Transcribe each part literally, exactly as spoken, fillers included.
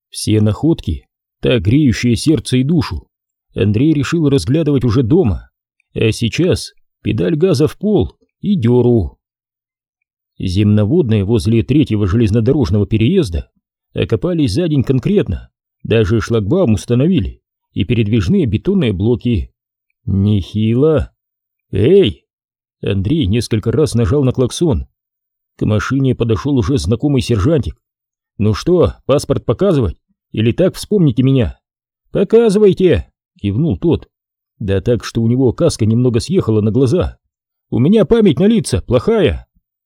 Все находки, так греющие сердце и душу, Андрей решил разглядывать уже дома, а сейчас педаль газа в пол и дёру. Земноводные возле третьего железнодорожного переезда окопались за день конкретно, даже шлагбаум установили и передвижные бетонные блоки. Нехило. Эй! Андрей несколько раз нажал на клаксон. К машине подошел уже знакомый сержантик. «Ну что, паспорт показывать? Или так вспомните меня?» «Показывайте!» — кивнул тот. Да так, что у него каска немного съехала на глаза. «У меня память на лица плохая!»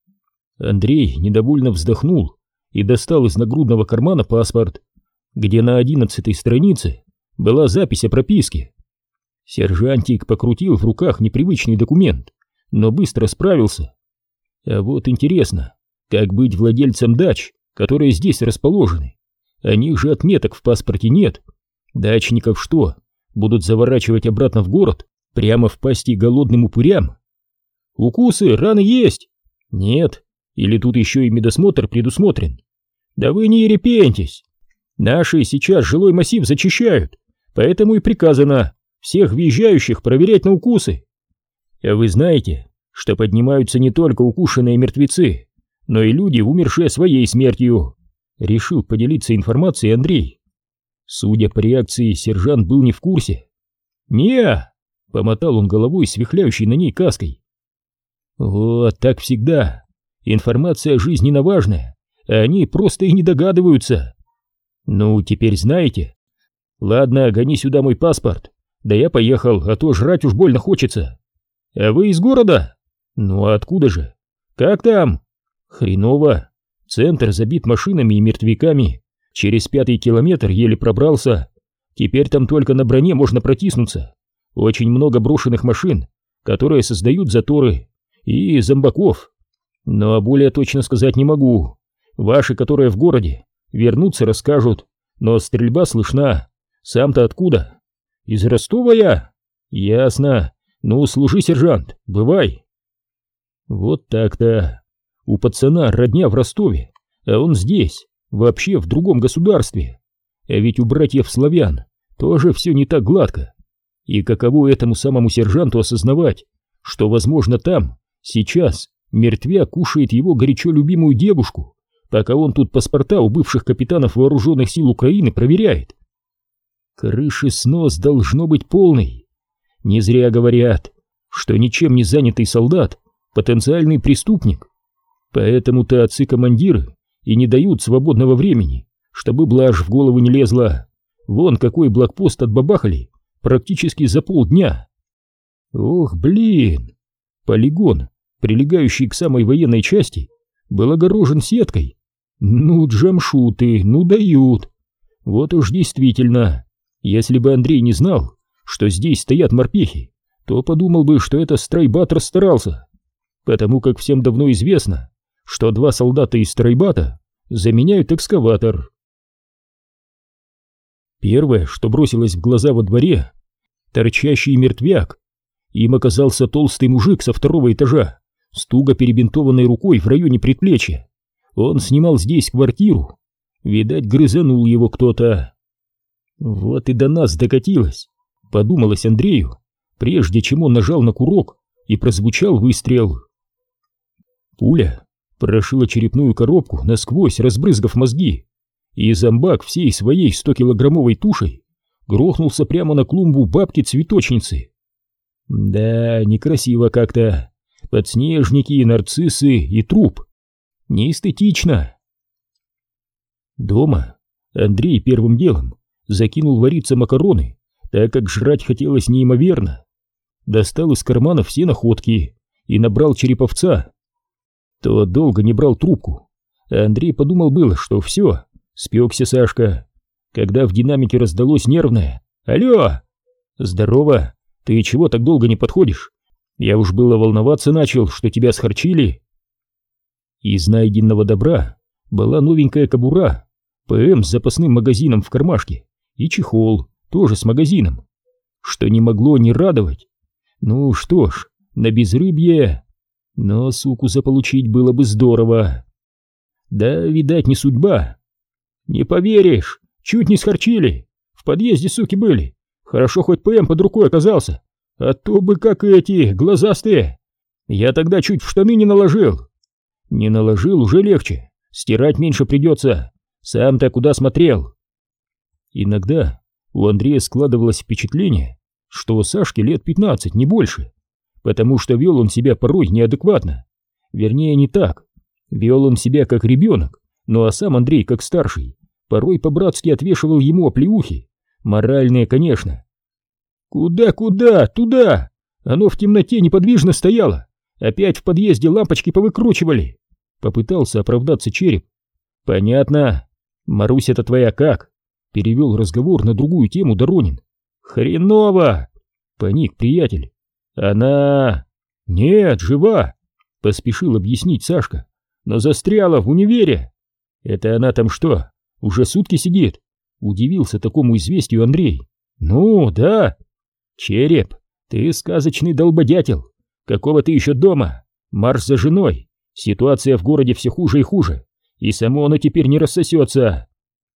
Андрей недовольно вздохнул и достал из нагрудного кармана паспорт, где на одиннадцатой странице была запись о прописке. Сержантик покрутил в руках непривычный документ, но быстро справился. А вот интересно, как быть владельцем дач, которые здесь расположены? О них же отметок в паспорте нет. Дачников что, будут заворачивать обратно в город, прямо в пасти голодным упырям? Укусы, раны есть? Нет. Или тут еще и медосмотр предусмотрен? Да вы не ерепеньтесь. Наши сейчас жилой массив зачищают, поэтому и приказано всех въезжающих проверять на укусы. А вы знаете, что поднимаются не только укушенные мертвецы, но и люди, умершие своей смертью? Решил поделиться информацией Андрей. Судя по реакции, сержант был не в курсе. «Не-а!» — помотал он головой с вихляющей на ней каской. «Вот так всегда. Информация жизненно важная, а они просто и не догадываются. Ну, теперь знаете. Ладно, гони сюда мой паспорт. Да я поехал, а то жрать уж больно хочется. А вы из города? Ну, а откуда же? Как там? Хреново. Центр забит машинами и мертвяками. Через пятый километр еле пробрался. Теперь там только на броне можно протиснуться. Очень много брошенных машин, которые создают заторы. И зомбаков. Но более точно сказать не могу. Ваши, которые в городе, вернутся, расскажут. Но стрельба слышна. Сам-то откуда? Из Ростова я? Ясно. Ну, служи, сержант, бывай. Вот так-то. У пацана родня в Ростове, а он здесь, вообще в другом государстве. А ведь у братьев-славян тоже все не так гладко. И каково этому самому сержанту осознавать, что, возможно, там, сейчас, мертвяк кушает его горячо любимую девушку, пока он тут паспорта у бывших капитанов вооруженных сил Украины проверяет. Крышеснос должно быть полный. Не зря говорят, что ничем не занятый солдат — потенциальный преступник. Поэтому-то отцы-командиры и не дают свободного времени, чтобы блажь в голову не лезла. Вон какой блокпост отбабахали практически за полдня. Ох, блин! Полигон, прилегающий к самой военной части, был огорожен сеткой. Ну, джамшуты, ну дают. Вот уж действительно, если бы Андрей не знал, что здесь стоят морпехи, то подумал бы, что это стройбат расстарался. Потому как всем давно известно, что два солдата из стройбата заменяют экскаватор. Первое, что бросилось в глаза во дворе — торчащий мертвяк. Им оказался толстый мужик со второго этажа, с туго перебинтованной рукой в районе предплечья. Он снимал здесь квартиру. Видать, грызанул его кто-то. Вот и до нас докатилось, подумалось Андрею, прежде чем он нажал на курок и прозвучал выстрел. Пуля прошила черепную коробку насквозь, разбрызгав мозги, и зомбак всей своей стокилограммовой тушей грохнулся прямо на клумбу бабки-цветочницы. Да, некрасиво как-то. Подснежники, нарциссы и труп. Неэстетично. Дома Андрей первым делом закинул вариться макароны, так как жрать хотелось неимоверно. Достал из кармана все находки и набрал череповца. Тот долго не брал трубку, а Андрей подумал было, что все, спекся Сашка, когда в динамике раздалось нервное «Алло! Здорово! Ты чего так долго не подходишь? Я уж было волноваться начал, что тебя схорчили». Из найденного добра была новенькая кобура, ПМ с запасным магазином в кармашке и чехол, тоже с магазином, что не могло не радовать. Ну что ж, на безрыбье, но суку заполучить было бы здорово. Да, видать, не судьба. Не поверишь, чуть не схорчили. В подъезде суки были. Хорошо хоть ПМ под рукой оказался. А то бы как эти, глазастые. Я тогда чуть в штаны не наложил. Не наложил, уже легче. Стирать меньше придется. Сам-то куда смотрел? Иногда у Андрея складывалось впечатление, что Сашке лет пятнадцать, не больше, потому что вел он себя порой неадекватно. Вернее, не так. Вел он себя как ребенок, ну а сам Андрей, как старший, порой по-братски отвешивал ему оплеухи. Моральные, конечно. «Куда-куда? Туда!» Оно в темноте неподвижно стояло. Опять в подъезде лампочки повыкручивали. Попытался оправдаться Череп. «Понятно. Маруся-то твоя как?» Перевел разговор на другую тему Доронин. «Хреново!» — поник приятель. «Она... нет, жива!» — поспешил объяснить Сашка. «Но застряла в универе!» «Это она там что, уже сутки сидит?» — удивился такому известию Андрей. «Ну, да!» «Череп, ты сказочный долбодятел! Какого ты еще дома? Марш за женой! Ситуация в городе все хуже и хуже, и само оно теперь не рассосется!»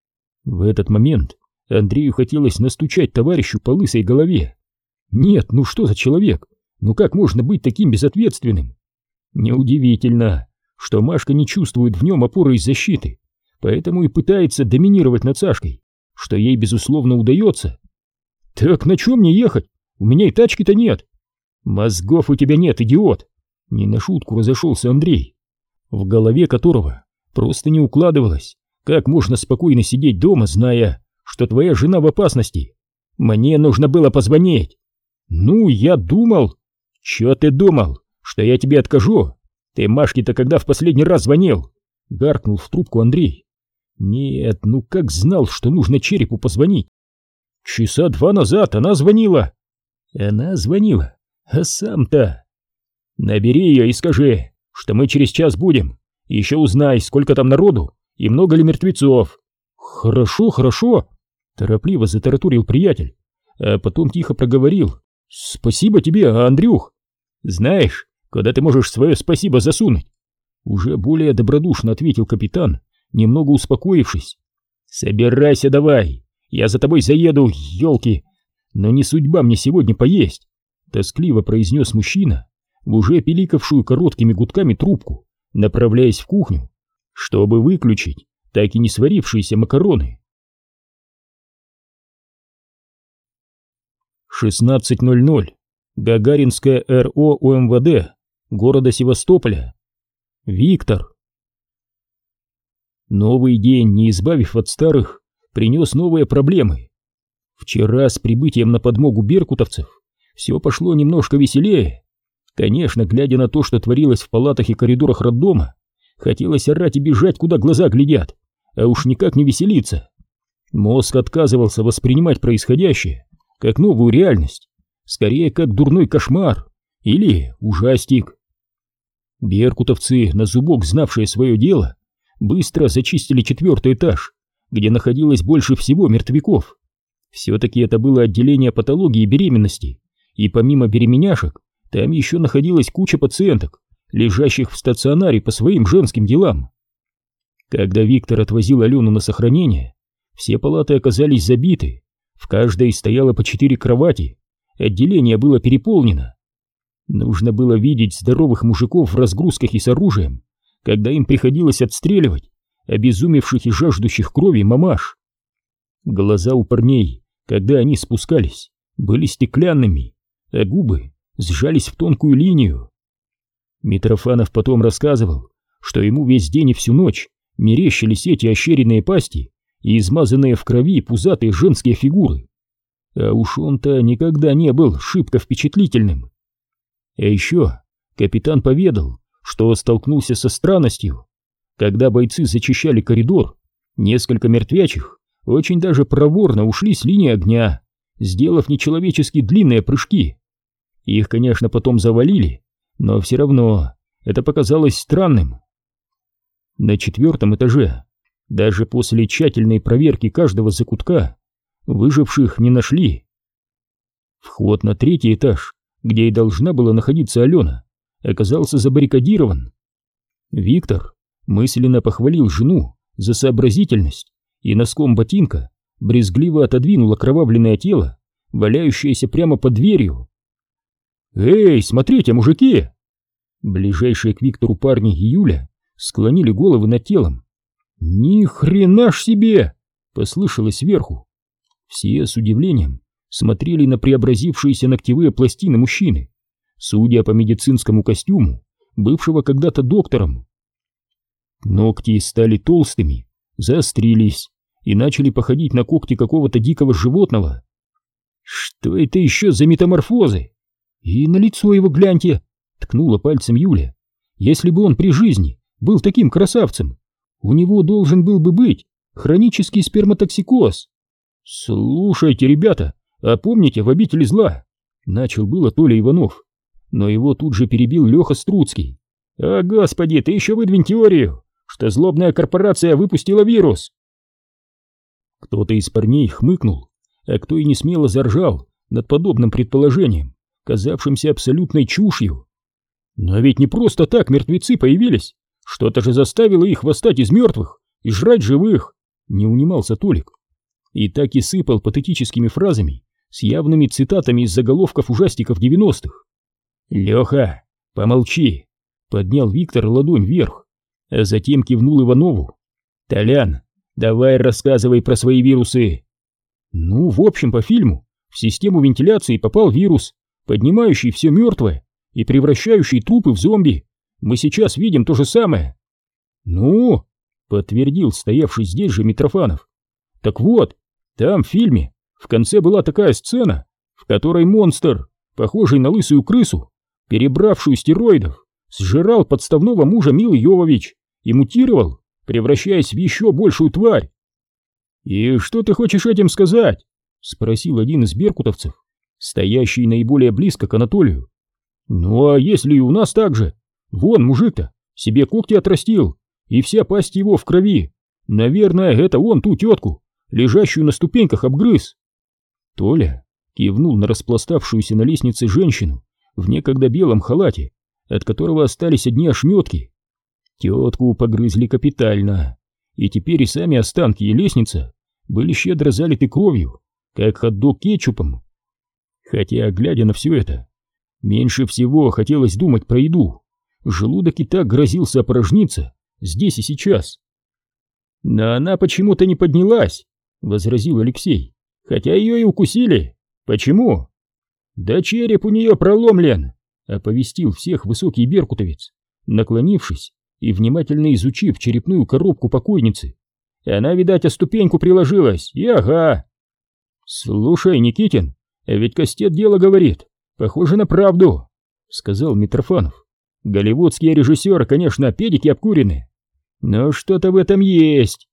В этот момент Андрею хотелось настучать товарищу по лысой голове. Нет, ну что за человек? Ну как можно быть таким безответственным? Неудивительно, что Машка не чувствует в нем опоры и защиты, поэтому и пытается доминировать над Сашкой, что ей безусловно удается. «Так на чем мне ехать? У меня и тачки-то нет!» «Мозгов у тебя нет, идиот!» Не на шутку разошелся Андрей, в голове которого просто не укладывалось, как можно спокойно сидеть дома, зная, что твоя жена в опасности. Мне нужно было позвонить. Ну, я думал... Чё ты думал? Что я тебе откажу? Ты Машке-то когда в последний раз звонил? Гаркнул в трубку Андрей. Нет, ну как знал, что нужно Черепу позвонить? Часа два назад она звонила. Она звонила, а сам-то... Набери ее и скажи, что мы через час будем. Еще узнай, сколько там народу и много ли мертвецов. Хорошо, хорошо, торопливо затараторил приятель, а потом тихо проговорил. Спасибо тебе, Андрюх. Знаешь, куда ты можешь свое спасибо засунуть? Уже более добродушно ответил капитан, немного успокоившись. Собирайся давай, я за тобой заеду, елки. Но не судьба мне сегодня поесть, тоскливо произнес мужчина в уже пиликавшую короткими гудками трубку, направляясь в кухню, чтобы выключить так и не сварившиеся макароны. шестнадцать ноль ноль. Гагаринская РО УМВД города Севастополя. Виктор. Новый день, не избавив от старых, принес новые проблемы. Вчера с прибытием на подмогу беркутовцев все пошло немножко веселее. Конечно, глядя на то, что творилось в палатах и коридорах роддома, хотелось орать и бежать, куда глаза глядят, а уж никак не веселиться. Мозг отказывался воспринимать происходящее как новую реальность, скорее как дурной кошмар или ужастик. Беркутовцы, на зубок знавшие свое дело, быстро зачистили четвертый этаж, где находилось больше всего мертвяков. Все-таки это было отделение патологии и беременности, и помимо беременяшек, там еще находилась куча пациенток, лежащих в стационаре по своим женским делам. Когда Виктор отвозил Алену на сохранение, все палаты оказались забиты, в каждой стояло по четыре кровати, отделение было переполнено. Нужно было видеть здоровых мужиков в разгрузках и с оружием, когда им приходилось отстреливать обезумевших и жаждущих крови мамаш. Глаза у парней, когда они спускались, были стеклянными, а губы сжались в тонкую линию. Митрофанов потом рассказывал, что ему весь день и всю ночь мерещились эти ощеренные пасти и измазанные в крови пузатые женские фигуры. А уж он-то никогда не был шибко впечатлительным. А еще капитан поведал, что столкнулся со странностью. Когда бойцы зачищали коридор, несколько мертвячих очень даже проворно ушли с линии огня, сделав нечеловечески длинные прыжки. Их, конечно, потом завалили, но все равно это показалось странным. На четвертом этаже, даже после тщательной проверки каждого закутка, выживших не нашли. Вход на третий этаж, где и должна была находиться Алена, оказался забаррикадирован. Виктор мысленно похвалил жену за сообразительность и носком ботинка брезгливо отодвинул окровавленное тело, валяющееся прямо под дверью. «Эй, смотрите, мужики!» Ближайшие к Виктору парни и Юля склонили головы над телом. «Ни хрена ж себе!» — послышалось сверху. Все с удивлением смотрели на преобразившиеся ногтевые пластины мужчины, судя по медицинскому костюму, бывшего когда-то доктором. Ногти стали толстыми, заострились и начали походить на когти какого-то дикого животного. «Что это еще за метаморфозы? И на лицо его гляньте!» — ткнула пальцем Юля. «Если бы он при жизни был таким красавцем, у него должен был бы быть хронический сперматоксикоз». «Слушайте, ребята, а помните в «Обители зла»?» — начал было Толя Иванов, но его тут же перебил Леха Струцкий. «О, господи, ты еще выдвинь теорию, что злобная корпорация выпустила вирус!» Кто-то из парней хмыкнул, а кто и не смело заржал над подобным предположением, казавшимся абсолютной чушью. «Но ведь не просто так мертвецы появились, что-то же заставило их восстать из мертвых и жрать живых!» — не унимался Толик. И так и сыпал патетическими фразами с явными цитатами из заголовков ужастиков девяностых. «Леха, помолчи!» — поднял Виктор ладонь вверх, а затем кивнул Иванову. «Толян, давай рассказывай про свои вирусы». «Ну, в общем, по фильму в систему вентиляции попал вирус, поднимающий все мертвое и превращающий трупы в зомби. Мы сейчас видим то же самое». «Ну?» — подтвердил стоявший здесь же Митрофанов. «Так вот, там в фильме в конце была такая сцена, в которой монстр, похожий на лысую крысу, перебравшую стероидов, сжирал подставного мужа Милы Йовович и мутировал, превращаясь в еще большую тварь». «И что ты хочешь этим сказать?» — спросил один из беркутовцев, стоящий наиболее близко к Анатолию. «Ну а если и у нас так же? Вон мужик-то себе когти отрастил, и вся пасть его в крови. Наверное, это он ту тетку, лежащую на ступеньках, обгрыз». Толя кивнул на распластавшуюся на лестнице женщину в некогда белом халате, от которого остались одни ошметки. Тетку погрызли капитально, и теперь и сами останки, и лестница были щедро залиты кровью, как хот-дог кетчупом. Хотя, глядя на все это, меньше всего хотелось думать про еду. Желудок и так грозился опорожниться здесь и сейчас. «Но она почему-то не поднялась», — возразил Алексей, — «хотя ее и укусили. Почему?» «Да череп у нее проломлен», — оповестил всех высокий беркутовец, наклонившись и внимательно изучив черепную коробку покойницы. «Она, видать, о ступеньку приложилась, и ага». «Слушай, Никитин, ведь Костет дело говорит, похоже на правду», — сказал Митрофанов. «Голливудские режиссеры, конечно, педики обкурены, но что-то в этом есть».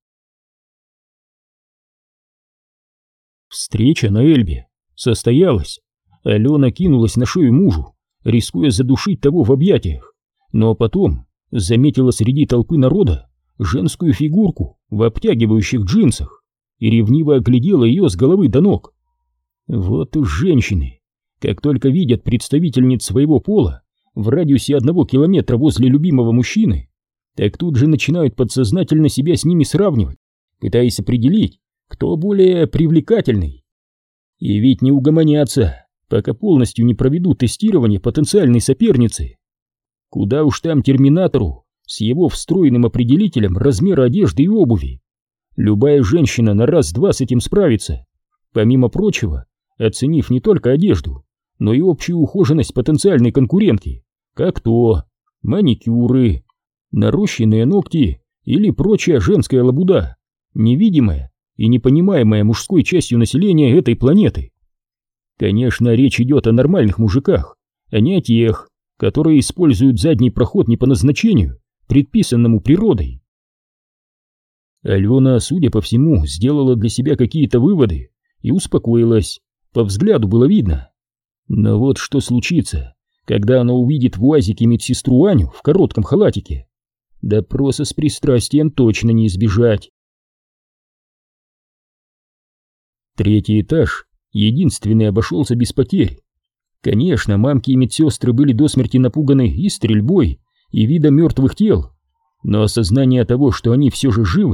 Встреча на Эльбе состоялась. Алена кинулась на шею мужу, рискуя задушить того в объятиях, но потом заметила среди толпы народа женскую фигурку в обтягивающих джинсах и ревниво оглядела ее с головы до ног. Вот уж женщины, как только видят представительниц своего пола в радиусе одного километра возле любимого мужчины, так тут же начинают подсознательно себя с ними сравнивать, пытаясь определить, кто более привлекательный. И ведь не угомонятся, пока полностью не проведут тестирование потенциальной соперницы. Куда уж там терминатору с его встроенным определителем размера одежды и обуви. Любая женщина на раз-два с этим справится, помимо прочего, оценив не только одежду, но и общую ухоженность потенциальной конкурентки, как то маникюры, нарощенные ногти или прочая женская лабуда, невидимая и непонимаемая мужской частью населения этой планеты. Конечно, речь идет о нормальных мужиках, а не о тех, которые используют задний проход не по назначению, предписанному природой. Алена, судя по всему, сделала для себя какие-то выводы и успокоилась, по взгляду было видно. Но вот что случится, когда она увидит в УАЗике медсестру Аню в коротком халатике? Допроса с пристрастием точно не избежать. Третий этаж, единственный, обошелся без потерь. Конечно, мамки и медсестры были до смерти напуганы и стрельбой, и видом мертвых тел, но осознание того, что они все же живы,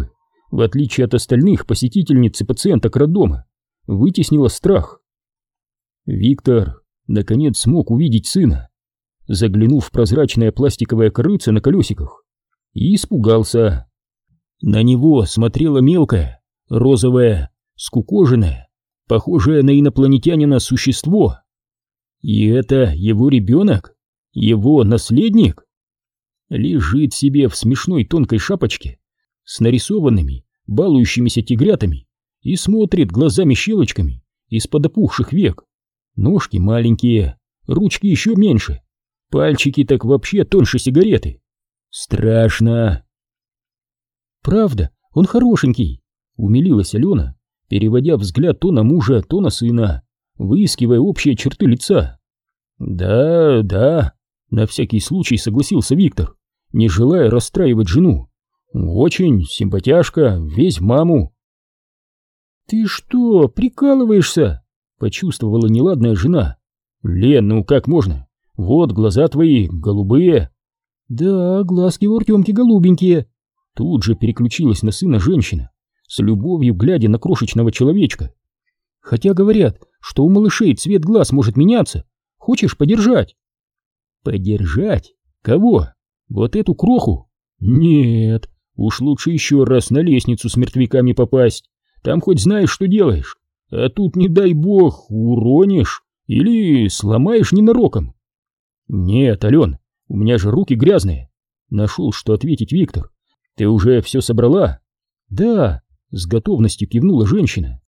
в отличие от остальных посетительниц и пациенток роддома, вытеснила страх. Виктор наконец смог увидеть сына, заглянув в прозрачное пластиковое корыце на колесиках, и испугался. На него смотрела мелкое, розовое, скукоженное, похожее на инопланетянина существо. И это его ребенок? Его наследник? Лежит себе в смешной тонкой шапочке с нарисованными, балующимися тигрятами и смотрит глазами-щелочками из-под опухших век. Ножки маленькие, ручки еще меньше, пальчики так вообще тоньше сигареты. Страшно. Правда, он хорошенький, умилилась Алена, переводя взгляд то на мужа, то на сына, выискивая общие черты лица. Да, да, на всякий случай согласился Виктор, не желая расстраивать жену. Очень симпатяшка, весь в маму. Ты что, прикалываешься? Почувствовала неладная жена. Лен, ну как можно? Вот глаза твои голубые. Да, глазки у Артемки голубенькие. Тут же переключилась на сына женщина, с любовью глядя на крошечного человечка. Хотя говорят, что у малышей цвет глаз может меняться. Хочешь подержать? Подержать? Кого? Вот эту кроху? Нет, уж лучше еще раз на лестницу с мертвяками попасть. Там хоть знаешь, что делаешь. А тут, не дай бог, уронишь или сломаешь ненароком. Нет, Ален, у меня же руки грязные. Нашел, что ответить Виктор. Ты уже все собрала? Да, с готовностью кивнула женщина.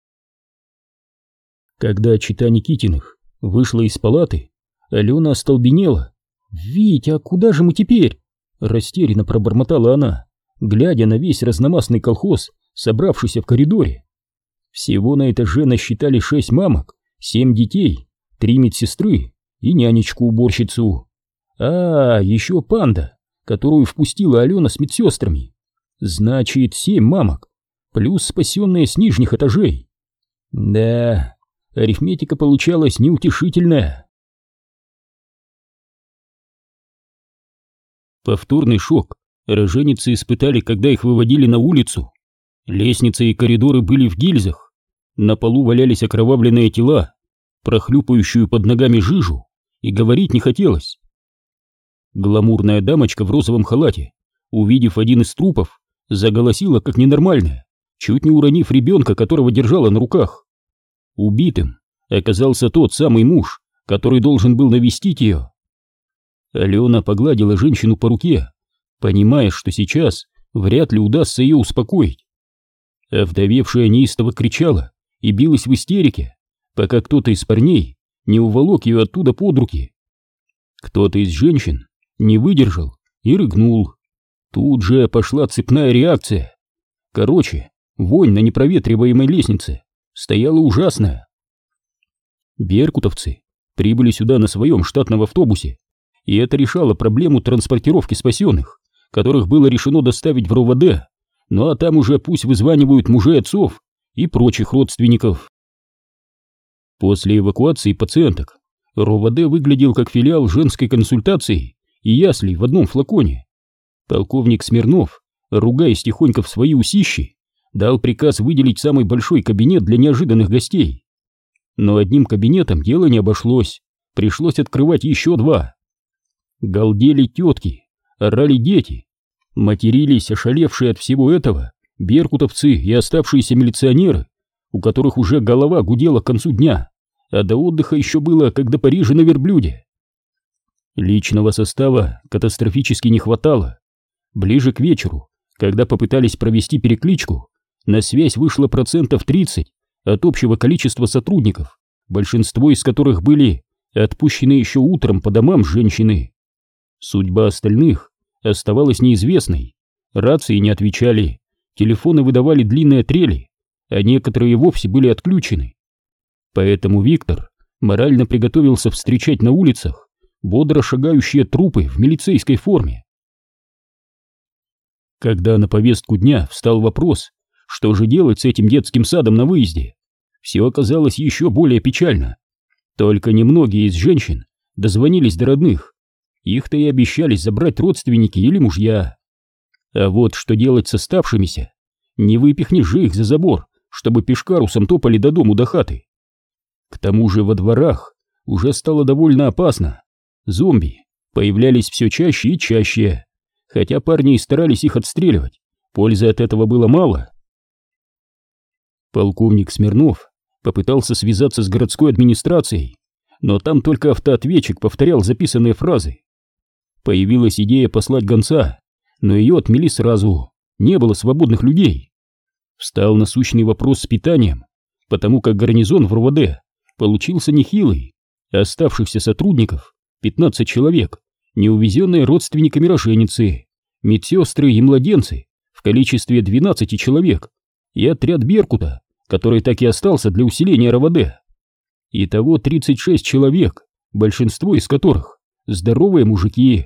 Когда чета Никитиных вышла из палаты, Алена остолбенела. «Витя, а куда же мы теперь?» Растерянно пробормотала она, глядя на весь разномастный колхоз, собравшийся в коридоре. Всего на этаже насчитали шесть мамок, семь детей, три медсестры и нянечку-уборщицу. А, еще панда, которую впустила Алена с медсестрами. Значит, семь мамок, плюс спасенные с нижних этажей. Да, арифметика получалась неутешительная. Повторный шок роженицы испытали, когда их выводили на улицу. Лестницы и коридоры были в гильзах, на полу валялись окровавленные тела, прохлюпающую под ногами жижу, и говорить не хотелось. Гламурная дамочка в розовом халате, увидев один из трупов, заголосила как ненормальная, чуть не уронив ребенка, которого держала на руках. Убитым оказался тот самый муж, который должен был навестить ее. Алена погладила женщину по руке, понимая, что сейчас вряд ли удастся ее успокоить. Овдовевшая неистово кричала и билась в истерике, пока кто-то из парней не уволок ее оттуда под руки. Кто-то из женщин не выдержал и рыгнул. Тут же пошла цепная реакция. Короче, вонь на непроветриваемой лестнице стояла ужасная. Беркутовцы прибыли сюда на своем штатном автобусе, и это решало проблему транспортировки спасенных, которых было решено доставить в РОВД, ну а там уже пусть вызванивают мужей отцов и прочих родственников. После эвакуации пациенток РОВД выглядел как филиал женской консультации и яслей в одном флаконе. Полковник Смирнов, ругаясь тихонько в свои усищи, дал приказ выделить самый большой кабинет для неожиданных гостей. Но одним кабинетом дело не обошлось, пришлось открывать еще два. Галдели тетки, орали дети, матерились ошалевшие от всего этого беркутовцы и оставшиеся милиционеры, у которых уже голова гудела к концу дня, а до отдыха еще было, как до Парижа на верблюде. Личного состава катастрофически не хватало. Ближе к вечеру, когда попытались провести перекличку, на связь вышло процентов тридцать от общего количества сотрудников, большинство из которых были отпущены еще утром по домам женщины. Судьба остальных оставалась неизвестной, рации не отвечали, телефоны выдавали длинные трели, а некоторые вовсе были отключены. Поэтому Виктор морально приготовился встречать на улицах бодро шагающие трупы в милицейской форме. Когда на повестку дня встал вопрос, что же делать с этим детским садом на выезде, все оказалось еще более печально. Только немногие из женщин дозвонились до родных. Их-то и обещались забрать родственники или мужья. А вот что делать с оставшимися, не выпихнешь же их за забор, чтобы пешкарусом топали до дому до хаты. К тому же во дворах уже стало довольно опасно. Зомби появлялись все чаще и чаще, хотя парни и старались их отстреливать, пользы от этого было мало. Полковник Смирнов попытался связаться с городской администрацией, но там только автоответчик повторял записанные фразы. Появилась идея послать гонца, но ее отмели сразу, не было свободных людей. Встал насущный вопрос с питанием, потому как гарнизон в РОВД получился нехилый, оставшихся сотрудников пятнадцать человек, неувезенные родственниками роженицы, медсестры и младенцы в количестве двенадцати человек, и отряд Беркута, который так и остался для усиления РОВД. Итого тридцать шесть человек, большинство из которых здоровые мужики.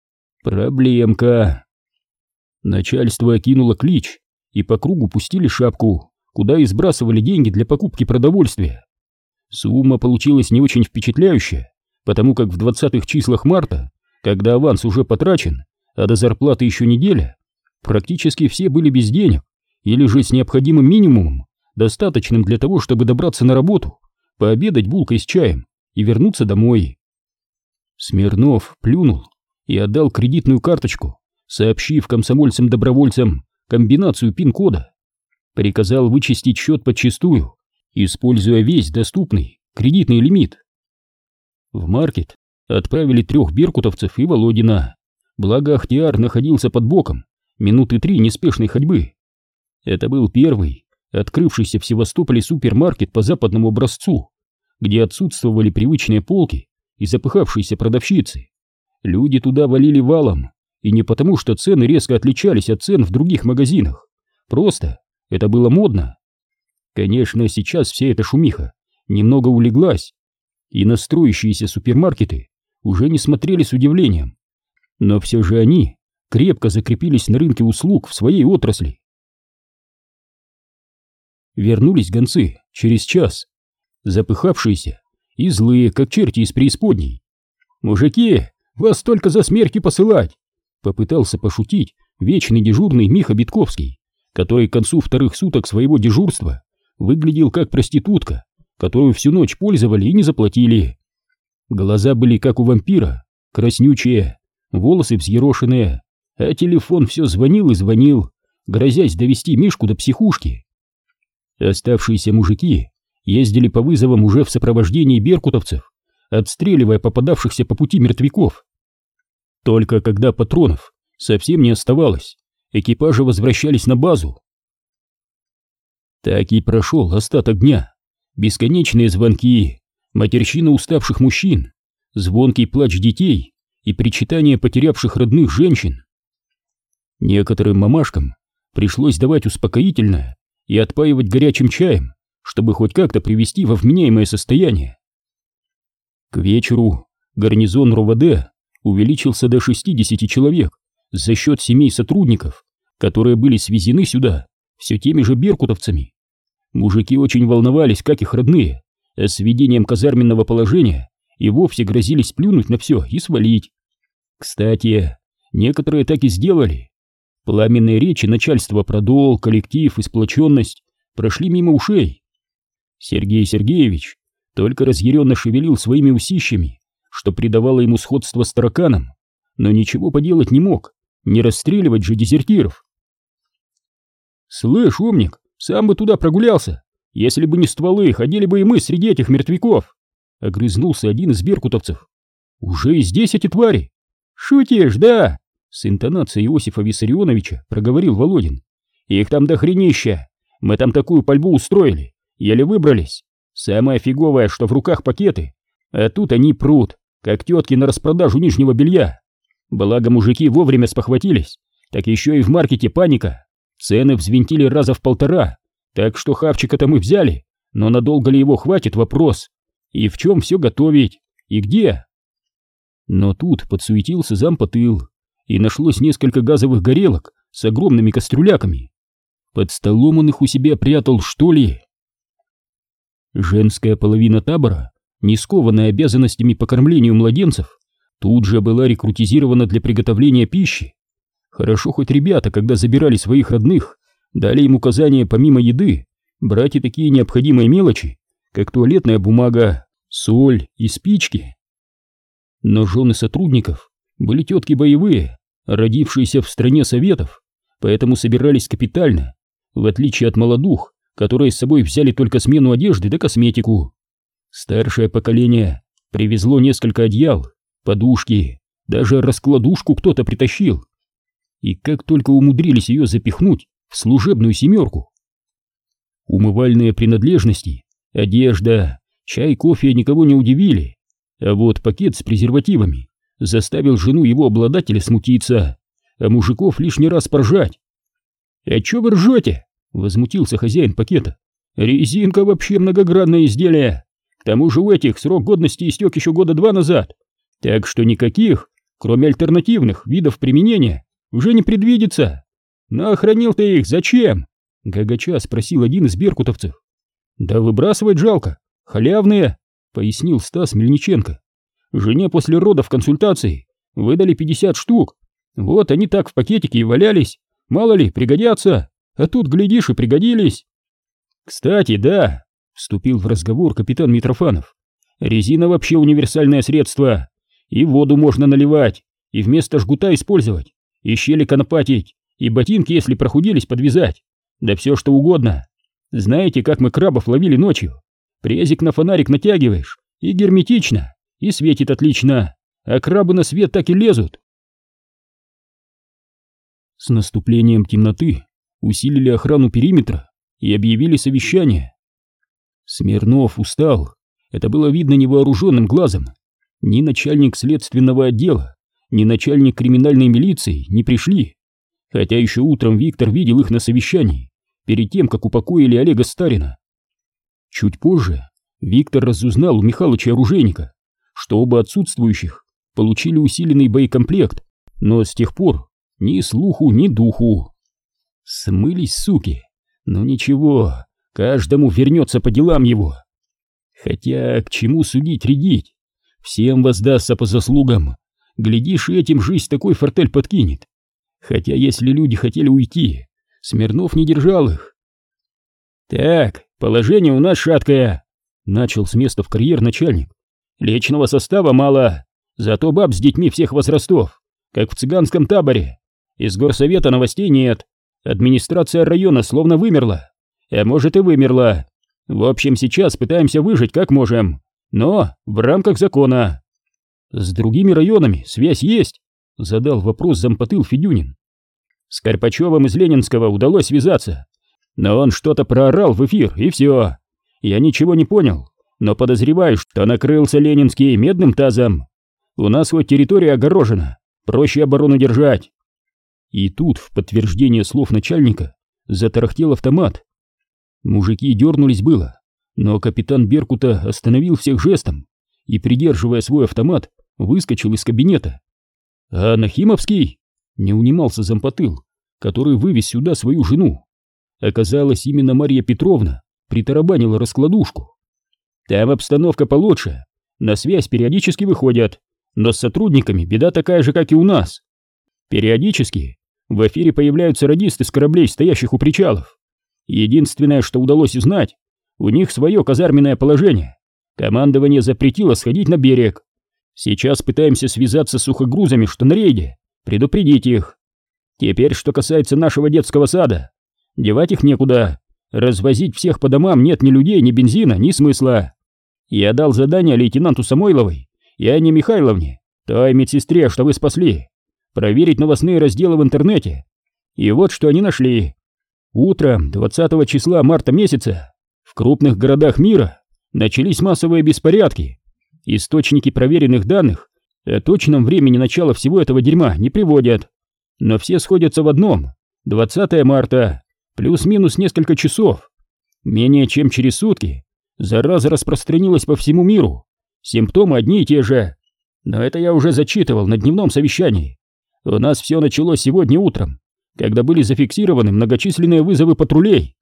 Проблемка. Начальство окинуло клич, и по кругу пустили шапку, куда и сбрасывали деньги для покупки продовольствия. Сумма получилась не очень впечатляющая, потому как в двадцатых числах марта, когда аванс уже потрачен, а до зарплаты еще неделя, практически все были без денег или же с необходимым минимумом, достаточным для того, чтобы добраться на работу, пообедать булкой с чаем и вернуться домой. Смирнов плюнул и отдал кредитную карточку, сообщив комсомольцам-добровольцам комбинацию пин-кода. Приказал вычистить счет подчистую, используя весь доступный кредитный лимит. В маркет отправили трех беркутовцев и Володина, благо Ахтиар находился под боком, минуты три неспешной ходьбы. Это был первый открывшийся в Севастополе супермаркет по западному образцу, где отсутствовали привычные полки и запыхавшиеся продавщицы. Люди туда валили валом, и не потому, что цены резко отличались от цен в других магазинах, просто это было модно. Конечно, сейчас вся эта шумиха немного улеглась, и на строящиеся супермаркеты уже не смотрели с удивлением, но все же они крепко закрепились на рынке услуг в своей отрасли. Вернулись гонцы через час, запыхавшиеся и злые, как черти из преисподней. «Мужики, вас только за смерти посылать!» Попытался пошутить вечный дежурный Миха Битковский, который к концу вторых суток своего дежурства выглядел как проститутка, которую всю ночь пользовали и не заплатили. Глаза были как у вампира, краснючие, волосы взъерошенные, а телефон все звонил и звонил, грозясь довести Мишку до психушки. Оставшиеся мужики ездили по вызовам уже в сопровождении беркутовцев, отстреливая попадавшихся по пути мертвяков. Только когда патронов совсем не оставалось, экипажи возвращались на базу. Так и прошел остаток дня. Бесконечные звонки, матерщина уставших мужчин, звонкий плач детей и причитания потерявших родных женщин. Некоторым мамашкам пришлось давать успокоительное и отпаивать горячим чаем, чтобы хоть как-то привести во вменяемое состояние. К вечеру гарнизон РОВД увеличился до шестидесяти человек за счет семей сотрудников, которые были свезены сюда все теми же беркутовцами. Мужики очень волновались, как их родные, а с введением казарменного положения и вовсе грозились плюнуть на все и свалить. Кстати, некоторые так и сделали. Пламенные речи начальства про долг, коллектив и сплоченность прошли мимо ушей. Сергей Сергеевич только разъяренно шевелил своими усищами, что придавало ему сходство с тараканом, но ничего поделать не мог, не расстреливать же дезертиров. «Слышь, умник, сам бы туда прогулялся, если бы не стволы, ходили бы и мы среди этих мертвяков», — огрызнулся один из беркутовцев. «Уже и здесь эти твари?» «Шутишь, да?» — с интонацией Иосифа Виссарионовича проговорил Володин. «Их там дохренища, мы там такую пальбу устроили, еле выбрались. Самое фиговое, что в руках пакеты, а тут они прут, как тетки на распродажу нижнего белья. Благо мужики вовремя спохватились, так еще и в маркете паника. Цены взвинтили раза в полтора, так что хавчика-то мы взяли, но надолго ли его хватит — вопрос. И в чем все готовить, и где?» Но тут подсуетился зампотыл, и нашлось несколько газовых горелок с огромными кастрюляками. Под столом он их у себя прятал, что ли? Женская половина табора, не скованная обязанностями по кормлению младенцев, тут же была рекрутизирована для приготовления пищи. Хорошо хоть ребята, когда забирали своих родных, Дали им указание помимо еды брать и такие необходимые мелочи, как туалетная бумага, соль и спички. Но жены сотрудников были тетки боевые, родившиеся в стране советов, поэтому собирались капитально, в отличие от молодух, которые с собой взяли только смену одежды да косметику. Старшее поколение привезло несколько одеял, подушки, даже раскладушку кто-то притащил. И как только умудрились ее запихнуть в служебную семерку. Умывальные принадлежности, одежда, чай, кофе никого не удивили, а вот пакет с презервативами заставил жену его обладателя смутиться, а мужиков лишний раз поржать. «А чё вы ржете?» — возмутился хозяин пакета. «Резинка вообще многогранное изделие. К тому же у этих срок годности истек еще года два назад, так что никаких, кроме альтернативных видов применения, уже не предвидится. Но охранил ты их зачем?» — гагача спросил один из беркутовцев. «Да выбрасывать жалко, халявные», — пояснил Стас Мельниченко. «Жене после родов консультации выдали пятьдесят штук. Вот они так в пакетике и валялись. Мало ли, пригодятся. А тут, глядишь, и пригодились». «Кстати, да», — вступил в разговор капитан Митрофанов. «Резина вообще универсальное средство. И воду можно наливать, и вместо жгута использовать, и щели конопатить, и ботинки, если прохудились, подвязать. Да все что угодно. Знаете, как мы крабов ловили ночью? Презик на фонарик натягиваешь, и герметично, и светит отлично, а крабы на свет так и лезут». С наступлением темноты усилили охрану периметра и объявили совещание. Смирнов устал, это было видно невооруженным глазом. Ни начальник следственного отдела, ни начальник криминальной милиции не пришли, хотя еще утром Виктор видел их на совещании, перед тем, как упокоили Олега Старина. Чуть позже Виктор разузнал у Михалыча оружейника, что оба отсутствующих получили усиленный боекомплект, но с тех пор ни слуху, ни духу. Смылись, суки, но ничего, каждому вернется по делам его. Хотя к чему судить-рядить? Всем воздастся по заслугам. Глядишь, и этим жизнь такой фортель подкинет. Хотя если люди хотели уйти, Смирнов не держал их. «Так, положение у нас шаткое», — начал с места в карьер начальник. «Личного состава мало, зато баб с детьми всех возрастов, как в цыганском таборе. Из горсовета новостей нет, администрация района словно вымерла, а может и вымерла. В общем, сейчас пытаемся выжить как можем, но в рамках закона». «С другими районами связь есть?» — задал вопрос зампотыл Федюнин. «С Карпачевым из Ленинского удалось связаться, но он что-то проорал в эфир, и все. Я ничего не понял, но подозреваю, что накрылся Ленинский медным тазом. У нас хоть территория огорожена, проще оборону держать». И тут, в подтверждение слов начальника, затарахтел автомат. Мужики дернулись было, но капитан Беркута остановил всех жестом и, придерживая свой автомат, выскочил из кабинета. «А Нахимовский?» — не унимался зампотыл, который вывез сюда свою жену. Оказалось, именно Марья Петровна притарабанила раскладушку. «Там обстановка получше, на связь периодически выходят, но с сотрудниками беда такая же, как и у нас. Периодически в эфире появляются радисты с кораблей, стоящих у причалов. Единственное, что удалось узнать, у них свое казарменное положение. Командование запретило сходить на берег. Сейчас пытаемся связаться с сухогрузами, что на рейде, предупредить их. Теперь, что касается нашего детского сада, девать их некуда, развозить всех по домам нет ни людей, ни бензина, ни смысла. Я дал задание лейтенанту Самойловой и Анне Михайловне, той медсестре, что вы спасли, проверить новостные разделы в интернете. И вот что они нашли. Утром двадцатого числа марта месяца в крупных городах мира начались массовые беспорядки. Источники проверенных данных о точном времени начала всего этого дерьма не приводят. Но все сходятся в одном: двадцатого марта, плюс-минус несколько часов. Менее чем через сутки зараза распространилась по всему миру. Симптомы одни и те же. Но это я уже зачитывал на дневном совещании. У нас все началось сегодня утром, когда были зафиксированы многочисленные вызовы патрулей.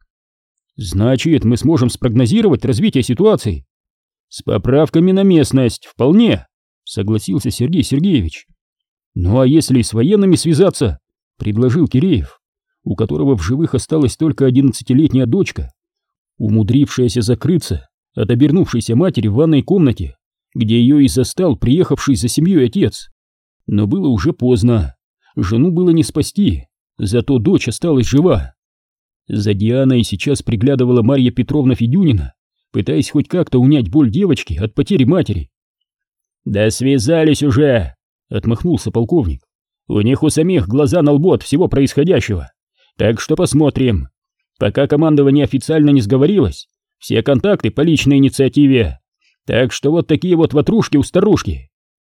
Значит, мы сможем спрогнозировать развитие ситуации. С поправками на местность, вполне, согласился Сергей Сергеевич. Ну а если с военными связаться, предложил Киреев. у которого в живых осталась только одиннадцатилетняя дочка, умудрившаяся закрыться от обернувшейся матери в ванной комнате, где ее и застал приехавший за семьей отец. Но было уже поздно, жену было не спасти, зато дочь осталась жива. За Дианой сейчас приглядывала Марья Петровна Федюнина, пытаясь хоть как-то унять боль девочки от потери матери. «Да связались уже!» — отмахнулся полковник. «У них у самих глаза на лбу от всего происходящего. Так что посмотрим. Пока командование официально не сговорилось, все контакты по личной инициативе. Так что вот такие вот ватрушки у старушки».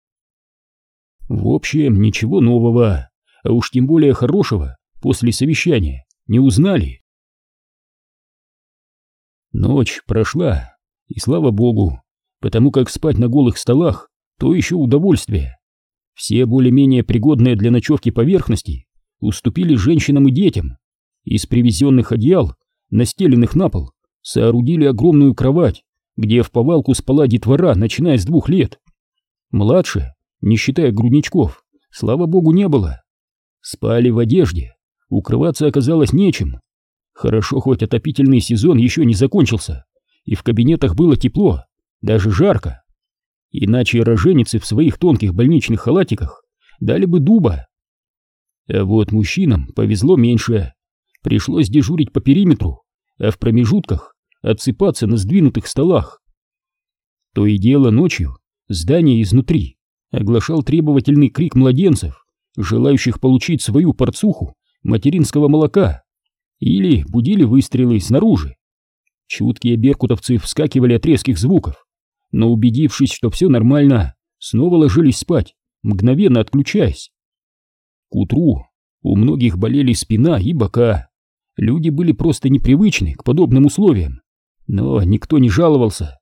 В общем, ничего нового, а уж тем более хорошего после совещания не узнали. Ночь прошла, и слава богу, потому как спать на голых столах — то еще удовольствие. Все более-менее пригодные для ночевки поверхности уступили женщинам и детям. Из привезенных одеял, настеленных на пол, соорудили огромную кровать, где в повалку спала детвора, начиная с двух лет. Младше, не считая грудничков, слава богу, не было. Спали в одежде, укрываться оказалось нечем. Хорошо, хоть отопительный сезон еще не закончился, и в кабинетах было тепло, даже жарко. Иначе роженицы в своих тонких больничных халатиках дали бы дуба. А вот мужчинам повезло меньше. Пришлось дежурить по периметру, а в промежутках отсыпаться на сдвинутых столах. То и дело ночью здание изнутри оглашал требовательный крик младенцев, желающих получить свою порцуху материнского молока, или будили выстрелы снаружи. Чуткие беркутовцы вскакивали от резких звуков, но, убедившись, что все нормально, снова ложились спать, мгновенно отключаясь. К утру у многих болели спина и бока. Люди были просто непривычны к подобным условиям, но никто не жаловался.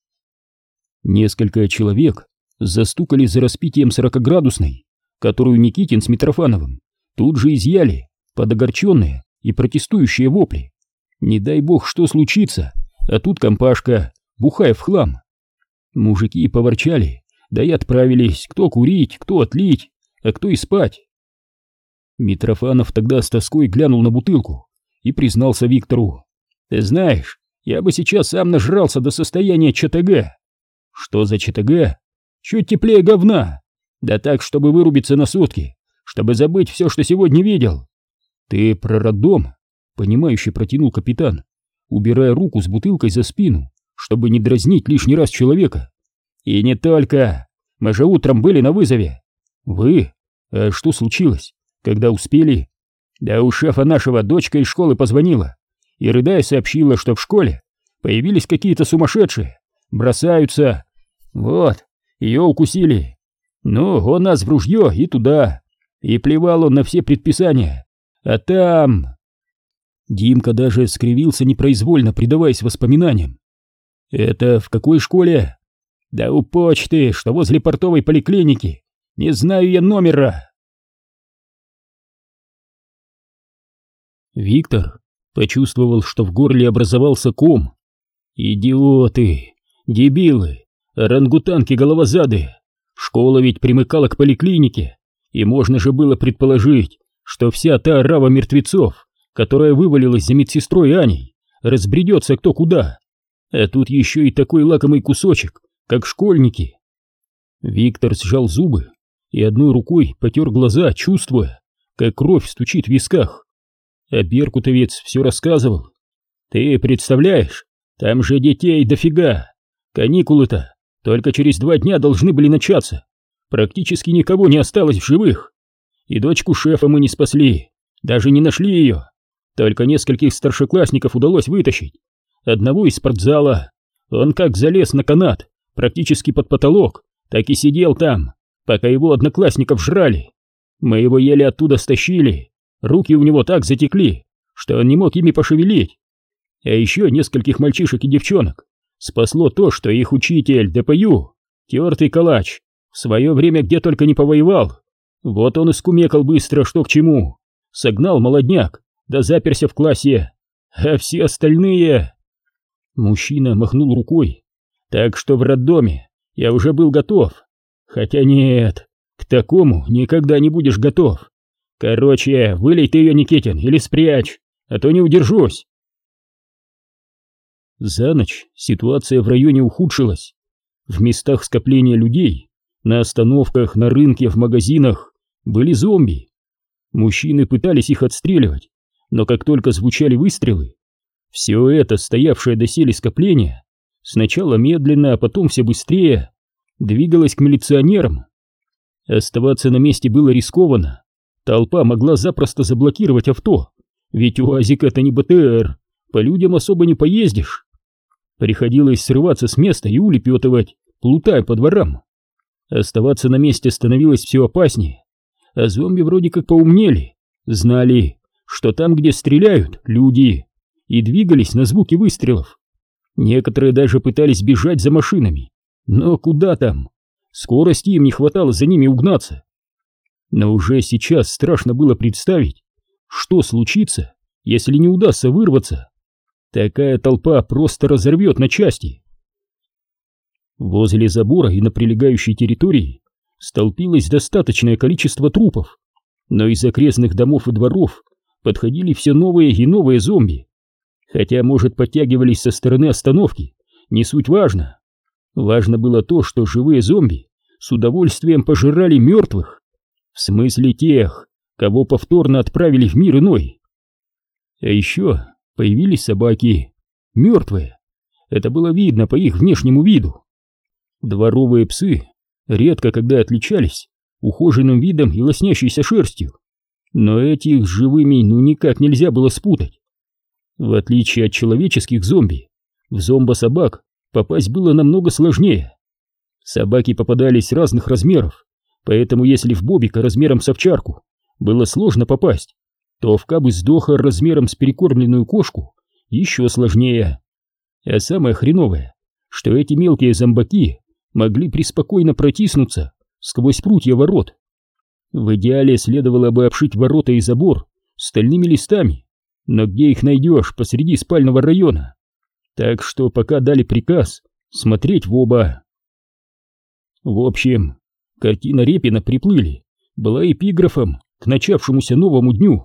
Несколько человек застукали за распитием сорокаградусной, которую Никитин с Митрофановым тут же изъяли под огорченные и протестующие вопли. Не дай бог что случится, а тут компашка, бухая в хлам. Мужики поворчали, да и отправились, кто курить, кто отлить, а кто и спать. Митрофанов тогда с тоской глянул на бутылку и признался Виктору: «Ты знаешь, я бы сейчас сам нажрался до состояния ЧТГ». «Что за ЧТГ?» «Чуть теплее говна. Да так, чтобы вырубиться на сутки, чтобы забыть все, что сегодня видел». «Ты про роддом?» — понимающе протянул капитан, убирая руку с бутылкой за спину, чтобы не дразнить лишний раз человека. «И не только. Мы же утром были на вызове». «Вы? А что случилось? Когда успели?» «Да у шефа нашего дочка из школы позвонила и, рыдая, сообщила, что в школе появились какие-то сумасшедшие, бросаются. Вот, ее укусили. Ну, он нас в ружье и туда. И плевал он на все предписания. А там...» Димка даже скривился непроизвольно, предаваясь воспоминаниям. «Это в какой школе?» «Да у почты, что возле портовой поликлиники. Не знаю я номера». Виктор почувствовал, что в горле образовался ком. «Идиоты! Дебилы! Орангутанки-головозады! Школа ведь примыкала к поликлинике, и можно же было предположить, что вся та орава мертвецов, которая вывалилась за медсестрой Аней, разбредется кто куда. А тут еще и такой лакомый кусочек, как школьники». Виктор сжал зубы и одной рукой потер глаза, чувствуя, как кровь стучит в висках. А беркутовец все рассказывал. «Ты представляешь, там же детей дофига. Каникулы-то только через два дня должны были начаться. Практически никого не осталось в живых. И дочку шефа мы не спасли, даже не нашли ее. Только нескольких старшеклассников удалось вытащить. Одного из спортзала. Он как залез на канат, практически под потолок, так и сидел там, пока его одноклассников жрали. Мы его еле оттуда стащили. Руки у него так затекли, что он не мог ими пошевелить. А еще нескольких мальчишек и девчонок спасло то, что их учитель ДПЮ, тертый калач, в свое время где только не повоевал. Вот он и скумекал быстро, что к чему. Согнал молодняк, да заперся в классе. А все остальные... Мужчина махнул рукой. Так что в роддоме я уже был готов. Хотя нет, к такому никогда не будешь готов. Короче, вылей ты ее, Никитин, или спрячь, а то не удержусь. За ночь ситуация в районе ухудшилась. В местах скопления людей, на остановках, на рынке, в магазинах были зомби. Мужчины пытались их отстреливать, но как только звучали выстрелы, все это, стоявшее доселе скопление, сначала медленно, а потом все быстрее, двигалось к милиционерам. Оставаться на месте было рискованно. Толпа могла запросто заблокировать авто, ведь УАЗик — это не БТР, по людям особо не поездишь. Приходилось срываться с места и улепетывать, плутая по дворам. Оставаться на месте становилось все опаснее, а зомби вроде как поумнели, знали, что там, где стреляют, люди, и двигались на звуки выстрелов. Некоторые даже пытались бежать за машинами, но куда там? Скорости им не хватало за ними угнаться. Но уже сейчас страшно было представить, что случится, если не удастся вырваться. Такая толпа просто разорвет на части. Возле забора и на прилегающей территории столпилось достаточное количество трупов, но из окрестных домов и дворов подходили все новые и новые зомби. Хотя, может, подтягивались со стороны остановки, не суть важно. Важно было то, что живые зомби с удовольствием пожирали мертвых, в смысле тех, кого повторно отправили в мир иной. А еще появились собаки, мертвые. Это было видно по их внешнему виду. Дворовые псы редко когда отличались ухоженным видом и лоснящейся шерстью, но этих с живыми ну никак нельзя было спутать. В отличие от человеческих зомби, в зомбо-собак попасть было намного сложнее. Собаки попадались разных размеров, поэтому если в Бобика размером с овчарку было сложно попасть, то в Кабы-сдоха размером с перекормленную кошку еще сложнее. А самое хреновое, что эти мелкие зомбаки могли преспокойно протиснуться сквозь прутья ворот. В идеале следовало бы обшить ворота и забор стальными листами, но где их найдешь посреди спального района? Так что пока дали приказ смотреть в оба. В общем, картина Репина «Приплыли» была эпиграфом к начавшемуся новому дню.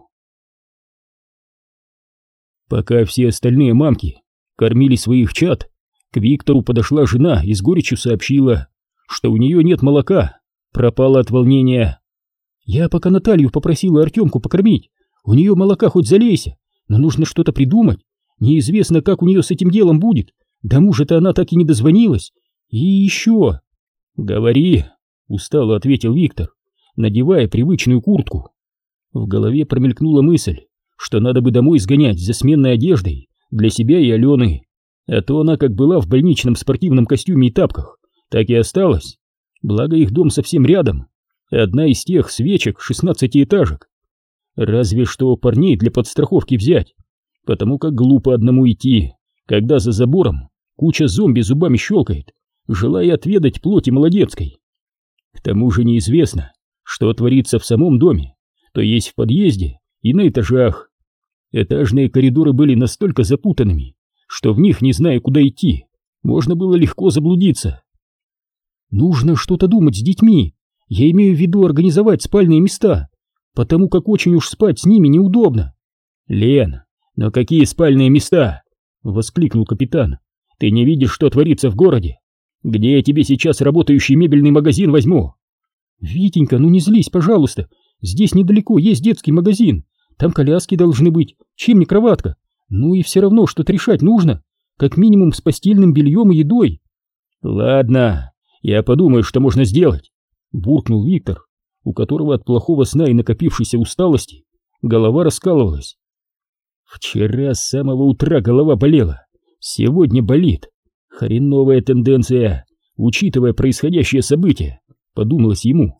Пока все остальные мамки кормили своих чад, к Виктору подошла жена и с горечью сообщила, что у нее нет молока, пропала от волнения. «Я пока Наталью попросила Артемку покормить, у нее молока хоть залейся, но нужно что-то придумать, неизвестно, как у нее с этим делом будет, до мужа-то она так и не дозвонилась, и еще...» «Говори», — устало ответил Виктор, надевая привычную куртку. В голове промелькнула мысль, что надо бы домой сгонять за сменной одеждой для себя и Алены, а то она как была в больничном спортивном костюме и тапках, так и осталась, благо их дом совсем рядом, одна из тех свечек шестнадцатиэтажек. Разве что парней для подстраховки взять, потому как глупо одному идти, когда за забором куча зомби зубами щелкает, желая отведать плоти молодецкой. К тому же неизвестно, что творится в самом доме, то есть в подъезде и на этажах. Этажные коридоры были настолько запутанными, что в них, не зная, куда идти, можно было легко заблудиться. «Нужно что-то думать с детьми, я имею в виду организовать спальные места, потому как очень уж спать с ними неудобно». «Лен, но какие спальные места?» — воскликнул капитан. «Ты не видишь, что творится в городе? Где я тебе сейчас работающий мебельный магазин возьму?» «Витенька, ну не злись, пожалуйста, здесь недалеко есть детский магазин, там коляски должны быть, чем не кроватка. Ну и все равно что-то решать нужно, как минимум с постельным бельем и едой». «Ладно, я подумаю, что можно сделать», — буркнул Виктор, у которого от плохого сна и накопившейся усталости голова раскалывалась. «Вчера с самого утра голова болела, сегодня болит. Хреновая тенденция, учитывая происходящее событие», — подумалось ему.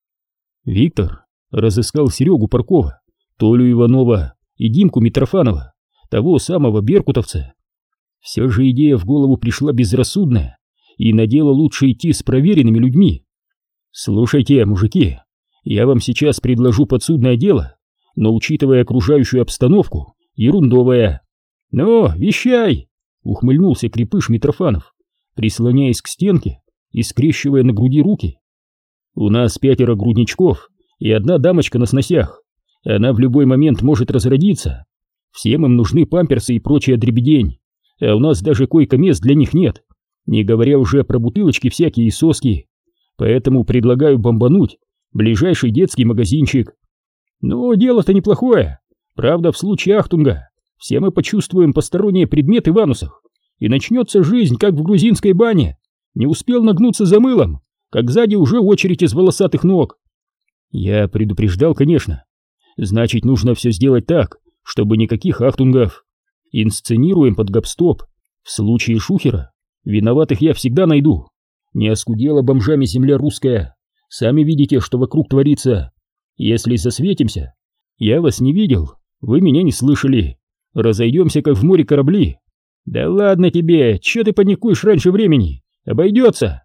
Виктор разыскал Серегу Паркова, Толю Иванова и Димку Митрофанова, того самого беркутовца. Все же идея в голову пришла безрассудная, и на дело лучше идти с проверенными людьми. «Слушайте, мужики, я вам сейчас предложу подсудное дело, но, учитывая окружающую обстановку, ерундовое». «Ну, вещай!» — ухмыльнулся крепыш Митрофанов, прислоняясь к стенке и скрещивая на груди руки. «У нас пятеро грудничков и одна дамочка на сносях. Она в любой момент может разродиться. Всем им нужны памперсы и прочая дребедень, а у нас даже койко-мест для них нет, не говоря уже про бутылочки всякие и соски. Поэтому предлагаю бомбануть ближайший детский магазинчик. Ну, дело-то неплохое. Правда, в случае Ахтунга все мы почувствуем посторонние предметы в анусах, и начнется жизнь, как в грузинской бане. Не успел нагнуться за мылом, как сзади уже очередь из волосатых ног. Я предупреждал, конечно. Значит, нужно все сделать так, чтобы никаких Ахтунгов. Инсценируем под гоп-стоп. В случае шухера виноватых я всегда найду. Не оскудела бомжами земля русская. Сами видите, что вокруг творится. Если засветимся, я вас не видел, вы меня не слышали. Разойдемся, как в море корабли. Да ладно тебе, че ты паникуешь раньше времени? Обойдется.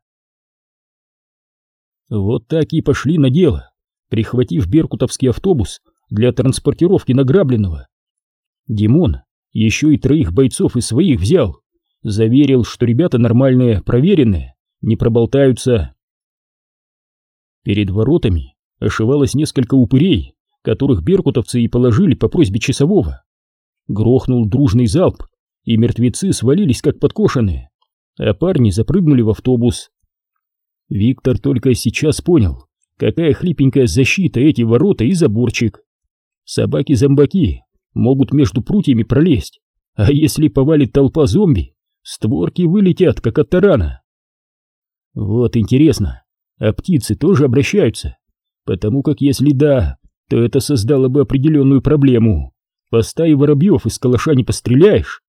Вот так и пошли на дело, прихватив беркутовский автобус для транспортировки награбленного. Димон еще и троих бойцов из своих взял. Заверил, что ребята нормальные, проверенные, не проболтаются. Перед воротами ошивалось несколько упырей, которых беркутовцы и положили по просьбе часового. Грохнул дружный залп, и мертвецы свалились как подкошенные, а парни запрыгнули в автобус. Виктор только сейчас понял, какая хлипенькая защита эти ворота и заборчик. Собаки-зомбаки могут между прутьями пролезть, а если повалит толпа зомби, створки вылетят, как от тарана. Вот интересно, а птицы тоже обращаются? Потому как если да, то это создало бы определенную проблему. По стае воробьев из калаша не постреляешь.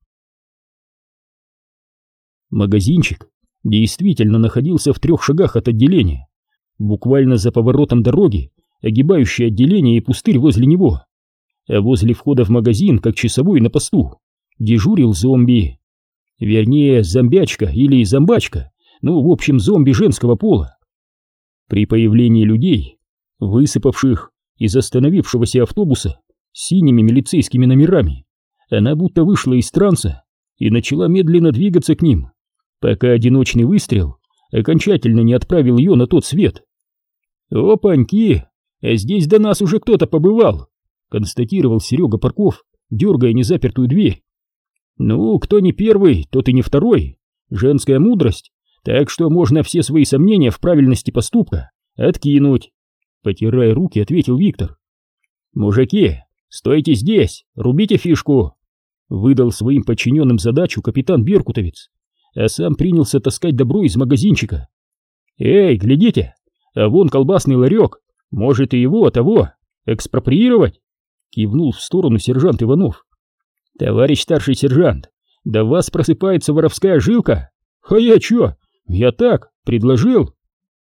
Магазинчик действительно находился в трех шагах от отделения, буквально за поворотом дороги, огибающей отделение и пустырь возле него. А возле входа в магазин, как часовой на посту, дежурил зомби. Вернее, зомбячка или зомбачка, ну, в общем, зомби женского пола. При появлении людей, высыпавших из остановившегося автобуса с синими милицейскими номерами, она будто вышла из транса и начала медленно двигаться к ним, пока одиночный выстрел окончательно не отправил ее на тот свет. «Опаньки! А здесь до нас уже кто-то побывал!» — констатировал Серега Парков, дергая незапертую дверь. «Ну, кто не первый, тот и не второй. Женская мудрость, так что можно все свои сомнения в правильности поступка откинуть», — потирая руки, ответил Виктор. «Мужики, стойте здесь, рубите фишку!» — выдал своим подчиненным задачу капитан Беркутовец, а сам принялся таскать добро из магазинчика. «Эй, глядите, а вон колбасный ларек, может и его, того, экспроприировать?» — кивнул в сторону сержант Иванов. «Товарищ старший сержант, да у вас просыпается воровская жилка? А я чё? Я так, предложил».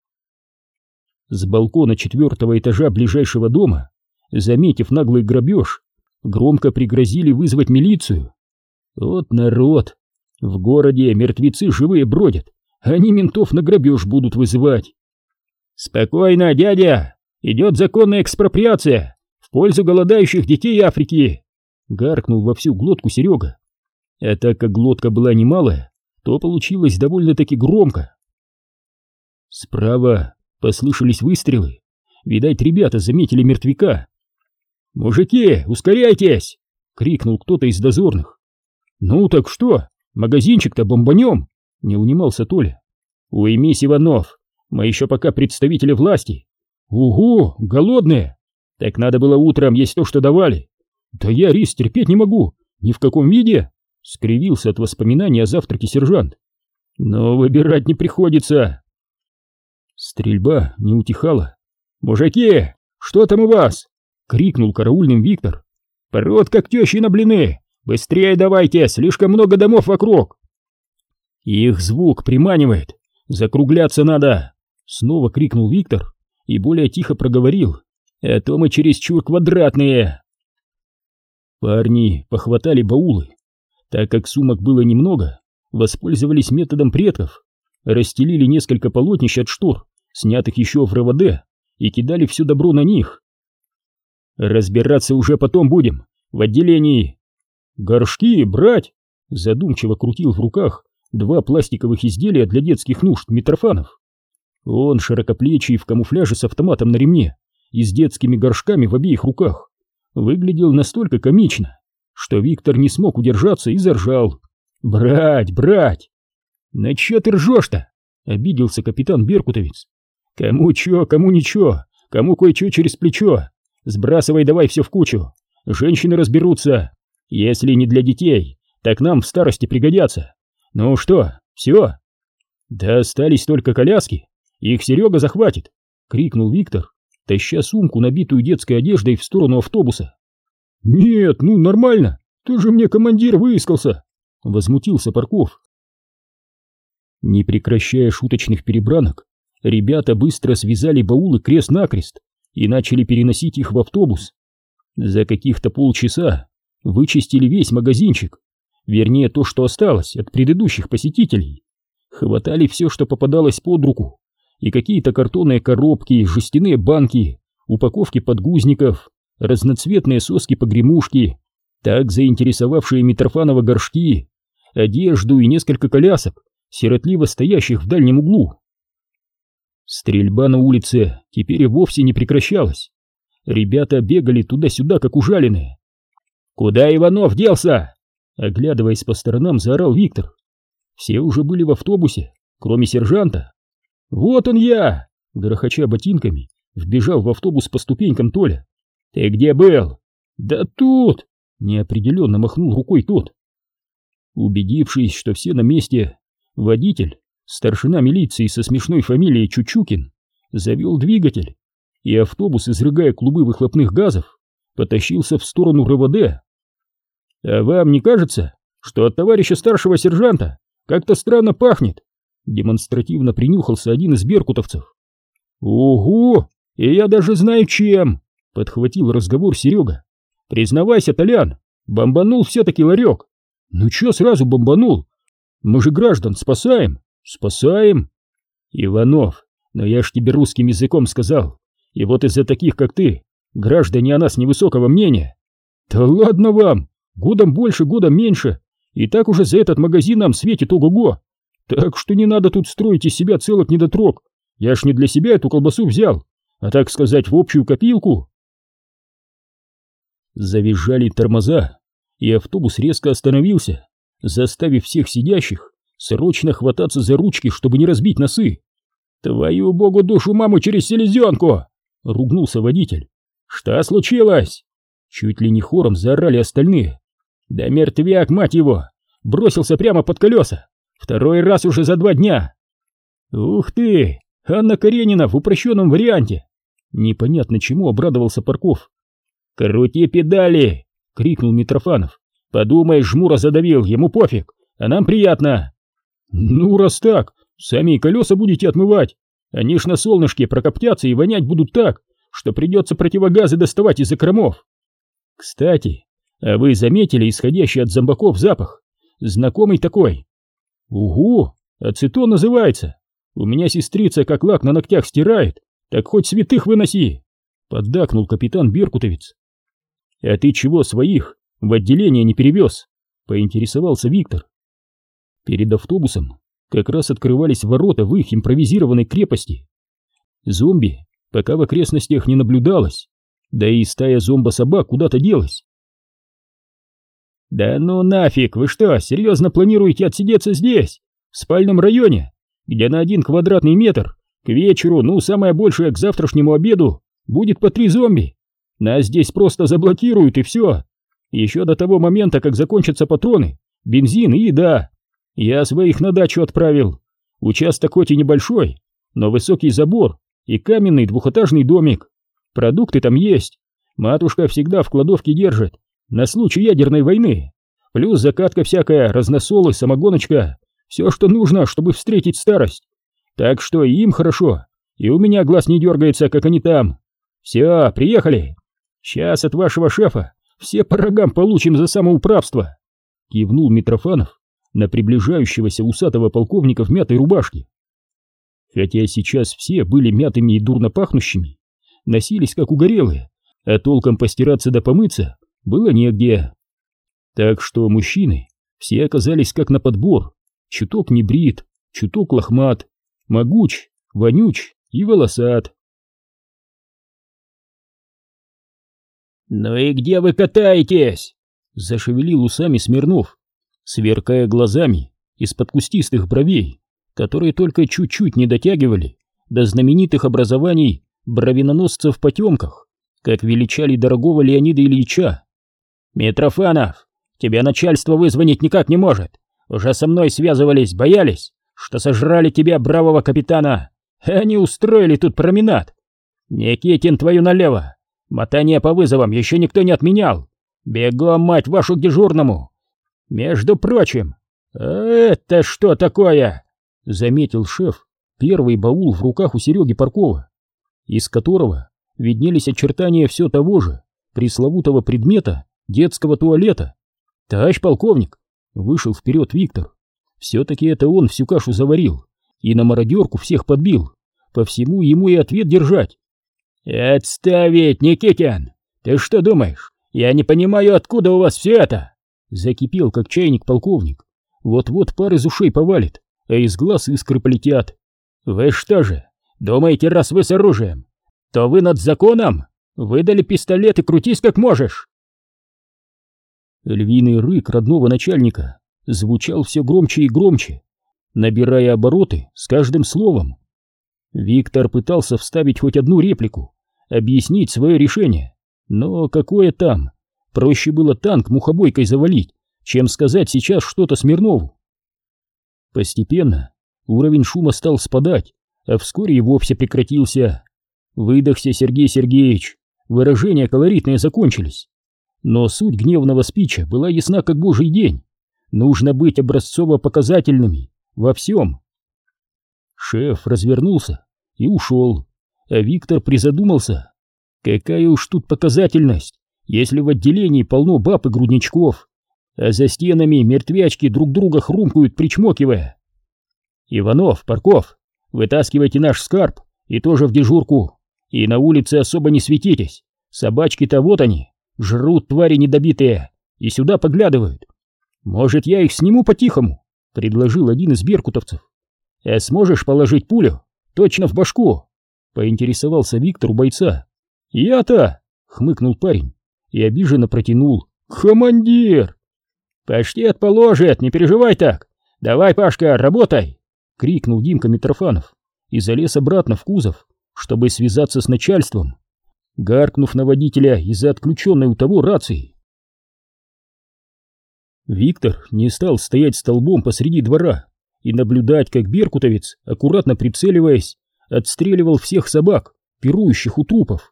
С балкона четвертого этажа ближайшего дома, заметив наглый грабеж, громко пригрозили вызвать милицию. Вот народ! В городе мертвецы живые бродят, они ментов на грабеж будут вызывать. «Спокойно, дядя! Идет законная экспроприация в пользу голодающих детей Африки!» — гаркнул во всю глотку Серега. А так как глотка была немалая, то получилось довольно-таки громко. Справа послышались выстрелы. Видать, ребята заметили мертвяка. «Мужики, ускоряйтесь!» — крикнул кто-то из дозорных. «Ну так что, магазинчик-то бомбанем!» — не унимался Толя. «Уймись, Иванов, мы еще пока представители власти». «Угу, голодные! Так надо было утром есть то, что давали». «Да я рис терпеть не могу, ни в каком виде!» — скривился от воспоминаний о завтраке сержант. «Но выбирать не приходится». Стрельба не утихала. «Мужики, что там у вас?» — крикнул караульным Виктор. «Пород как тещи на блины! Быстрее давайте, слишком много домов вокруг!» «Их звук приманивает, закругляться надо!» — снова крикнул Виктор и более тихо проговорил. «А то мы чересчур квадратные!» Парни похватали баулы. Так как сумок было немного, воспользовались методом предков, расстелили несколько полотнищ от штор, снятых еще в РОВД, и кидали все добро на них. «Разбираться уже потом будем, в отделении!» «Горшки брать!» — задумчиво крутил в руках два пластиковых изделия для детских нужд Митрофанов. Он широкоплечий в камуфляже с автоматом на ремне и с детскими горшками в обеих руках, выглядел настолько комично, что Виктор не смог удержаться и заржал. «Брать, брать!» «На чё ты ржёшь-то?» — обиделся капитан Беркутовец. «Кому чё, кому ничего, кому кое-чё через плечо. Сбрасывай давай все в кучу. Женщины разберутся. Если не для детей, так нам в старости пригодятся. Ну что, все?» «Да остались только коляски. Их Серега захватит!» — крикнул Виктор, таща сумку, набитую детской одеждой, в сторону автобуса. «Нет, ну нормально, ты же мне командир выискался!» — возмутился Парков. Не прекращая шуточных перебранок, ребята быстро связали баулы крест-накрест и начали переносить их в автобус. За каких-то полчаса вычистили весь магазинчик, вернее то, что осталось от предыдущих посетителей. Хватали все, что попадалось под руку, и какие-то картонные коробки, жестяные банки, упаковки подгузников, разноцветные соски-погремушки, так заинтересовавшие Митрофанова горшки, одежду и несколько колясок, сиротливо стоящих в дальнем углу. Стрельба на улице теперь и вовсе не прекращалась. Ребята бегали туда-сюда, как ужаленные. «Куда Иванов делся?» Оглядываясь по сторонам, заорал Виктор. Все уже были в автобусе, кроме сержанта. «Вот он я!» Грохоча ботинками, вбежал в автобус по ступенькам Толя. «Ты где был?» «Да тут!» Неопределенно махнул рукой тот. Убедившись, что все на месте, водитель, старшина милиции со смешной фамилией Чучукин, завел двигатель, и автобус, изрыгая клубы выхлопных газов, потащился в сторону РОВД. «А вам не кажется, что от товарища старшего сержанта как-то странно пахнет?» Демонстративно принюхался один из беркутовцев. «Ого! И я даже знаю чем!» — подхватил разговор Серега. «Признавайся, Толян, бомбанул все-таки ларек». «Ну чё сразу бомбанул? Мы же граждан спасаем, спасаем!» «Иванов, но я ж тебе русским языком сказал, и вот из-за таких, как ты, граждане о нас невысокого мнения». «Да ладно вам, годом больше, годом меньше, и так уже за этот магазин нам светит ого-го. Так что не надо тут строить из себя целок недотрог. Я ж не для себя эту колбасу взял, а так сказать в общую копилку». Завизжали тормоза, и автобус резко остановился, заставив всех сидящих срочно хвататься за ручки, чтобы не разбить носы. «Твою богу душу маму через селезенку!» — ругнулся водитель. «Что случилось?» Чуть ли не хором заорали остальные. «Да мертвяк, мать его! Бросился прямо под колеса! Второй раз уже за два дня!» «Ух ты! Анна Каренина в упрощенном варианте!» Непонятно чему обрадовался Парков. «Крути педали!» — крикнул Митрофанов. «Подумай, жмура задавил, ему пофиг, а нам приятно!» «Ну, раз так, сами и колеса будете отмывать. Они ж на солнышке прокоптятся и вонять будут так, что придется противогазы доставать из закромов. Кстати, а вы заметили исходящий от зомбаков запах? Знакомый такой?» «Угу, ацетон называется. У меня сестрица как лак на ногтях стирает, так хоть святых выноси!» — поддакнул капитан Беркутовец. «А ты чего своих в отделение не перевез?» — поинтересовался Виктор. Перед автобусом как раз открывались ворота в их импровизированной крепости. Зомби пока в окрестностях не наблюдалось, да и стая зомбо-собак куда-то делась. «Да ну нафиг, вы что, серьезно планируете отсидеться здесь, в спальном районе, где на один квадратный метр к вечеру, ну самое большее к завтрашнему обеду, будет по три зомби? Нас здесь просто заблокируют и все. Еще до того момента, как закончатся патроны, бензин и еда. Я своих на дачу отправил. Участок хоть и небольшой, но высокий забор и каменный двухэтажный домик. Продукты там есть. Матушка всегда в кладовке держит, на случай ядерной войны. Плюс закатка всякая, разносолы, самогоночка. Все, что нужно, чтобы встретить старость. Так что и им хорошо, и у меня глаз не дергается, как они там. Все, приехали. Сейчас от вашего шефа все по рогам получим за самоуправство. Кивнул Митрофанов на приближающегося усатого полковника в мятой рубашке. Хотя сейчас все были мятыми и дурно пахнущими, носились как угорелые, а толком постираться да помыться было негде. Так что мужчины все оказались как на подбор, чуток небрит, чуток лохмат, могуч, вонюч и волосат. «Ну и где вы катаетесь?» — зашевелил усами Смирнов, сверкая глазами из-под кустистых бровей, которые только чуть-чуть не дотягивали до знаменитых образований бровеноносцев в потемках, как величали дорогого Леонида Ильича. «Митрофанов, тебя начальство вызвонить никак не может. Уже со мной связывались, боялись, что сожрали тебя, бравого капитана, и они устроили тут променад. Никитин, твою налево. Мотание по вызовам еще никто не отменял. Бегом, мать вашу, к дежурному. Между прочим, это что такое?» — заметил шеф первый баул в руках у Сереги Паркова, из которого виднелись очертания все того же пресловутого предмета детского туалета. «Товарищ полковник!» — вышел вперед Виктор. Все-таки это он всю кашу заварил и на мародерку всех подбил. По всему ему и ответ держать. «Отставить, Никитин! Ты что думаешь, я не понимаю, откуда у вас все это?» Закипел, как чайник, полковник. Вот-вот пар из ушей повалит, а из глаз искры полетят. «Вы что же, думаете, раз вы с оружием, то вы над законом? Выдали пистолет и крутись как можешь!» Львиный рык родного начальника звучал все громче и громче, набирая обороты с каждым словом. Виктор пытался вставить хоть одну реплику, объяснить свое решение, но какое там? Проще было танк мухобойкой завалить, чем сказать сейчас что-то Смирнову. Постепенно уровень шума стал спадать, а вскоре и вовсе прекратился. Выдохся Сергей Сергеевич, выражения колоритные закончились. Но суть гневного спича была ясна как божий день. Нужно быть образцово-показательными во всем. Шеф развернулся и ушел, а Виктор призадумался. Какая уж тут показательность, если в отделении полно баб и грудничков, а за стенами мертвячки друг друга хрумкают, причмокивая. «Иванов, Парков, вытаскивайте наш скарб и тоже в дежурку, и на улице особо не светитесь, собачки-то вот они, жрут, твари недобитые, и сюда поглядывают. Может, я их сниму по-тихому?» — предложил один из беркутовцев. «А сможешь положить пулю точно в башку?» — поинтересовался Виктор у бойца. «Я-то!» — хмыкнул парень и обиженно протянул. «Командир!» «Паштет положит, не переживай так! Давай, Пашка, работай!» — крикнул Димка Митрофанов и залез обратно в кузов, чтобы связаться с начальством, гаркнув на водителя из-за отключенной у того рации. Виктор не стал стоять столбом посреди двора и наблюдать, как беркутовец, аккуратно прицеливаясь, отстреливал всех собак, пирующих у трупов.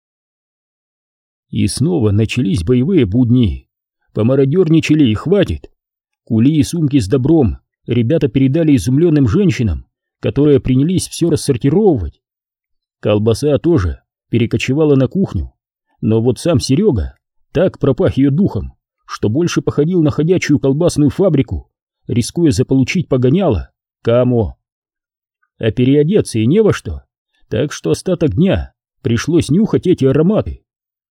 И снова начались боевые будни. Помародерничали и хватит. Кули и сумки с добром ребята передали изумленным женщинам, которые принялись все рассортировывать. Колбаса тоже перекочевала на кухню, но вот сам Серега так пропах ее духом, что больше походил на ходячую колбасную фабрику, рискуя заполучить погоняло, камо. А переодеться и не во что, так что остаток дня пришлось нюхать эти ароматы.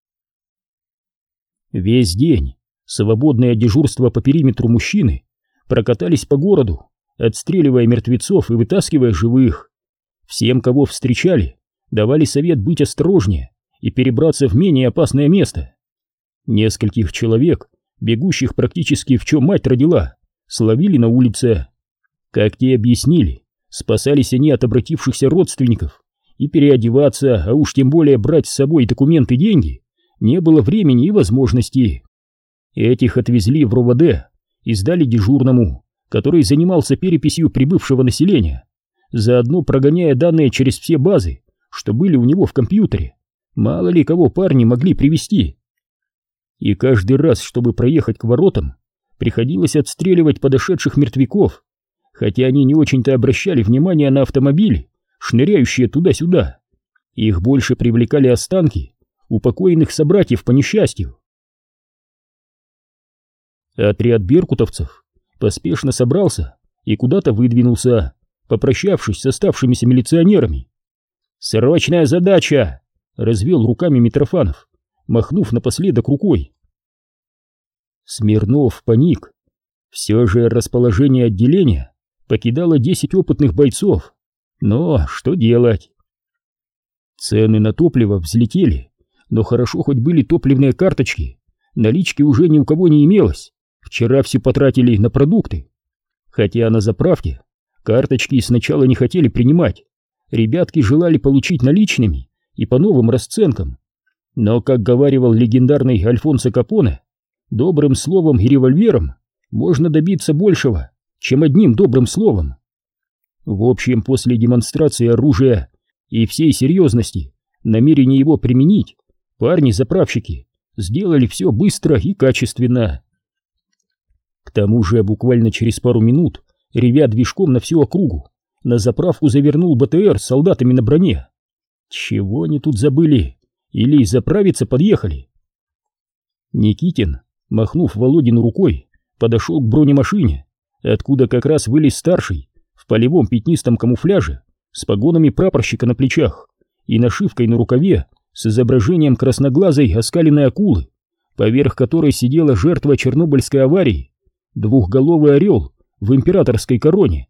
Весь день свободное дежурство по периметру мужчины прокатались по городу, отстреливая мертвецов и вытаскивая живых. Всем, кого встречали, давали совет быть осторожнее и перебраться в менее опасное место. Нескольких человек, бегущих практически в чем мать родила, словили на улице. Как те объяснили, спасались они от обратившихся родственников, и переодеваться, а уж тем более брать с собой документы и деньги, не было времени и возможности. Этих отвезли в РОВД и сдали дежурному, который занимался переписью прибывшего населения, заодно прогоняя данные через все базы, что были у него в компьютере. Мало ли кого парни могли привезти. И каждый раз, чтобы проехать к воротам, приходилось отстреливать подошедших мертвяков, хотя они не очень-то обращали внимание на автомобили, шныряющие туда-сюда. Их больше привлекали останки упокоенных собратьев по несчастью. Отряд беркутовцев поспешно собрался и куда-то выдвинулся, попрощавшись с оставшимися милиционерами. «Срочная задача!» — развел руками Митрофанов, махнув напоследок рукой. Смирнов паник. Все же расположение отделения покидало десять опытных бойцов. Но что делать? Цены на топливо взлетели, но хорошо хоть были топливные карточки, налички уже ни у кого не имелось, вчера все потратили на продукты. Хотя на заправке карточки сначала не хотели принимать, ребятки желали получить наличными и по новым расценкам. Но, как говаривал легендарный Альфонсо Капоне, добрым словом и револьвером можно добиться большего, чем одним добрым словом. В общем, после демонстрации оружия и всей серьезности намерения его применить, парни-заправщики сделали все быстро и качественно. К тому же буквально через пару минут, ревя движком на всю округу, на заправку завернул БТР с солдатами на броне. Чего они тут забыли? Или заправиться подъехали? Никитин, махнув Володину рукой, подошел к бронемашине, откуда как раз вылез старший в полевом пятнистом камуфляже с погонами прапорщика на плечах и нашивкой на рукаве с изображением красноглазой оскаленной акулы, поверх которой сидела жертва Чернобыльской аварии, двухголовый орел в императорской короне.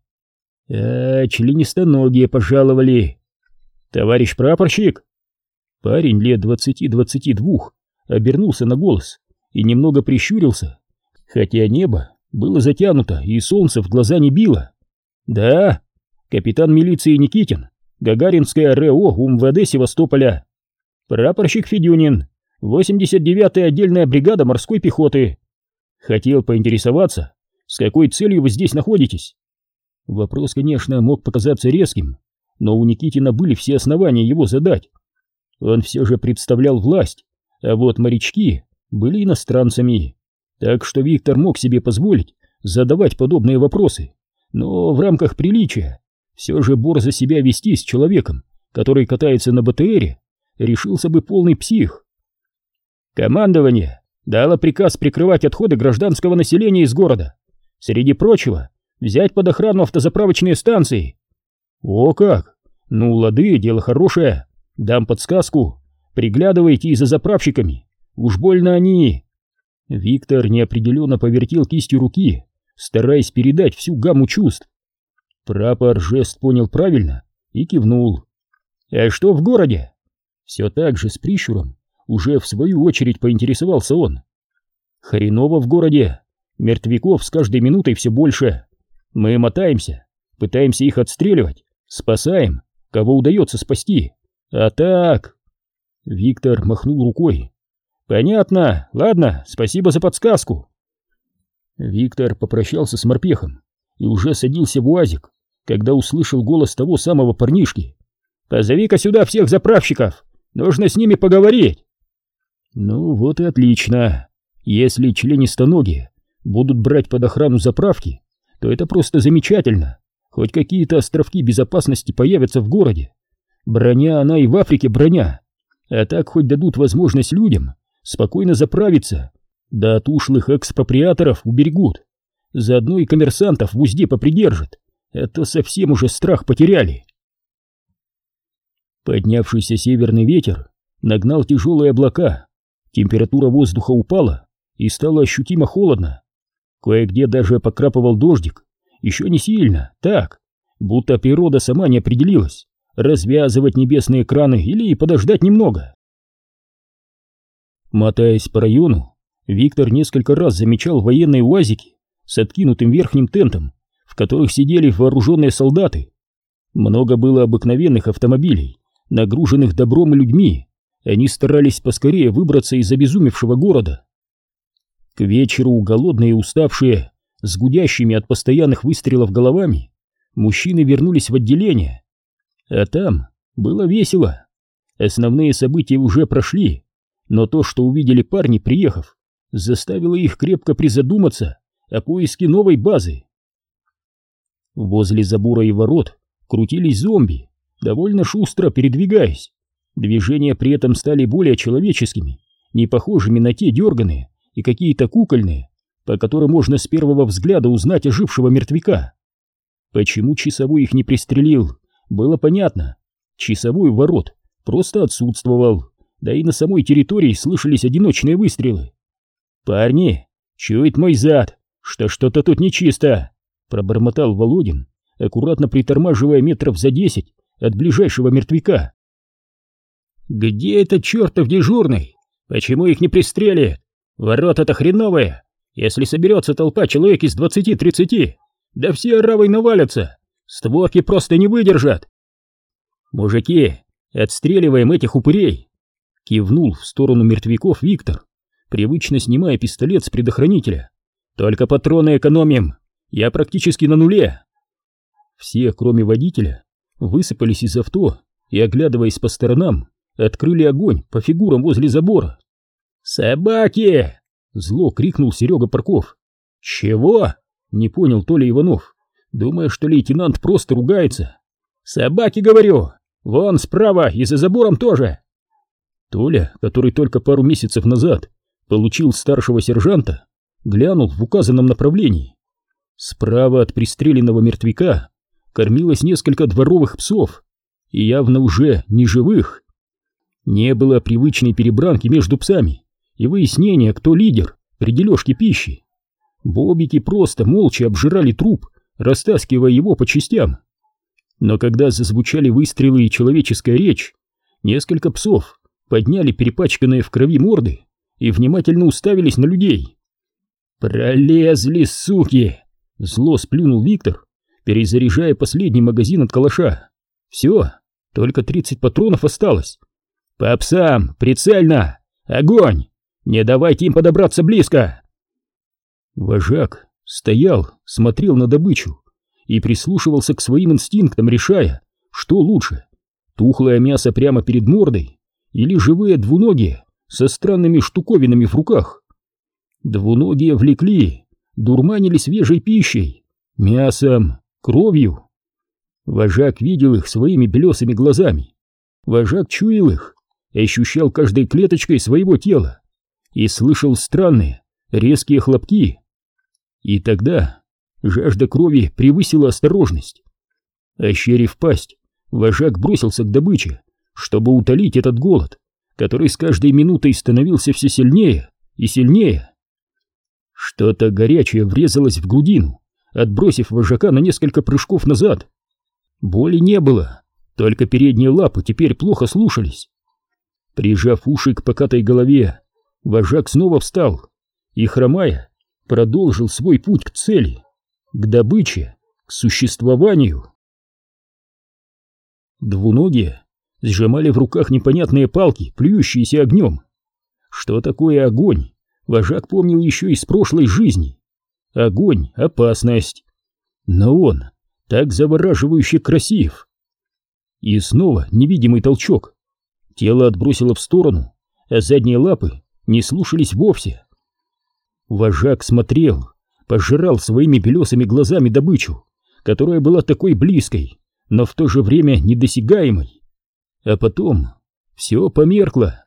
А, членистоногие пожаловали. Товарищ прапорщик? Парень лет двадцати-двадцати двух обернулся на голос и немного прищурился, хотя небо было затянуто и солнце в глаза не било. Да, капитан милиции Никитин, Гагаринская РО УМВД Севастополя. Прапорщик Федюнин, восемьдесят девятая отдельная бригада морской пехоты. Хотел поинтересоваться, с какой целью вы здесь находитесь? Вопрос, конечно, мог показаться резким, но у Никитина были все основания его задать. Он все же представлял власть, а вот морячки были иностранцами, так что Виктор мог себе позволить задавать подобные вопросы, но в рамках приличия все же борзо себя вести с человеком, который катается на БТРе, решился бы полный псих. Командование дало приказ прикрывать отходы гражданского населения из города, среди прочего взять под охрану автозаправочные станции. О как! Ну лады, дело хорошее. Дам подсказку. Приглядывайте и за заправщиками. Уж больно они... Виктор неопределенно повертел кистью руки, стараясь передать всю гамму чувств. Прапор жест понял правильно и кивнул. А что в городе? Все так же с прищуром уже в свою очередь поинтересовался он. Хреново в городе. Мертвяков с каждой минутой все больше. Мы мотаемся, пытаемся их отстреливать, спасаем, кого удается спасти. А так... Виктор махнул рукой. Понятно, ладно, спасибо за подсказку. Виктор попрощался с морпехом и уже садился в УАЗик, когда услышал голос того самого парнишки. Позови-ка сюда всех заправщиков, нужно с ними поговорить. Ну вот и отлично. Если членистоногие будут брать под охрану заправки, то это просто замечательно. Хоть какие-то островки безопасности появятся в городе. Броня, она и в Африке броня. А так хоть дадут возможность людям спокойно заправиться, да от ушлых экспроприаторов уберегут. Заодно и коммерсантов в узде попридержат. Это совсем уже страх потеряли. Поднявшийся северный ветер нагнал тяжелые облака. Температура воздуха упала и стало ощутимо холодно. Кое-где даже покрапывал дождик. Еще не сильно, так, будто природа сама не определилась, развязывать небесные краны или подождать немного. Мотаясь по району, Виктор несколько раз замечал военные УАЗики с откинутым верхним тентом, в которых сидели вооруженные солдаты. Много было обыкновенных автомобилей, нагруженных добром и людьми. Они старались поскорее выбраться из обезумевшего города. К вечеру, голодные и уставшие, с гудящими от постоянных выстрелов головами, мужчины вернулись в отделение. А там было весело. Основные события уже прошли, но то, что увидели парни, приехав, заставило их крепко призадуматься о поиске новой базы. Возле забора и ворот крутились зомби, довольно шустро передвигаясь. Движения при этом стали более человеческими, не похожими на те дерганые и какие-то кукольные, по которым можно с первого взгляда узнать ожившего мертвяка. Почему часовой их не пристрелил, было понятно. Часовой у ворот просто отсутствовал, да и на самой территории слышались одиночные выстрелы. «Парни, чует мой зад, что что-то тут нечисто», — пробормотал Володин, аккуратно притормаживая метров за десять от ближайшего мертвяка. Где этот чертов дежурный? Почему их не пристрелят? Ворота-то хреновые. Если соберется толпа человек из двадцати-тридцати, да все оравой навалятся. Створки просто не выдержат. Мужики, отстреливаем этих упырей. Кивнул в сторону мертвяков Виктор, привычно снимая пистолет с предохранителя. Только патроны экономим. Я практически на нуле. Все, кроме водителя, высыпались из авто и, оглядываясь по сторонам, открыли огонь по фигурам возле забора. «Собаки!» — зло крикнул Серега Парков. «Чего?» — не понял Толя Иванов, думая, что лейтенант просто ругается. «Собаки, говорю! Вон справа и за забором тоже!» Толя, который только пару месяцев назад получил старшего сержанта, глянул в указанном направлении. Справа от пристреленного мертвяка кормилось несколько дворовых псов, и явно уже не живых. Не было привычной перебранки между псами и выяснения, кто лидер при дележке пищи. Бобики просто молча обжирали труп, растаскивая его по частям. Но когда зазвучали выстрелы и человеческая речь, несколько псов подняли перепачканные в крови морды и внимательно уставились на людей. «Пролезли, суки!» — зло сплюнул Виктор, перезаряжая последний магазин от калаша. «Все, только тридцать патронов осталось. По псам, прицельно! Огонь! Не давайте им подобраться близко!» Вожак стоял, смотрел на добычу и прислушивался к своим инстинктам, решая, что лучше — тухлое мясо прямо перед мордой или живые двуногие со странными штуковинами в руках. Двуногие влекли, дурманили свежей пищей, мясом, кровью. Вожак видел их своими белесыми глазами. Вожак чуял их, ощущал каждой клеточкой своего тела и слышал странные, резкие хлопки. И тогда жажда крови превысила осторожность. Ощерив пасть, вожак бросился к добыче, чтобы утолить этот голод, который с каждой минутой становился все сильнее и сильнее. Что-то горячее врезалось в грудину, отбросив вожака на несколько прыжков назад. Боли не было, только передние лапы теперь плохо слушались. Прижав уши к покатой голове, вожак снова встал и, хромая, продолжил свой путь к цели, к добыче, к существованию. Двуногие сжимали в руках непонятные палки, плюющиеся огнем. Что такое огонь, вожак помнил еще из прошлой жизни. Огонь — опасность. Но он так завораживающе красив. И снова невидимый толчок. Тело отбросило в сторону, а задние лапы не слушались вовсе. Вожак смотрел, пожирал своими белесыми глазами добычу, которая была такой близкой, но в то же время недосягаемой. А потом все померкло.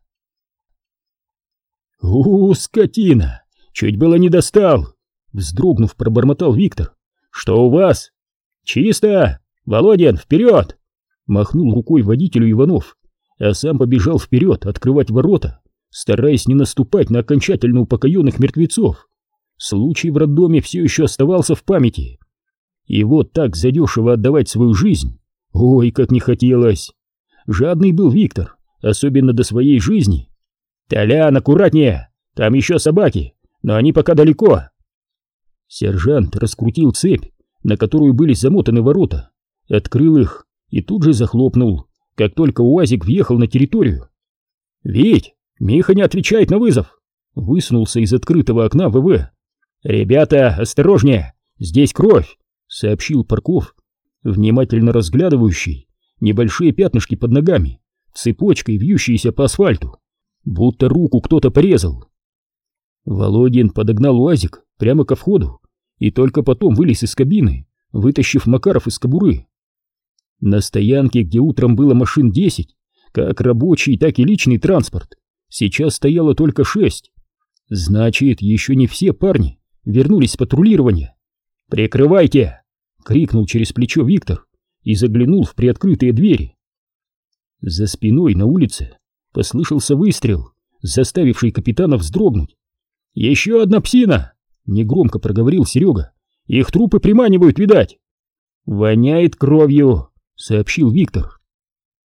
«У, скотина! Чуть было не достал!» Вздрогнув, пробормотал Виктор. «Что у вас?» «Чисто! Володин, вперед!» Махнул рукой водителю Иванов, а сам побежал вперед открывать ворота, стараясь не наступать на окончательно упокоенных мертвецов. Случай в роддоме все еще оставался в памяти. И вот так задешево отдавать свою жизнь, ой, как не хотелось. Жадный был Виктор, особенно до своей жизни. «Толян, аккуратнее! Там еще собаки, но они пока далеко!» Сержант раскрутил цепь, на которую были замотаны ворота, открыл их и тут же захлопнул, как только УАЗик въехал на территорию. «Вить, Миха не отвечает на вызов!» Высунулся из открытого окна ВВ. «Ребята, осторожнее! Здесь кровь!» — сообщил Парков, внимательно разглядывающий небольшие пятнышки под ногами, цепочкой вьющиеся по асфальту, будто руку кто-то порезал. Володин подогнал УАЗик прямо ко входу и только потом вылез из кабины, вытащив Макаров из кобуры. На стоянке, где утром было машин десять, как рабочий, так и личный транспорт, сейчас стояло только шесть. Значит, еще не все парни вернулись с патрулирования. «Прикрывайте!» — крикнул через плечо Виктор и заглянул в приоткрытые двери. За спиной на улице послышался выстрел, заставивший капитана вздрогнуть. «Еще одна псина!» — негромко проговорил Серега. «Их трупы приманивают, видать!» «Воняет кровью!» — сообщил Виктор.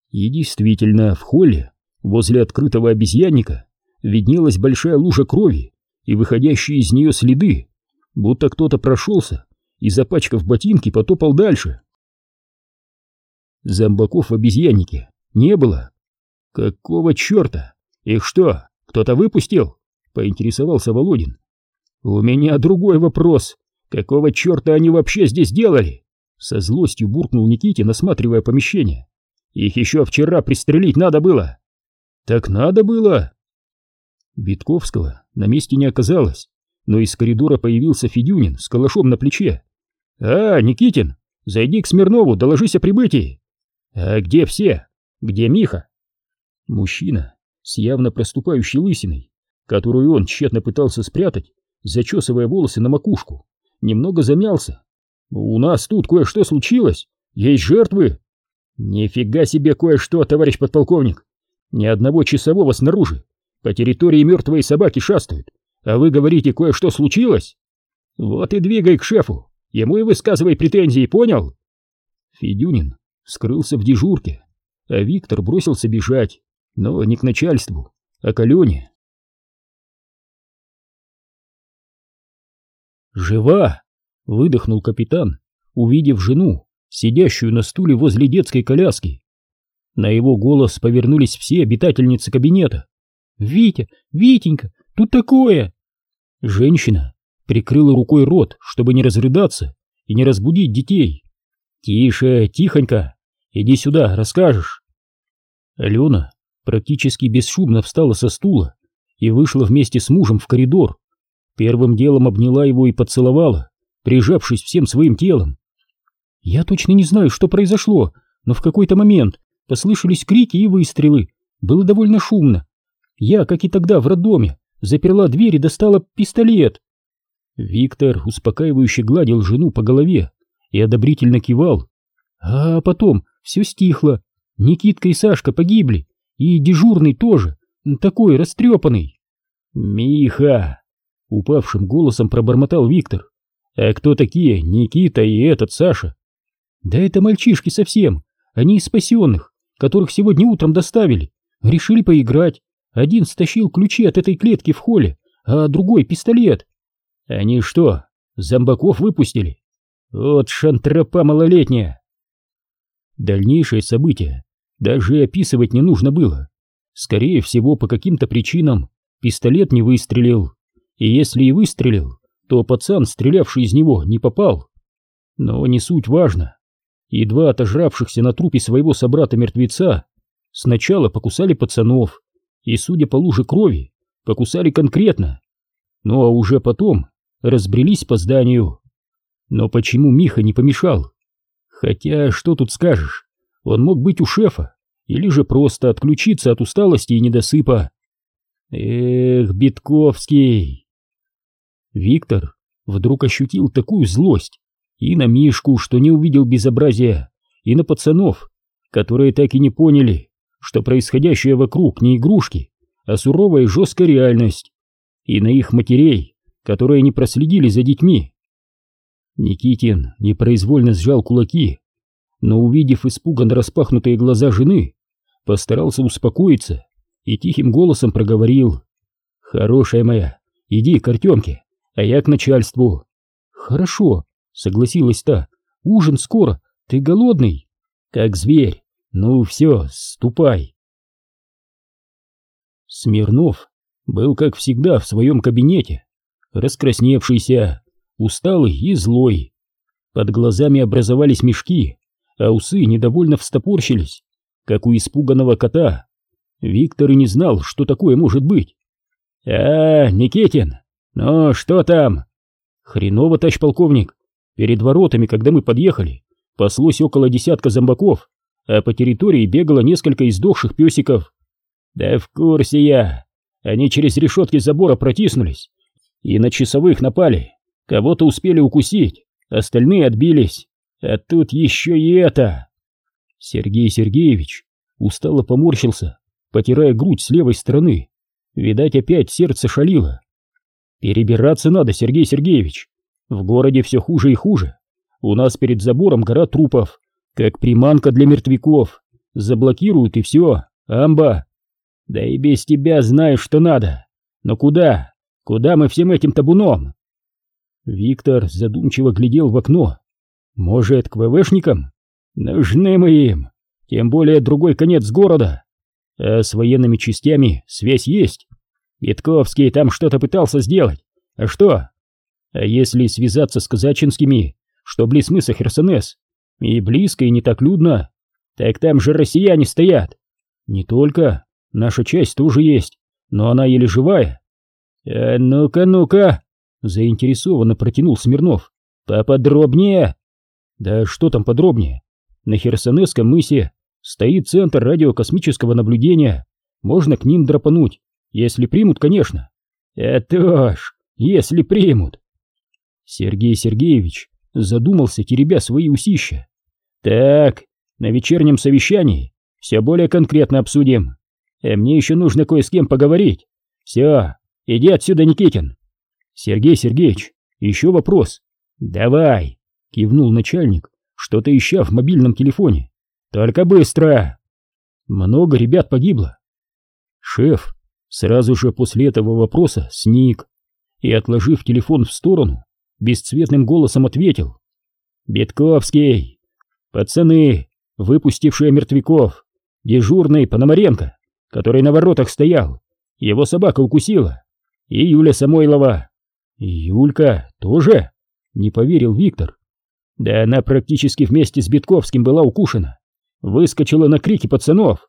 И действительно, в холле, возле открытого обезьянника, виднелась большая лужа крови и выходящие из нее следы, будто кто-то прошелся и, запачкав ботинки, потопал дальше. Зомбаков в обезьяннике не было. Какого черта? Их что, кто-то выпустил? Поинтересовался Володин. У меня другой вопрос. Какого черта они вообще здесь делали? Со злостью буркнул Никитин, осматривая помещение. Их еще вчера пристрелить надо было. Так надо было. Битковского на месте не оказалось, но из коридора появился Федюнин с калашом на плече. «А, Никитин, зайди к Смирнову, доложись о прибытии». «А где все? Где Миха?» Мужчина с явно проступающей лысиной, которую он тщетно пытался спрятать, зачесывая волосы на макушку, немного замялся. «У нас тут кое-что случилось, есть жертвы». «Нифига себе кое-что, товарищ подполковник! Ни одного часового снаружи, по территории мертвые собаки шастают, а вы говорите, кое-что случилось? Вот и двигай к шефу, ему и высказывай претензии, понял?» Федюнин скрылся в дежурке, а Виктор бросился бежать, но не к начальству, а к Алене. «Жива!» — выдохнул капитан, увидев жену, сидящую на стуле возле детской коляски. На его голос повернулись все обитательницы кабинета. «Витя! Витенька! Тут такое!» Женщина прикрыла рукой рот, чтобы не разрыдаться и не разбудить детей. «Тише, тихонько! Иди сюда, расскажешь!» Алена практически бесшумно встала со стула и вышла вместе с мужем в коридор. Первым делом обняла его и поцеловала, прижавшись всем своим телом. «Я точно не знаю, что произошло, но в какой-то момент послышались крики и выстрелы. Было довольно шумно. Я, как и тогда в роддоме, заперла дверь и достала пистолет». Виктор успокаивающе гладил жену по голове и одобрительно кивал. А потом все стихло. Никитка и Сашка погибли, и дежурный тоже, такой растрепанный. «Миха!» — упавшим голосом пробормотал Виктор. «А кто такие Никита и этот Саша?» «Да это мальчишки совсем, они из спасенных, которых сегодня утром доставили. Решили поиграть. Один стащил ключи от этой клетки в холле, а другой пистолет». «Они что, зомбаков выпустили? Вот шантропа малолетняя!» Дальнейшие события даже описывать не нужно было. Скорее всего, по каким-то причинам пистолет не выстрелил, и если и выстрелил, то пацан, стрелявший из него, не попал. Но не суть важно. Едва отожравшихся на трупе своего собрата-мертвеца сначала покусали пацанов, и, судя по луже крови, покусали конкретно. Ну а уже потом разбрелись по зданию. Но почему Миха не помешал? Хотя, что тут скажешь, он мог быть у шефа, или же просто отключиться от усталости и недосыпа. Эх, Битковский! Виктор вдруг ощутил такую злость и на Мишку, что не увидел безобразия, и на пацанов, которые так и не поняли, что происходящее вокруг не игрушки, а суровая и жесткая реальность, и на их матерей, которые не проследили за детьми. Никитин непроизвольно сжал кулаки, но, увидев испуганно распахнутые глаза жены, постарался успокоиться и тихим голосом проговорил: «Хорошая моя, иди к Артемке, а я к начальству». «Хорошо», — согласилась та, — «ужин скоро, ты голодный?» «Как зверь, ну все, ступай». Смирнов был, как всегда, в своем кабинете, раскрасневшийся, усталый и злой. Под глазами образовались мешки, а усы недовольно встопорщились, как у испуганного кота. Виктор и не знал, что такое может быть. «А, Никитин, ну что там?» «Хреново, товарищ полковник. Перед воротами, когда мы подъехали, паслось около десятка зомбаков, а по территории бегало несколько издохших песиков». «Да в курсе я. Они через решетки забора протиснулись и на часовых напали. Кого-то успели укусить, остальные отбились. А тут еще и это!» Сергей Сергеевич устало поморщился, потирая грудь с левой стороны. Видать, опять сердце шалило. «Перебираться надо, Сергей Сергеевич. В городе все хуже и хуже. У нас перед забором гора трупов, как приманка для мертвяков. заблокируют и все, амба. Да и без тебя знаю, что надо. Но куда? Куда мы всем этим табуном? Виктор задумчиво глядел в окно. Может, к ВВшникам? Нужны мы им. Тем более другой конец города. А с военными частями связь есть. Витковский там что-то пытался сделать. А что? А если связаться с казачинскими, что близ мыса Херсонес, и близко, и не так людно, так там же россияне стоят. Не только, наша часть тоже есть, но она еле живая. А ну-ка, ну-ка, заинтересованно протянул Смирнов. Поподробнее. Да что там подробнее? На Херсонесском мысе стоит центр радиокосмического наблюдения. Можно к ним драпануть, если примут, конечно. Это ж, если примут. Сергей Сергеевич задумался, теребя свои усища. Так, на вечернем совещании все более конкретно обсудим. А мне еще нужно кое с кем поговорить. Все, иди отсюда, Никитин. Сергей Сергеевич, еще вопрос. Давай, кивнул начальник, что-то ища в мобильном телефоне. Только быстро. Много ребят погибло. Шеф сразу же после этого вопроса сник и, отложив телефон в сторону, бесцветным голосом ответил. Битковский, пацаны, выпустившие мертвяков, дежурный Пономаренко, который на воротах стоял, его собака укусила, и Юля Самойлова. Юлька тоже? Не поверил Виктор. Да она практически вместе с Битковским была укушена, выскочила на крики пацанов.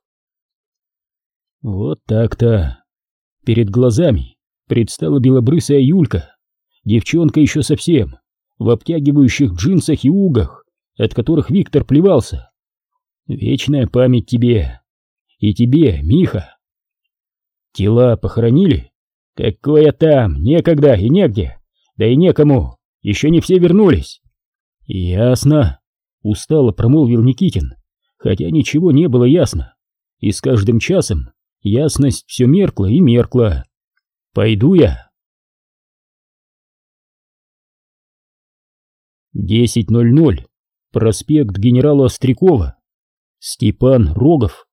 Вот так-то. Перед глазами предстала белобрысая Юлька, девчонка еще совсем, в обтягивающих джинсах и угах, от которых Виктор плевался. Вечная память тебе. И тебе, Миха. Тела похоронили? Какое там, некогда и негде, да и некому, еще не все вернулись. Ясно, устало промолвил Никитин, хотя ничего не было ясно, и с каждым часом ясность все меркла и меркла. Пойду я. десять ноль ноль. Проспект генерала Острякова. Степан Рогов.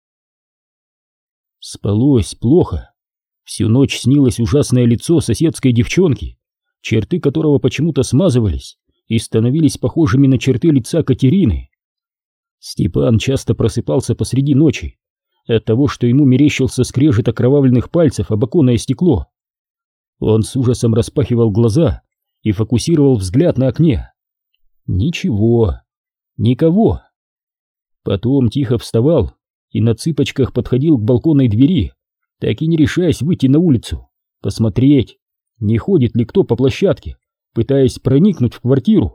Спалось плохо. Всю ночь снилось ужасное лицо соседской девчонки, черты которого почему-то смазывались и становились похожими на черты лица Катерины. Степан часто просыпался посреди ночи от того, что ему мерещился скрежет окровавленных пальцев об оконное стекло. Он с ужасом распахивал глаза и фокусировал взгляд на окне. Ничего, никого. Потом тихо вставал и на цыпочках подходил к балконной двери, так и не решаясь выйти на улицу, посмотреть, не ходит ли кто по площадке, пытаясь проникнуть в квартиру.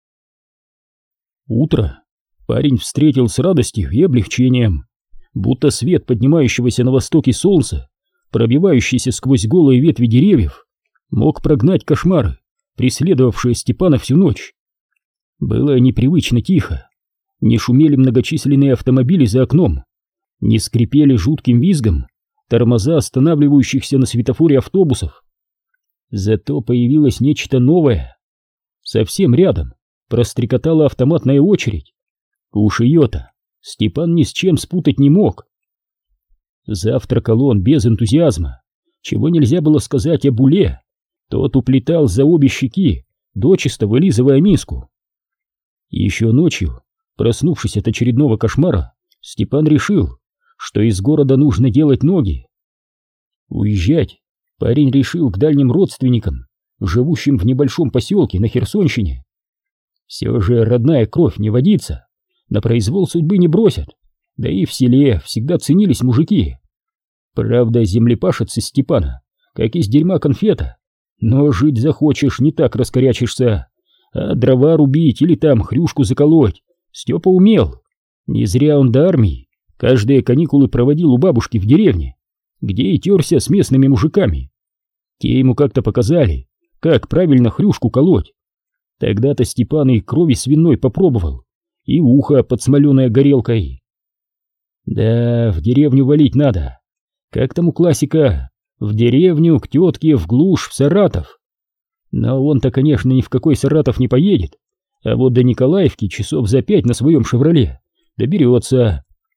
Утро парень встретил с радостью и облегчением, будто свет поднимающегося на востоке солнца, пробивающийся сквозь голые ветви деревьев, мог прогнать кошмары, преследовавшие Степана всю ночь. Было непривычно тихо, не шумели многочисленные автомобили за окном, не скрипели жутким визгом тормоза останавливающихся на светофоре автобусов. Зато появилось нечто новое. Совсем рядом прострекотала автоматная очередь. Уж ее-то Степан ни с чем спутать не мог. Завтракал он без энтузиазма, чего нельзя было сказать о Буле. Тот уплетал за обе щеки, дочисто вылизывая миску. Еще ночью, проснувшись от очередного кошмара, Степан решил, что из города нужно делать ноги. Уезжать парень решил к дальним родственникам, живущим в небольшом поселке на Херсонщине. Все же родная кровь не водится, на произвол судьбы не бросят, да и в селе всегда ценились мужики. Правда, землепашец из Степана, как из дерьма конфета, но жить захочешь, не так раскорячишься, а дрова рубить или там хрюшку заколоть Степа умел. Не зря он до армии каждые каникулы проводил у бабушки в деревне, где и терся с местными мужиками. Те ему как-то показали, как правильно хрюшку колоть. Тогда-то Степан и крови свиной попробовал, и ухо подсмоленное горелкой. Да, в деревню валить надо. Как там у классика? В деревню, к тетке, в глушь, в Саратов. Но он-то, конечно, ни в какой Саратов не поедет, а вот до Николаевки часов за пять на своем «Шевроле» доберется.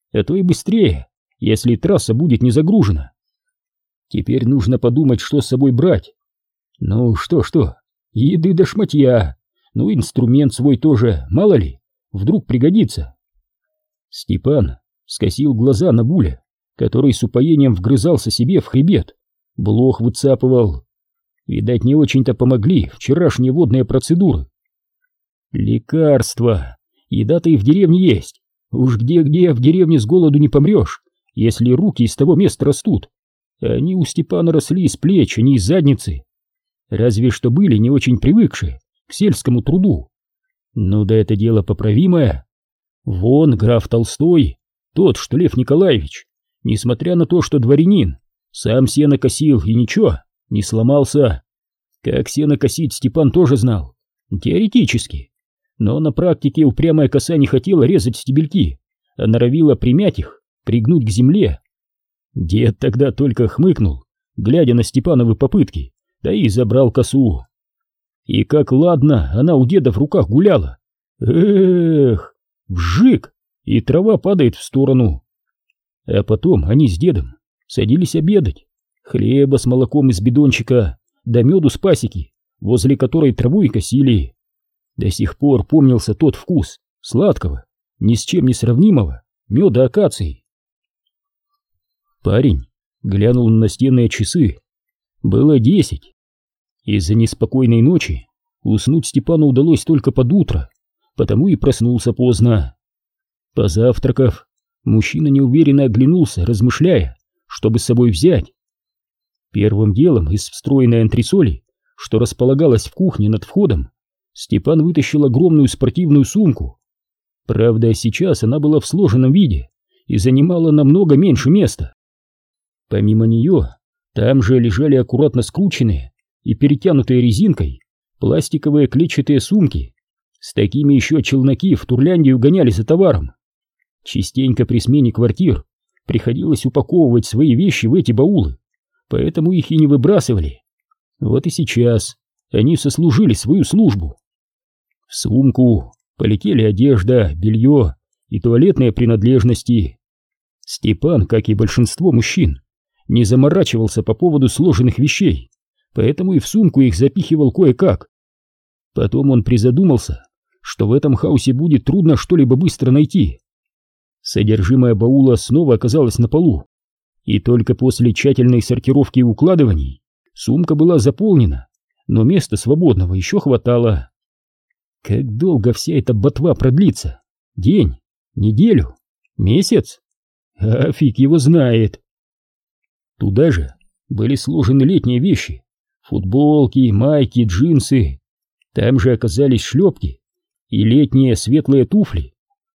а то и быстрее, если трасса будет не загружена. Теперь нужно подумать, что с собой брать. Ну что-что, еды да шматья, ну инструмент свой тоже, мало ли, вдруг пригодится. Степан скосил глаза на Буля, который с упоением вгрызался себе в хребет, блох выцапывал. Видать, не очень-то помогли вчерашние водные процедуры. Лекарства, еда-то и в деревне есть. Уж где-где, в деревне с голоду не помрешь, если руки из того места растут. Они у Степана росли из плеч, а не из задницы. Разве что были не очень привыкшие к сельскому труду. Ну да это дело поправимое. Вон граф Толстой, тот, что Лев Николаевич, несмотря на то, что дворянин, сам сено косил и ничего, не сломался. Как сено косить Степан тоже знал, теоретически. Но на практике упрямая коса не хотела резать стебельки, а норовила примять их, пригнуть к земле. Дед тогда только хмыкнул, глядя на Степановы попытки, да и забрал косу. И как ладно она у деда в руках гуляла. Эх, вжик, и трава падает в сторону. А потом они с дедом садились обедать. Хлеба с молоком из бидончика, да меду с пасеки, возле которой траву и косили. До сих пор помнился тот вкус сладкого, ни с чем не сравнимого меда акации. Парень глянул на настенные часы. Было десять. Из-за неспокойной ночи уснуть Степану удалось только под утро, потому и проснулся поздно. Позавтракав, мужчина неуверенно оглянулся, размышляя, чтобы с собой взять. Первым делом из встроенной антресоли, что располагалась в кухне над входом, Степан вытащил огромную спортивную сумку. Правда, сейчас она была в сложенном виде и занимала намного меньше места. Помимо нее, там же лежали аккуратно скрученные и перетянутые резинкой пластиковые клетчатые сумки. С такими еще челноки в Турляндию гоняли за товаром. Частенько при смене квартир приходилось упаковывать свои вещи в эти баулы, поэтому их и не выбрасывали. Вот и сейчас они сослужили свою службу. В сумку полетели одежда, белье и туалетные принадлежности. Степан, как и большинство мужчин, не заморачивался по поводу сложенных вещей, поэтому и в сумку их запихивал кое-как. Потом он призадумался, что в этом хаосе будет трудно что-либо быстро найти. Содержимое баула снова оказалось на полу, и только после тщательной сортировки и укладываний сумка была заполнена, но места свободного еще хватало. Как долго вся эта ботва продлится? День? Неделю? Месяц? А фиг его знает. Туда же были сложены летние вещи: футболки, майки, джинсы. Там же оказались шлепки и летние светлые туфли.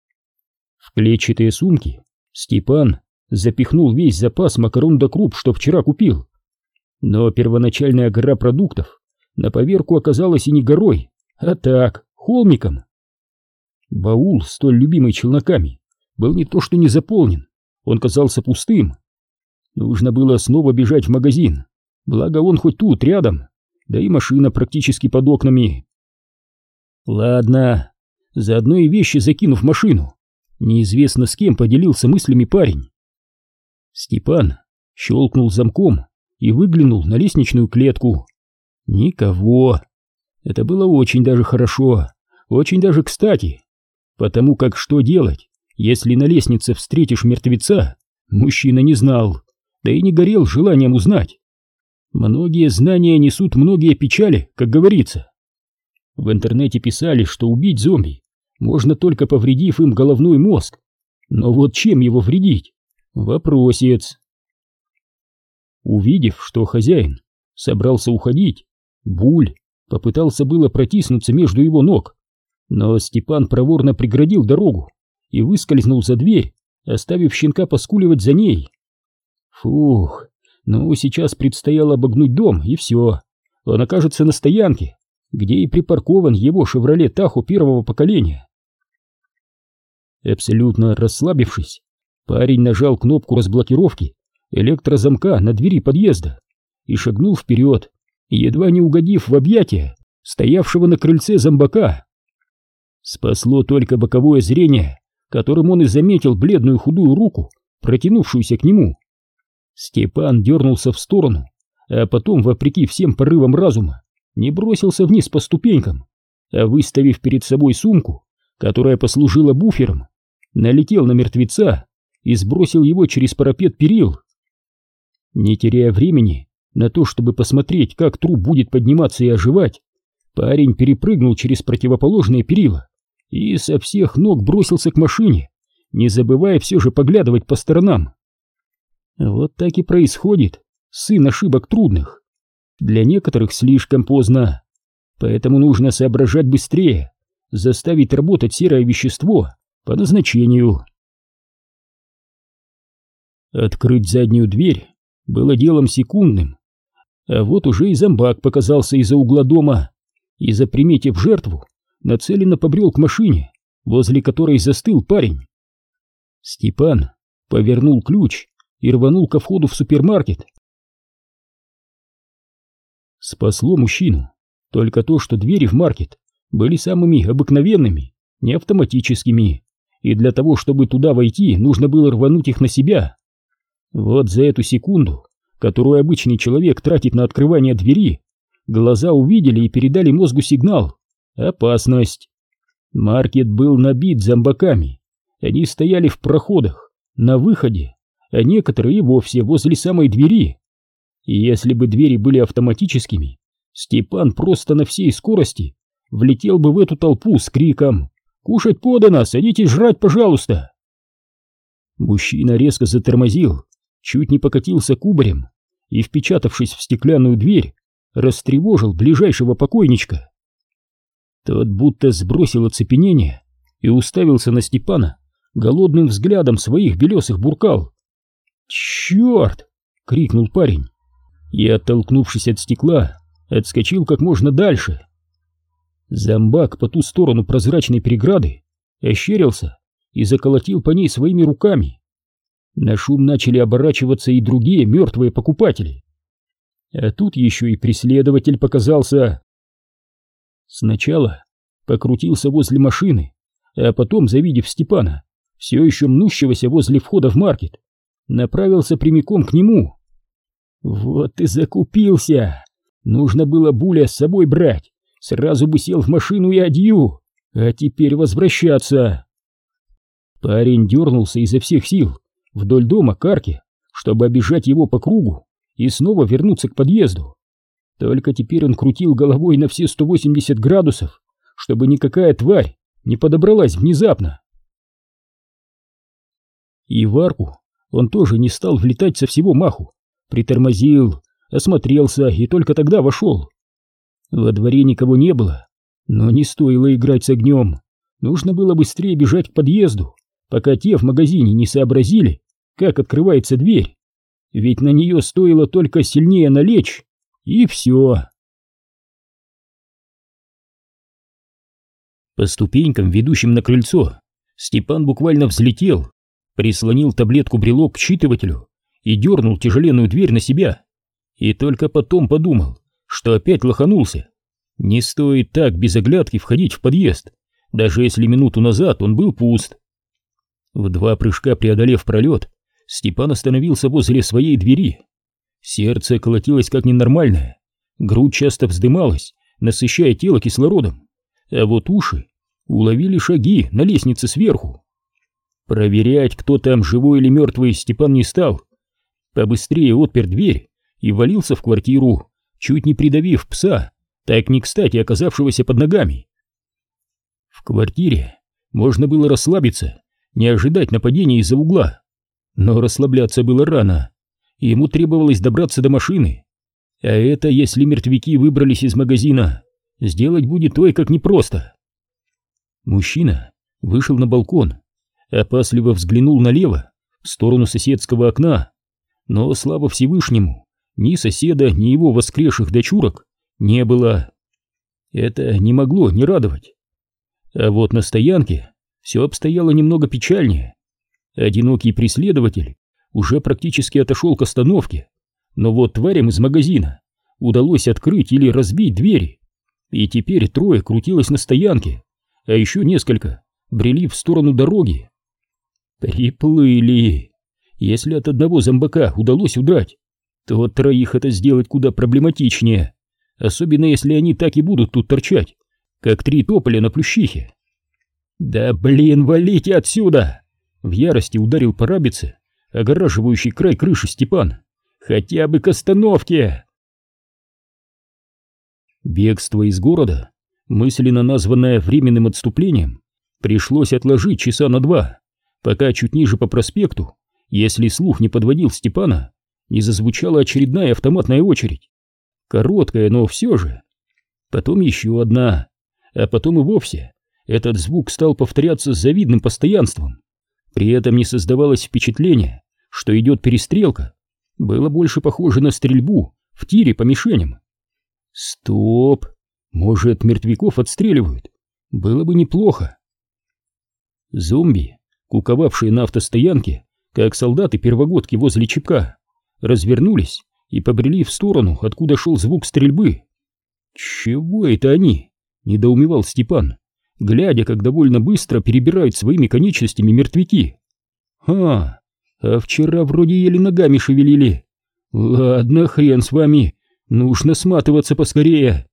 В клетчатые сумки Степан запихнул весь запас макарон да круп, что вчера купил. Но первоначальная гора продуктов на поверку оказалась и не горой, а так, холмиком. Баул, столь любимый челноками, был не то что не заполнен, он казался пустым. Нужно было снова бежать в магазин, благо он хоть тут, рядом, да и машина практически под окнами. Ладно, заодно и вещи закинув в машину, неизвестно с кем поделился мыслями парень. Степан щелкнул замком и выглянул на лестничную клетку. Никого. Это было очень даже хорошо, очень даже кстати, потому как что делать, если на лестнице встретишь мертвеца, мужчина не знал, да и не горел желанием узнать. Многие знания несут многие печали, как говорится. В интернете писали, что убить зомби можно только повредив им головной мозг. Но вот чем его вредить? Вопросец. Увидев, что хозяин собрался уходить, Буль попытался было протиснуться между его ног, но Степан проворно преградил дорогу и выскользнул за дверь, оставив щенка поскуливать за ней. Фух, ну сейчас предстояло обогнуть дом, и все. Он окажется на стоянке, где и припаркован его «Шевроле Тахо» первого поколения. Абсолютно расслабившись, парень нажал кнопку разблокировки электрозамка на двери подъезда и шагнул вперед, едва не угодив в объятия стоявшего на крыльце зомбака. Спасло только боковое зрение, которым он и заметил бледную худую руку, протянувшуюся к нему. Степан дернулся в сторону, а потом, вопреки всем порывам разума, не бросился вниз по ступенькам, а, выставив перед собой сумку, которая послужила буфером, налетел на мертвеца и сбросил его через парапет перил. Не теряя времени на то, чтобы посмотреть, как труп будет подниматься и оживать, парень перепрыгнул через противоположные перила и со всех ног бросился к машине, не забывая все же поглядывать по сторонам. Вот так и происходит, сын ошибок трудных. Для некоторых слишком поздно, поэтому нужно соображать быстрее, заставить работать серое вещество по назначению. Открыть заднюю дверь было делом секундным, а вот уже и зомбак показался из-за угла дома и, заприметив жертву, нацеленно побрел к машине, возле которой застыл парень. Степан повернул ключ и рванул ко входу в супермаркет. Спасло мужчину только то, что двери в маркет были самыми обыкновенными, не автоматическими, и для того, чтобы туда войти, нужно было рвануть их на себя. Вот за эту секунду, которую обычный человек тратит на открывание двери, глаза увидели и передали мозгу сигнал: опасность. Маркет был набит зомбаками, они стояли в проходах, на выходе, а некоторые и вовсе возле самой двери. И если бы двери были автоматическими, Степан просто на всей скорости влетел бы в эту толпу с криком: «Кушать подано, садитесь жрать, пожалуйста!». Мужчина резко затормозил, чуть не покатился кубарем и, впечатавшись в стеклянную дверь, растревожил ближайшего покойничка. Тот будто сбросил оцепенение и уставился на Степана голодным взглядом своих белесых буркал. «Черт!» — крикнул парень и, оттолкнувшись от стекла, отскочил как можно дальше. Зомбак по ту сторону прозрачной преграды ощерился и заколотил по ней своими руками. На шум начали оборачиваться и другие мертвые покупатели. А тут еще и преследователь показался. Сначала покрутился возле машины, а потом, завидев Степана, все еще мнущегося возле входа в маркет, направился прямиком к нему. Вот и закупился. Нужно было Буля с собой брать, сразу бы сел в машину и адью, а теперь возвращаться. Парень дернулся изо всех сил вдоль дома к арке, чтобы обижать его по кругу и снова вернуться к подъезду. Только теперь он крутил головой на все сто восемьдесят градусов, чтобы никакая тварь не подобралась внезапно. И в арку он тоже не стал влетать со всего маху, притормозил, осмотрелся и только тогда вошел. Во дворе никого не было, но не стоило играть с огнем. Нужно было быстрее бежать к подъезду, пока те в магазине не сообразили, как открывается дверь. Ведь на нее стоило только сильнее налечь, и все. По ступенькам, ведущим на крыльцо, Степан буквально взлетел, прислонил таблетку-брелок к считывателю и дернул тяжеленную дверь на себя. И только потом подумал, что опять лоханулся. Не стоит так без оглядки входить в подъезд, даже если минуту назад он был пуст. В два прыжка преодолев пролет, Степан остановился возле своей двери. Сердце колотилось как ненормальное, грудь часто вздымалась, насыщая тело кислородом, а вот уши уловили шаги на лестнице сверху. Проверять, кто там, живой или мертвый, Степан не стал. Побыстрее отпер дверь и валился в квартиру, чуть не придавив пса, так не кстати оказавшегося под ногами. В квартире можно было расслабиться, не ожидать нападения из-за угла. Но расслабляться было рано. Ему требовалось добраться до машины. А это, если мертвяки выбрались из магазина, сделать будет ой как непросто. Мужчина вышел на балкон, опасливо взглянул налево, в сторону соседского окна, но, слава Всевышнему, ни соседа, ни его воскресших дочурок не было. Это не могло не радовать. А вот на стоянке все обстояло немного печальнее. Одинокий преследователь уже практически отошел к остановке, но вот тварям из магазина удалось открыть или разбить двери, и теперь трое крутилось на стоянке, а еще несколько брели в сторону дороги. Приплыли. Если от одного зомбака удалось удрать, то от троих это сделать куда проблематичнее, особенно если они так и будут тут торчать, как три тополя на плющихе. «Да блин, валите отсюда!» В ярости ударил по рабице, огораживающий край крыши Степан. «Хотя бы к остановке!» Бегство из города, мысленно названное временным отступлением, пришлось отложить часа на два, пока чуть ниже по проспекту, если слух не подводил Степана, не зазвучала очередная автоматная очередь. Короткая, но все же. Потом еще одна, а потом и вовсе этот звук стал повторяться с завидным постоянством. При этом не создавалось впечатления, что идет перестрелка. Было больше похоже на стрельбу в тире по мишеням. Стоп! Может, мертвяков отстреливают? Было бы неплохо. Зомби, куковавшие на автостоянке, как солдаты-первогодки возле чипка, развернулись и побрели в сторону, откуда шел звук стрельбы. «Чего это они?» — недоумевал Степан, глядя, как довольно быстро перебирают своими конечностями мертвяки. «А, а вчера вроде еле ногами шевелили. Ладно, хрен с вами, нужно сматываться поскорее».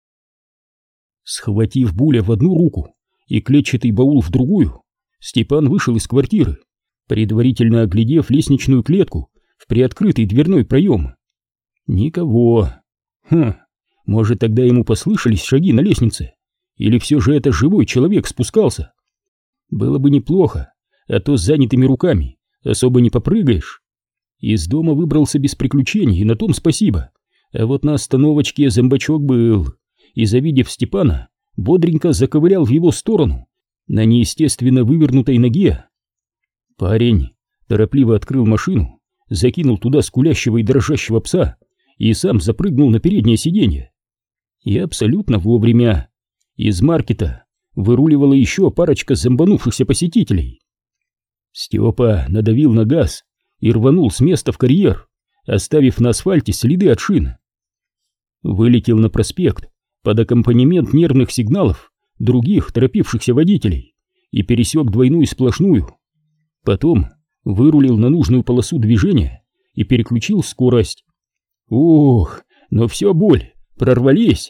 Схватив Буля в одну руку и клетчатый баул в другую, Степан вышел из квартиры, предварительно оглядев лестничную клетку в приоткрытый дверной проем. Никого. Хм, может, тогда ему послышались шаги на лестнице? Или все же это живой человек спускался? Было бы неплохо, а то с занятыми руками особо не попрыгаешь. Из дома выбрался без приключений, и на том спасибо. А вот на остановочке зомбачок был, и, завидев Степана, бодренько заковылял в его сторону на неестественно вывернутой ноге. Парень торопливо открыл машину, закинул туда скулящего и дрожащего пса и сам запрыгнул на переднее сиденье. И абсолютно вовремя. Из маркета выруливала еще парочка зомбанувшихся посетителей. Степа надавил на газ и рванул с места в карьер, оставив на асфальте следы от шин. Вылетел на проспект под аккомпанемент нервных сигналов других торопившихся водителей и пересек двойную сплошную. Потом вырулил на нужную полосу движения и переключил скорость. Ух, но все, боль, прорвались.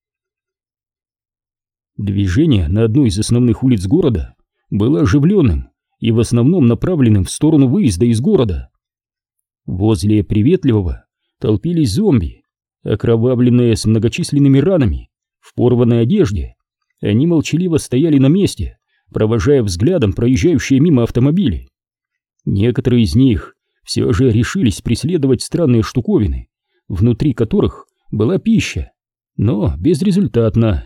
Движение на одной из основных улиц города было оживленным и в основном направленным в сторону выезда из города. Возле Приветливого толпились зомби, окровавленные с многочисленными ранами, в порванной одежде. Они молчаливо стояли на месте, провожая взглядом проезжающие мимо автомобили. Некоторые из них все же решились преследовать странные штуковины, внутри которых была пища, но безрезультатно.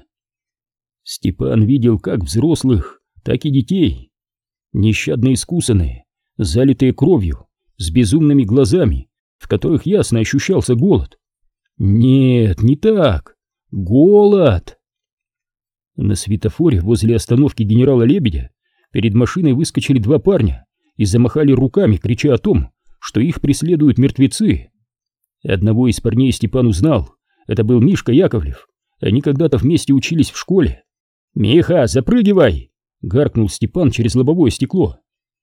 Степан видел как взрослых, так и детей, нещадно искусанные, залитые кровью, с безумными глазами, в которых ясно ощущался голод. Нет, не так. Голод! На светофоре возле остановки генерала Лебедя перед машиной выскочили два парня и замахали руками, крича о том, что их преследуют мертвецы. Одного из парней Степан узнал. Это был Мишка Яковлев. Они когда-то вместе учились в школе. «Миха, запрыгивай!» — гаркнул Степан через лобовое стекло.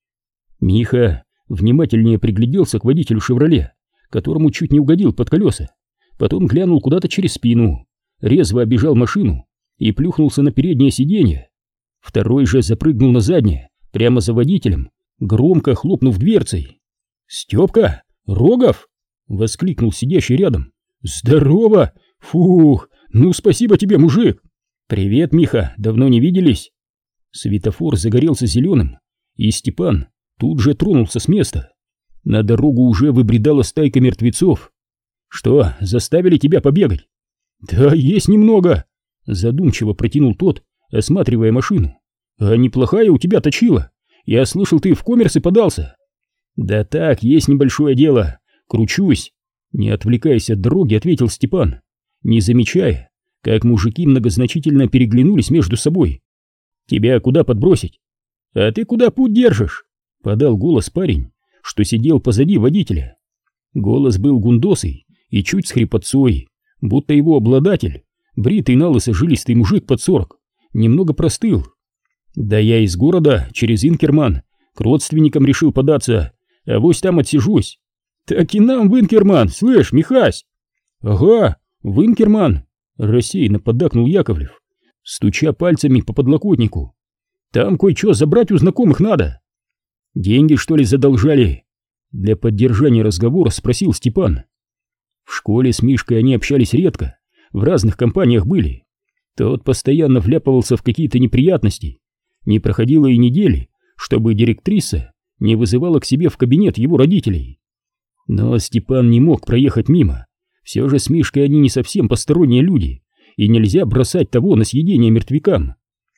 Миха внимательнее пригляделся к водителю «Шевроле», которому чуть не угодил под колеса. Потом глянул куда-то через спину, резво обежал машину и плюхнулся на переднее сиденье. Второй же запрыгнул на заднее, прямо за водителем, громко хлопнув дверцей. «Степка! Рогов!» — воскликнул сидящий рядом. «Здорово! Фух! Ну спасибо тебе, мужик!» «Привет, Миха! Давно не виделись!» Светофор загорелся зеленым, и Степан тут же тронулся с места. На дорогу уже выбредала стайка мертвецов. «Что, заставили тебя побегать?» «Да есть немного!» — задумчиво протянул тот, осматривая машину. «А неплохая у тебя точила. Я слышал, ты в коммерсы подался». «Да так, есть небольшое дело. Кручусь». Не отвлекаясь от дороги, ответил Степан, не замечая, как мужики многозначительно переглянулись между собой. «Тебя куда подбросить?» «А ты куда путь держишь?» — подал голос парень, что сидел позади водителя. Голос был гундосый и чуть с хрипотцой, будто его обладатель, бритый налысо жилистый мужик под сорок, немного простыл. «Да я из города, через Инкерман, К родственникам решил податься, авось там отсижусь. Так и нам в Инкерман, слышь, Михась? Ага, в Инкерман, рассеянно поддакнул Яковлев, стуча пальцами по подлокотнику. Там кое-что забрать у знакомых надо. Деньги, что ли, задолжали? Для поддержания разговора спросил Степан. В школе с Мишкой они общались редко, в разных компаниях были. Тот постоянно вляпывался в какие-то неприятности. Не проходило и недели, чтобы директриса не вызывала к себе в кабинет его родителей. Но Степан не мог проехать мимо. Все же с Мишкой они не совсем посторонние люди, и нельзя бросать того на съедение мертвякам.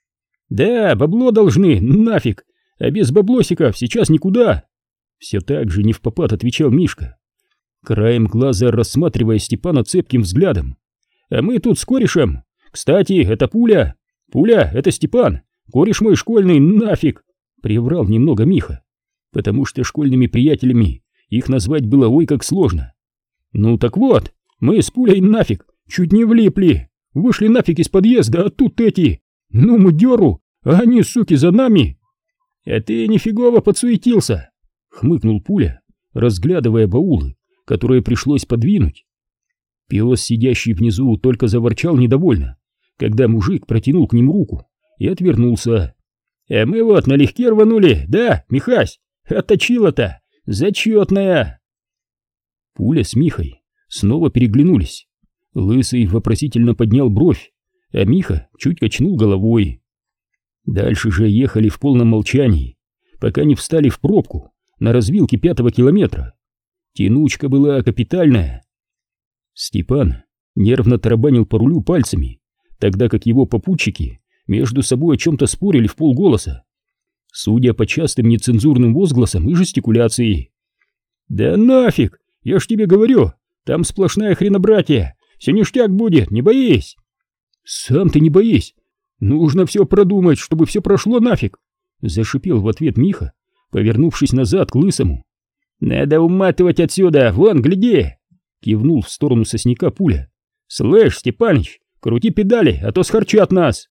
Да, бабло должны, нафиг, а без баблосиков сейчас никуда. Все так же невпопад отвечал Мишка, краем глаза рассматривая Степана цепким взглядом. А мы тут с корешем. Кстати, это Пуля. Пуля, это Степан. Кореш мой школьный, нафиг. Приврал немного Миха, потому что школьными приятелями их назвать было ой как сложно. Ну так вот, мы с Пулей нафиг чуть не влипли. Вышли нафиг из подъезда, а тут эти. Ну мы дёру, а они, суки, за нами. А ты нифигово подсуетился, хмыкнул Пуля, разглядывая баулы, которые пришлось подвинуть. Пес, сидящий внизу, только заворчал недовольно, когда мужик протянул к ним руку и отвернулся. А мы вот налегке рванули, да, Михась? Отточила-то, зачетная. Пуля с Михой снова переглянулись. Лысый вопросительно поднял бровь, а Миха чуть качнул головой. Дальше же ехали в полном молчании, пока не встали в пробку на развилке пятого километра. Тянучка была капитальная. Степан нервно тарабанил по рулю пальцами, тогда как его попутчики между собой о чем-то спорили в полголоса, судя по частым нецензурным возгласам и жестикуляции. «Да нафиг! Я ж тебе говорю, там сплошная хренобратья, все ништяк будет, не боись!» «Сам ты не боись! Нужно все продумать, чтобы все прошло нафиг!» Зашипел в ответ Миха, повернувшись назад к Лысому. «Надо уматывать отсюда, вон, гляди!» Кивнул в сторону сосняка Пуля. «Слышь, Степаныч, крути педали, а то схарчат нас!»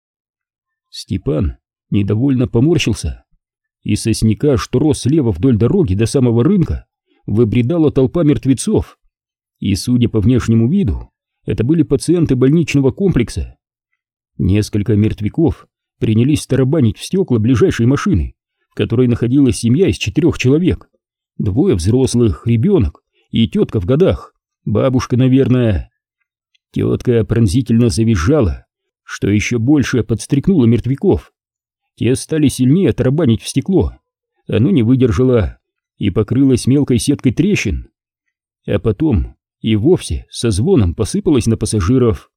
Степан недовольно поморщился. Из сосняка, что рос слева вдоль дороги до самого рынка, выбредала толпа мертвецов. И, судя по внешнему виду, это были пациенты больничного комплекса. Несколько мертвяков принялись тарабанить в стекла ближайшей машины, в которой находилась семья из четырех человек. Двое взрослых, ребенок и тетка в годах, бабушка, наверное. Тетка пронзительно завизжала, что еще больше подстрекнуло мертвяков. Те стали сильнее тарабанить в стекло. Оно не выдержало и покрылось мелкой сеткой трещин. А потом и вовсе со звоном посыпалось на пассажиров.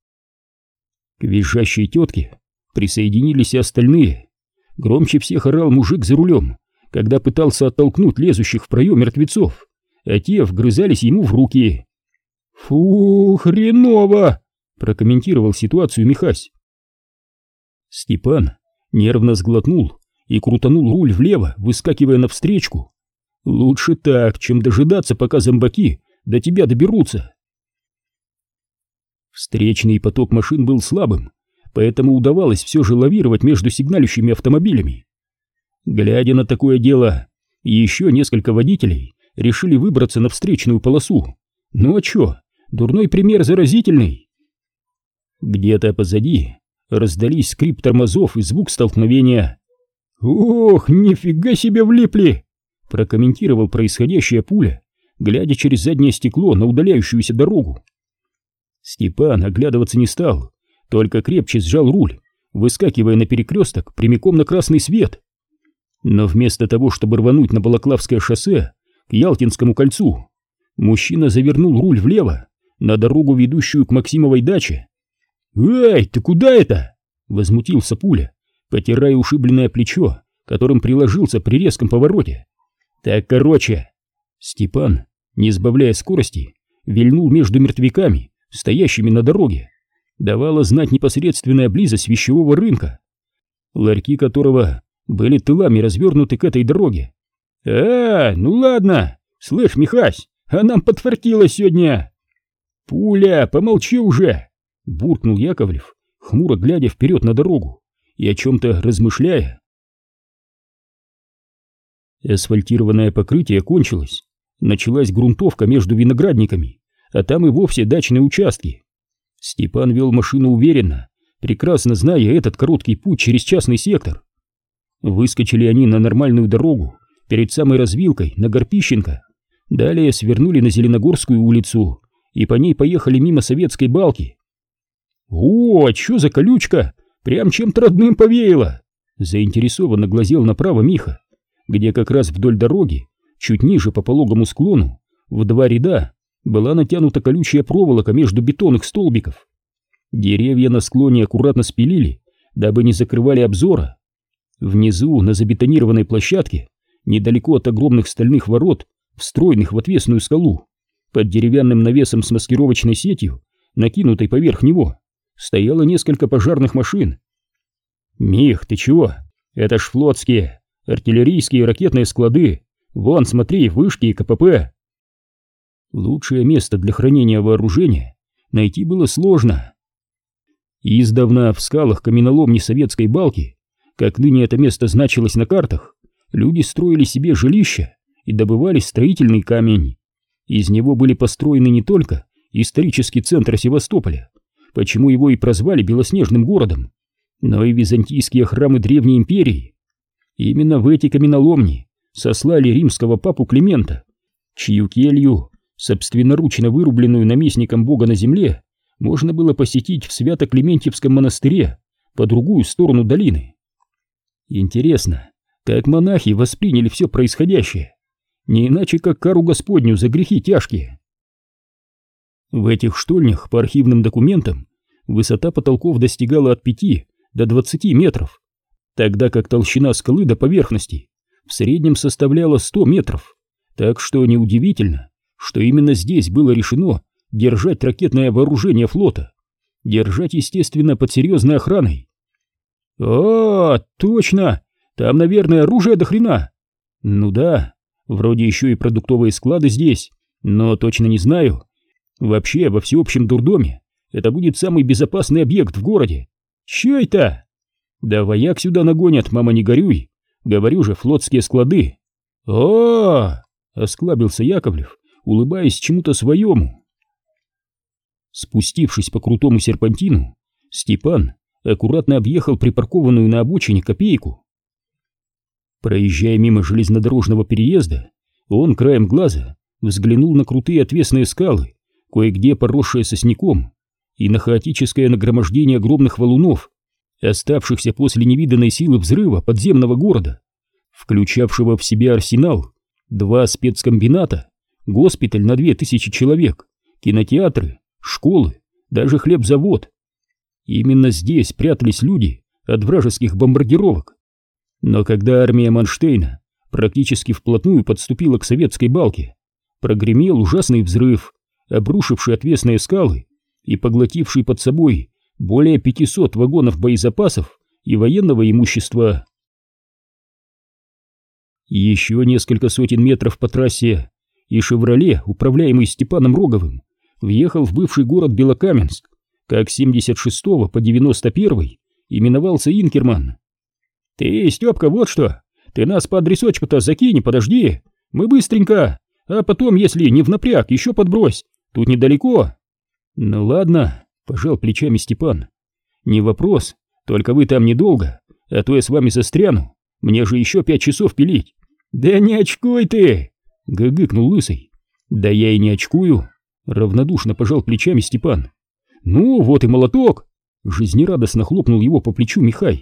К визжащей тетке присоединились и остальные. Громче всех орал мужик за рулем, когда пытался оттолкнуть лезущих в проем мертвецов, а те вгрызались ему в руки. «Фу, хреново!» — прокомментировал ситуацию Михась. Степан нервно сглотнул и крутанул руль влево, выскакивая навстречку. Лучше так, чем дожидаться, пока зомбаки до тебя доберутся. Встречный поток машин был слабым, поэтому удавалось все же лавировать между сигналищими автомобилями. Глядя на такое дело, еще несколько водителей решили выбраться на встречную полосу. Ну а чё, дурной пример заразительный. Где-то позади раздались скрип тормозов и звук столкновения. «Ох, нифига себе влипли!» — прокомментировал происходящее Пуля, глядя через заднее стекло на удаляющуюся дорогу. Степан оглядываться не стал, только крепче сжал руль, выскакивая на перекресток прямиком на красный свет. Но вместо того, чтобы рвануть на Балаклавское шоссе к Ялтинскому кольцу, мужчина завернул руль влево, на дорогу, ведущую к Максимовой даче. «Эй, ты куда это?» — возмутился Пуля, потирая ушибленное плечо, которым приложился при резком повороте. «Так, короче...» Степан, не сбавляя скорости, вильнул между мертвяками, стоящими на дороге. Давала знать непосредственная близость вещевого рынка, ларьки которого были тылами развернуты к этой дороге. «А, ну ладно, слышь, Михась, а нам подфартило сегодня!» «Пуля, помолчи уже!» — буркнул Яковлев, хмуро глядя вперед на дорогу и о чем-то размышляя. Асфальтированное покрытие кончилось. Началась грунтовка между виноградниками, а там и вовсе дачные участки. Степан вел машину уверенно, прекрасно зная этот короткий путь через частный сектор. Выскочили они на нормальную дорогу перед самой развилкой на Горпищенко. Далее свернули на Зеленогорскую улицу и по ней поехали мимо Советской Балки. «О, а чё за колючка? Прям чем-то родным повеяло!» Заинтересованно глазел направо Миха, где как раз вдоль дороги, чуть ниже по пологому склону, в два ряда была натянута колючая проволока между бетонных столбиков. Деревья на склоне аккуратно спилили, дабы не закрывали обзора. Внизу, на забетонированной площадке, недалеко от огромных стальных ворот, встроенных в отвесную скалу, под деревянным навесом с маскировочной сетью, накинутой поверх него, стояло несколько пожарных машин. «Мих, ты чего? Это ж флотские, артиллерийские и ракетные склады. Вон, смотри, вышки и ка пэ пэ». Лучшее место для хранения вооружения найти было сложно. Издавна в скалах каменоломни Советской Балки, как ныне это место значилось на картах, люди строили себе жилища и добывали строительный камень. Из него были построены не только исторический центр Севастополя, почему его и прозвали Белоснежным городом, но и византийские храмы Древней империи. Именно в эти каменоломни сослали римского папу Климента, чью келью, собственноручно вырубленную наместником Бога на земле, можно было посетить в Свято-Климентьевском монастыре по другую сторону долины. Интересно, как монахи восприняли все происходящее, не иначе как кару Господню за грехи тяжкие. В этих штольнях, по архивным документам, высота потолков достигала от пяти до двадцати метров, тогда как толщина скалы до поверхности в среднем составляла сто метров, так что неудивительно, что именно здесь было решено держать ракетное вооружение флота, держать, естественно, под серьезной охраной. «О, точно! Там, наверное, оружие до хрена!» «Ну да, вроде еще и продуктовые склады здесь, но точно не знаю. Вообще, во всеобщем дурдоме это будет самый безопасный объект в городе. Че это?» «Да вояк сюда нагонят, мама, не горюй. Говорю же, флотские склады». «О!» — осклабился Яковлев, улыбаясь чему-то своему. Спустившись по крутому серпантину, Степан аккуратно объехал припаркованную на обочине Копейку. Проезжая мимо железнодорожного переезда, он краем глаза взглянул на крутые отвесные скалы, кое-где поросшие сосняком, и на хаотическое нагромождение огромных валунов, оставшихся после невиданной силы взрыва подземного города, включавшего в себя арсенал, два спецкомбината, госпиталь на две тысячи человек, кинотеатры, школы, даже хлебзавод. Именно здесь прятались люди от вражеских бомбардировок. Но когда армия Манштейна практически вплотную подступила к Советской Балке, прогремел ужасный взрыв, обрушивший отвесные скалы и поглотивший под собой более пятисот вагонов боезапасов и военного имущества. Еще несколько сотен метров по трассе, и «Шевроле», управляемый Степаном Роговым, въехал в бывший город Белокаменск, как с семьдесят шестого по девяносто первый именовался Инкерман. «Ты, Степка, вот что, ты нас по адресочку-то закинь, подожди, мы быстренько, а потом, если не в напряг, еще подбрось, тут недалеко». «Ну ладно», — пожал плечами Степан, — «не вопрос, только вы там недолго, а то я с вами застряну, мне же еще пять часов пилить». «Да не очкуй ты!» — гыгыкнул Лысый. «Да я и не очкую», — равнодушно пожал плечами Степан. «Ну, вот и молоток!» — жизнерадостно хлопнул его по плечу Михай.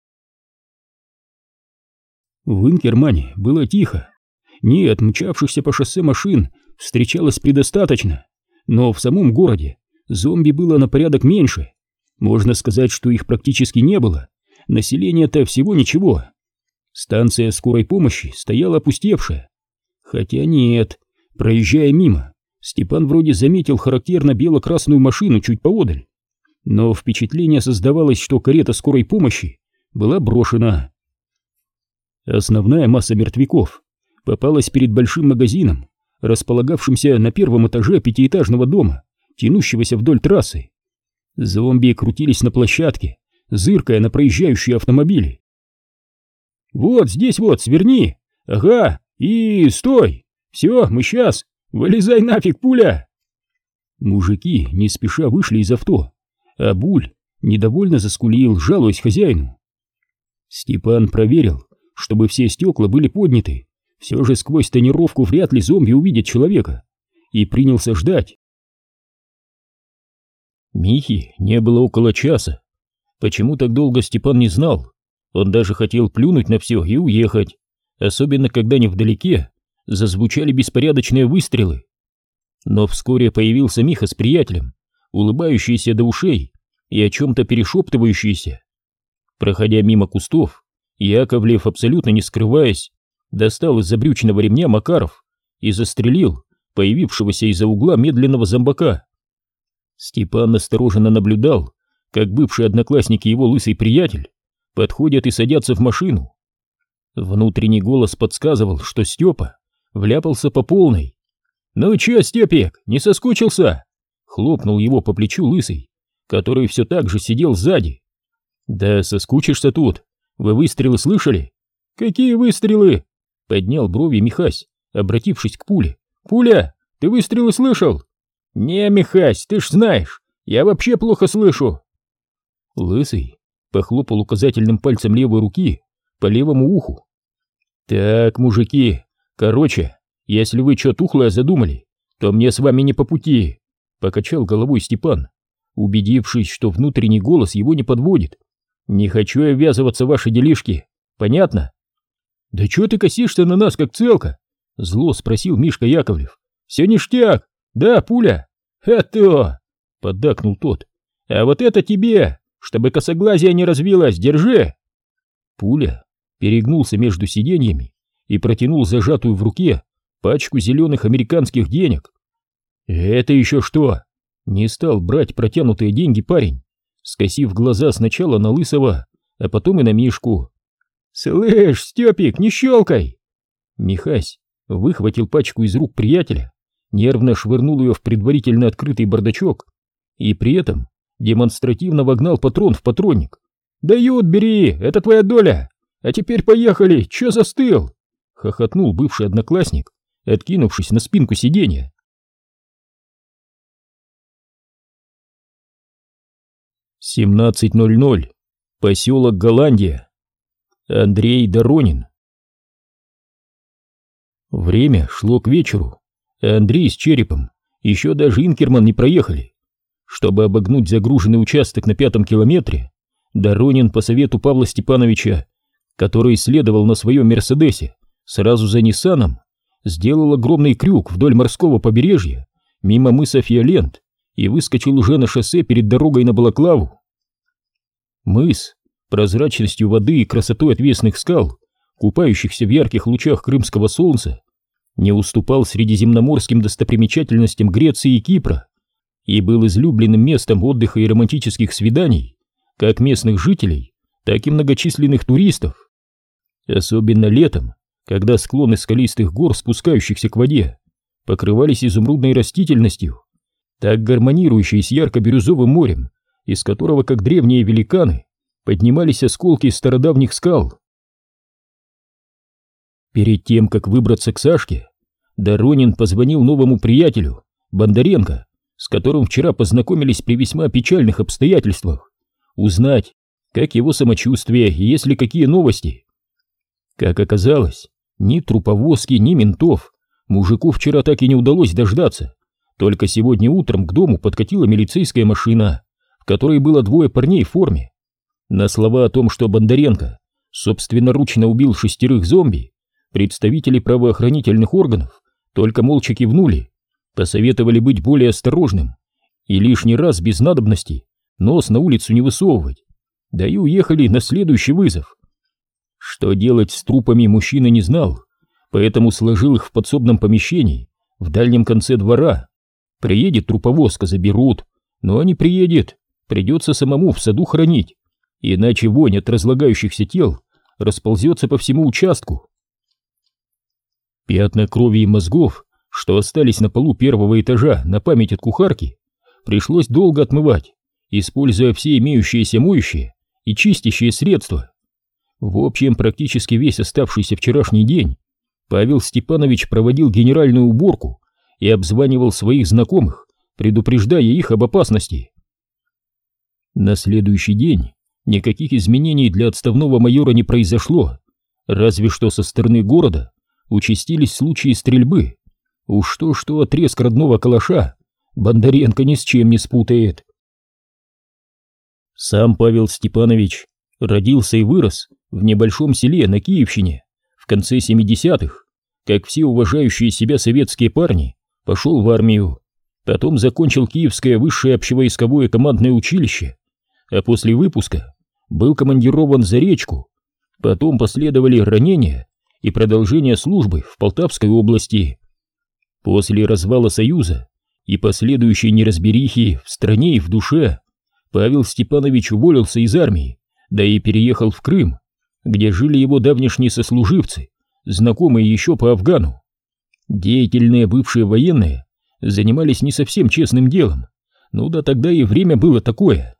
В Инкермане было тихо. Нет, мчавшихся по шоссе машин встречалось предостаточно, но в самом городе зомби было на порядок меньше. Можно сказать, что их практически не было, население-то всего ничего. Станция скорой помощи стояла опустевшая. Хотя нет, проезжая мимо, Степан вроде заметил характерно бело-красную машину чуть поодаль. Но впечатление создавалось, что карета скорой помощи была брошена. Основная масса мертвяков попалась перед большим магазином, располагавшимся на первом этаже пятиэтажного дома, тянущегося вдоль трассы. Зомби крутились на площадке, зыркая на проезжающие автомобили. «Вот здесь вот, сверни, Ага, и стой! Все, мы сейчас! Вылезай нафиг, пуля!» Мужики не спеша вышли из авто, а Буль недовольно заскулил, жалуясь хозяину. Степан проверил, чтобы все стекла были подняты, все же сквозь тонировку вряд ли зомби увидит человека, и принялся ждать. Михи не было около часа. Почему так долго, Степан не знал. Он даже хотел плюнуть на все и уехать, особенно когда невдалеке зазвучали беспорядочные выстрелы. Но вскоре появился Миха с приятелем, улыбающийся до ушей и о чем-то перешептывающийся. Проходя мимо кустов, Яковлев, абсолютно не скрываясь, достал из забрючного ремня Макаров и застрелил появившегося из-за угла медленного зомбака. Степан настороженно наблюдал, как бывший одноклассник и его лысый приятель подходят и садятся в машину. Внутренний голос подсказывал, что Степа вляпался по полной. «Ну чё, Степик, не соскучился?» — хлопнул его по плечу лысый, который все так же сидел сзади. «Да соскучишься тут. Вы выстрелы слышали?» «Какие выстрелы?» — поднял брови Михась, обратившись к Пуле. «Пуля, ты выстрелы слышал?» «Не, Михась, ты ж знаешь, я вообще плохо слышу». Лысый похлопал указательным пальцем левой руки по левому уху. «Так, мужики, короче, если вы чё тухлое задумали, то мне с вами не по пути», — покачал головой Степан, убедившись, что внутренний голос его не подводит. «Не хочу я ввязываться в ваши делишки, понятно?» «Да чё ты косишься на нас, как целка?» — зло спросил Мишка Яковлев. «Все ништяк, да, Пуля?» «А то!» — поддакнул тот. «А вот это тебе, чтобы косоглазие не развилось, держи!» Пуля перегнулся между сиденьями и протянул зажатую в руке пачку зеленых американских денег. «Это еще что?» Не стал брать протянутые деньги парень, скосив глаза сначала на Лысого, а потом и на Мишку. «Слышь, Степик, не щелкай!» Михась выхватил пачку из рук приятеля, нервно швырнул ее в предварительно открытый бардачок и при этом демонстративно вогнал патрон в патронник. «Дают, бери, это твоя доля! А теперь поехали, че застыл?» — хохотнул бывший одноклассник, откинувшись на спинку сиденья. семнадцать ноль ноль. Поселок Голландия. Андрей Доронин. Время шло к вечеру, а Андрей с Черепом еще даже Инкерман не проехали. Чтобы обогнуть загруженный участок на пятом километре, Доронин по совету Павла Степановича, который следовал на своем Мерседесе сразу за Ниссаном, сделал огромный крюк вдоль морского побережья мимо мыса Фиолент и выскочил уже на шоссе перед дорогой на Балаклаву. Мыс прозрачностью воды и красотой отвесных скал, купающихся в ярких лучах крымского солнца, не уступал средиземноморским достопримечательностям Греции и Кипра и был излюбленным местом отдыха и романтических свиданий как местных жителей, так и многочисленных туристов. Особенно летом, когда склоны скалистых гор, спускающихся к воде, покрывались изумрудной растительностью, так гармонирующей с ярко-бирюзовым морем, из которого, как древние великаны, поднимались осколки стародавних скал. Перед тем, как выбраться к Сашке, Доронин позвонил новому приятелю, Бондаренко, с которым вчера познакомились при весьма печальных обстоятельствах, узнать, как его самочувствие и есть ли какие новости. Как оказалось, ни труповозки, ни ментов мужику вчера так и не удалось дождаться, только сегодня утром к дому подкатила милицейская машина, в которой было двое парней в форме. На слова о том, что Бондаренко собственноручно убил шестерых зомби, представители правоохранительных органов только молча кивнули, посоветовали быть более осторожным и лишний раз без надобности нос на улицу не высовывать, да и уехали на следующий вызов. Что делать с трупами мужчина не знал, поэтому сложил их в подсобном помещении в дальнем конце двора. Приедет труповозка, заберут, но не приедет, придется самому в саду хранить, иначе вонь от разлагающихся тел расползется по всему участку. Пятна крови и мозгов, что остались на полу первого этажа на память от кухарки, пришлось долго отмывать, используя все имеющиеся моющие и чистящие средства. В общем, практически весь оставшийся вчерашний день Павел Степанович проводил генеральную уборку и обзванивал своих знакомых, предупреждая их об опасности. На следующий день никаких изменений для отставного майора не произошло, разве что со стороны города участились случаи стрельбы. Уж что-что, отрезк родного калаша Бондаренко ни с чем не спутает. Сам Павел Степанович родился и вырос в небольшом селе на Киевщине в конце семидесятых. Как все уважающие себя советские парни, пошел в армию, потом закончил Киевское высшее общевойсковое командное училище, а после выпуска был командирован за речку. Потом последовали ранения и продолжение службы в Полтавской области. После развала Союза и последующей неразберихи в стране и в душе Павел Степанович уволился из армии, да и переехал в Крым, где жили его давнишние сослуживцы, знакомые еще по Афгану. Деятельные бывшие военные занимались не совсем честным делом, ну да тогда и время было такое.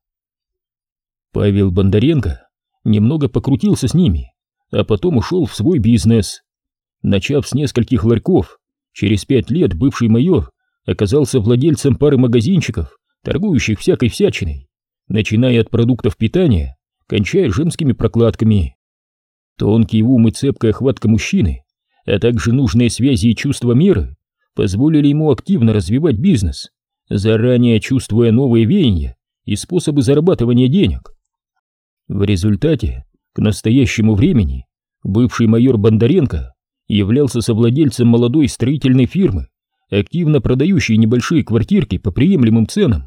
Павел Бондаренко немного покрутился с ними, а потом ушел в свой бизнес. Начав с нескольких ларьков, через пять лет бывший майор оказался владельцем пары магазинчиков, торгующих всякой всячиной, начиная от продуктов питания, кончая женскими прокладками. Тонкий ум и цепкая хватка мужчины, а также нужные связи и чувство меры позволили ему активно развивать бизнес, заранее чувствуя новые веяния и способы зарабатывания денег. В результате, к настоящему времени, бывший майор Бондаренко являлся совладельцем молодой строительной фирмы, активно продающей небольшие квартирки по приемлемым ценам.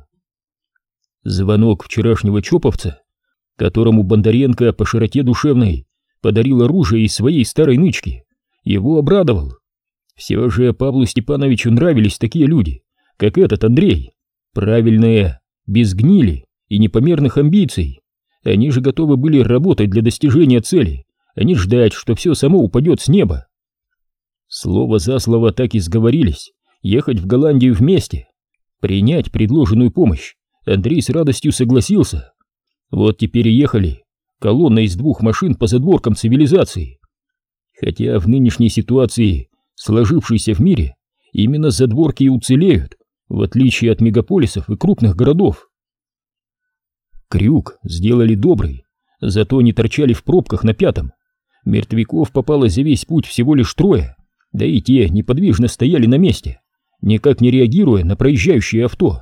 Звонок вчерашнего чоповца, которому Бондаренко по широте душевной подарил оружие из своей старой нычки, его обрадовал. Все же Павлу Степановичу нравились такие люди, как этот Андрей, правильные, без гнили и непомерных амбиций. Они же готовы были работать для достижения цели, а не ждать, что все само упадет с неба. Слово за слово так и сговорились ехать в Голландию вместе. Принять предложенную помощь Андрей с радостью согласился. Вот теперь и ехали, колонна из двух машин по задворкам цивилизации. Хотя в нынешней ситуации, сложившейся в мире, именно задворки и уцелеют, в отличие от мегаполисов и крупных городов. Крюк сделали добрый, зато не торчали в пробках на пятом. Мертвяков попало за весь путь всего лишь трое, да и те неподвижно стояли на месте, никак не реагируя на проезжающее авто.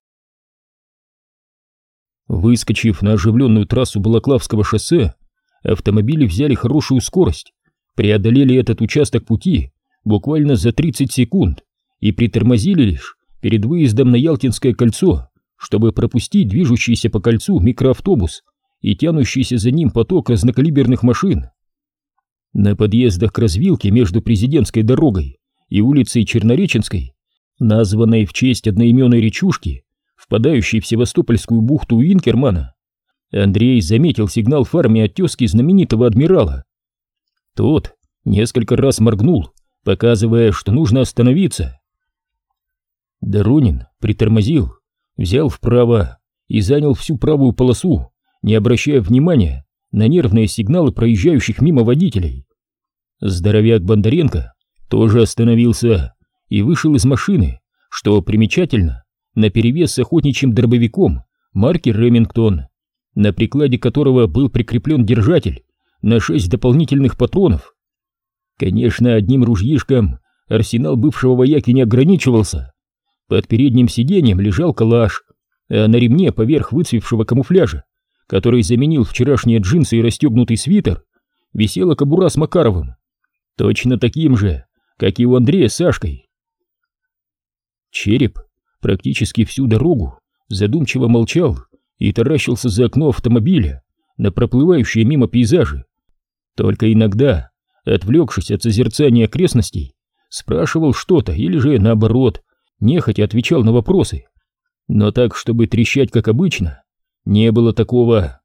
Выскочив на оживленную трассу Балаклавского шоссе, автомобили взяли хорошую скорость, преодолели этот участок пути буквально за тридцать секунд и притормозили лишь перед выездом на Ялтинское кольцо, чтобы пропустить движущийся по кольцу микроавтобус и тянущийся за ним поток разнокалиберных машин. На подъездах к развилке между Президентской дорогой и улицей Чернореченской, названной в честь одноименной речушки, впадающей в Севастопольскую бухту Инкермана, Андрей заметил сигнал фарами от тезки знаменитого адмирала. Тот несколько раз моргнул, показывая, что нужно остановиться. Доронин притормозил, взял вправо и занял всю правую полосу, не обращая внимания на нервные сигналы проезжающих мимо водителей. Здоровяк Бондаренко тоже остановился и вышел из машины, что примечательно, наперевес с охотничьим дробовиком марки «Ремингтон», на прикладе которого был прикреплен держатель на шесть дополнительных патронов. Конечно, одним ружьишком арсенал бывшего вояки не ограничивался. Под передним сиденьем лежал калаш, а на ремне поверх выцвевшего камуфляжа, который заменил вчерашние джинсы и расстегнутый свитер, висела кобура с Макаровым, точно таким же, как и у Андрея с Сашкой. Череп практически всю дорогу задумчиво молчал и таращился за окно автомобиля на проплывающие мимо пейзажи. Только иногда, отвлекшись от созерцания окрестностей, спрашивал что-то или же, наоборот, нехотя отвечал на вопросы. Но так, чтобы трещать, как обычно, не было такого.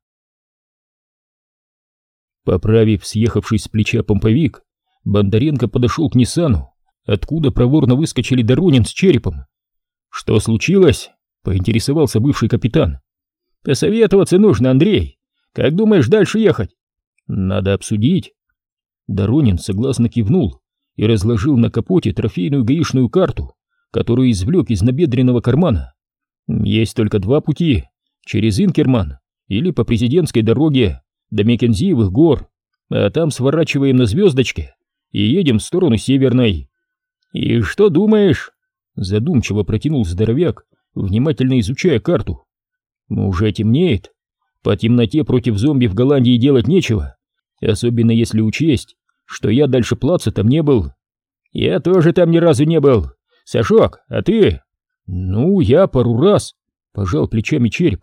Поправив съехавший с плеча помповик, Бондаренко подошел к Ниссану, откуда проворно выскочили Доронин с Черепом. «Что случилось?» — поинтересовался бывший капитан. «Посоветоваться нужно, Андрей. Как думаешь дальше ехать?» «Надо обсудить». Доронин согласно кивнул и разложил на капоте трофейную гаишную карту, которую извлек из набедренного кармана. Есть только два пути: через Инкерман или по президентской дороге до Маккензиевых гор, а там сворачиваем на Звездочке и едем в сторону Северной. И что думаешь? Задумчиво протянул здоровяк, внимательно изучая карту. Уже темнеет. По темноте против зомби в Голландии делать нечего, особенно если учесть, что я дальше плаца там не был. Я тоже там ни разу не был. Сашок, а ты? Ну, я пару раз, пожал плечами Череп.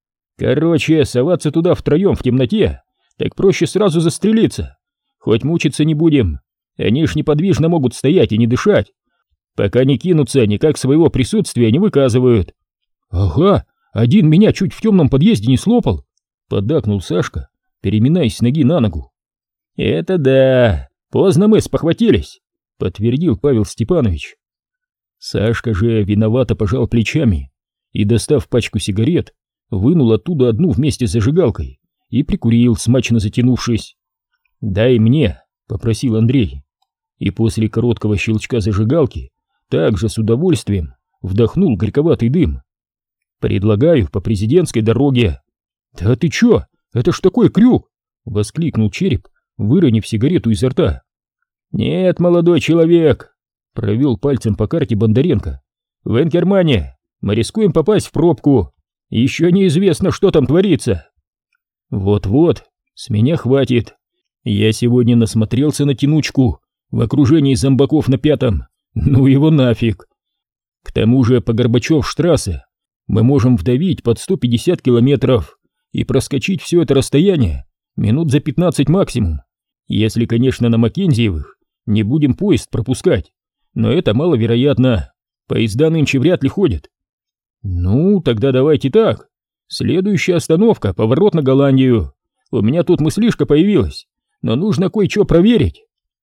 Короче, соваться туда втроем в темноте, так проще сразу застрелиться. Хоть мучиться не будем, они ж неподвижно могут стоять и не дышать, пока не кинутся, никак своего присутствия не выказывают. Ага, один меня чуть в темном подъезде не слопал, поддакнул Сашка, переминаясь с ноги на ногу. Это да, поздно мы спохватились, подтвердил Павел Степанович. Сашка же виновато пожал плечами и, достав пачку сигарет, вынул оттуда одну вместе с зажигалкой и прикурил, смачно затянувшись. «Дай мне», — попросил Андрей, и после короткого щелчка зажигалки также с удовольствием вдохнул горьковатый дым. «Предлагаю по президентской дороге». «Да ты чё? Это ж такой крюк!» — воскликнул Череп, выронив сигарету изо рта. «Нет, молодой человек», — провел пальцем по карте Бондаренко. «В Инкермане мы рискуем попасть в пробку. Еще неизвестно, что там творится». «Вот-вот, с меня хватит. Я сегодня насмотрелся на тянучку в окружении зомбаков на пятом. Ну его нафиг. К тому же по Горбачев-штрассе мы можем вдавить под сто пятьдесят километров и проскочить все это расстояние минут за пятнадцать максимум, если, конечно, на Маккензиевых не будем поезд пропускать, но это маловероятно, поезда нынче вряд ли ходят. Ну, тогда давайте так. Следующая остановка — поворот на Голландию. У меня тут мыслишка появилась, но нужно кое-что проверить».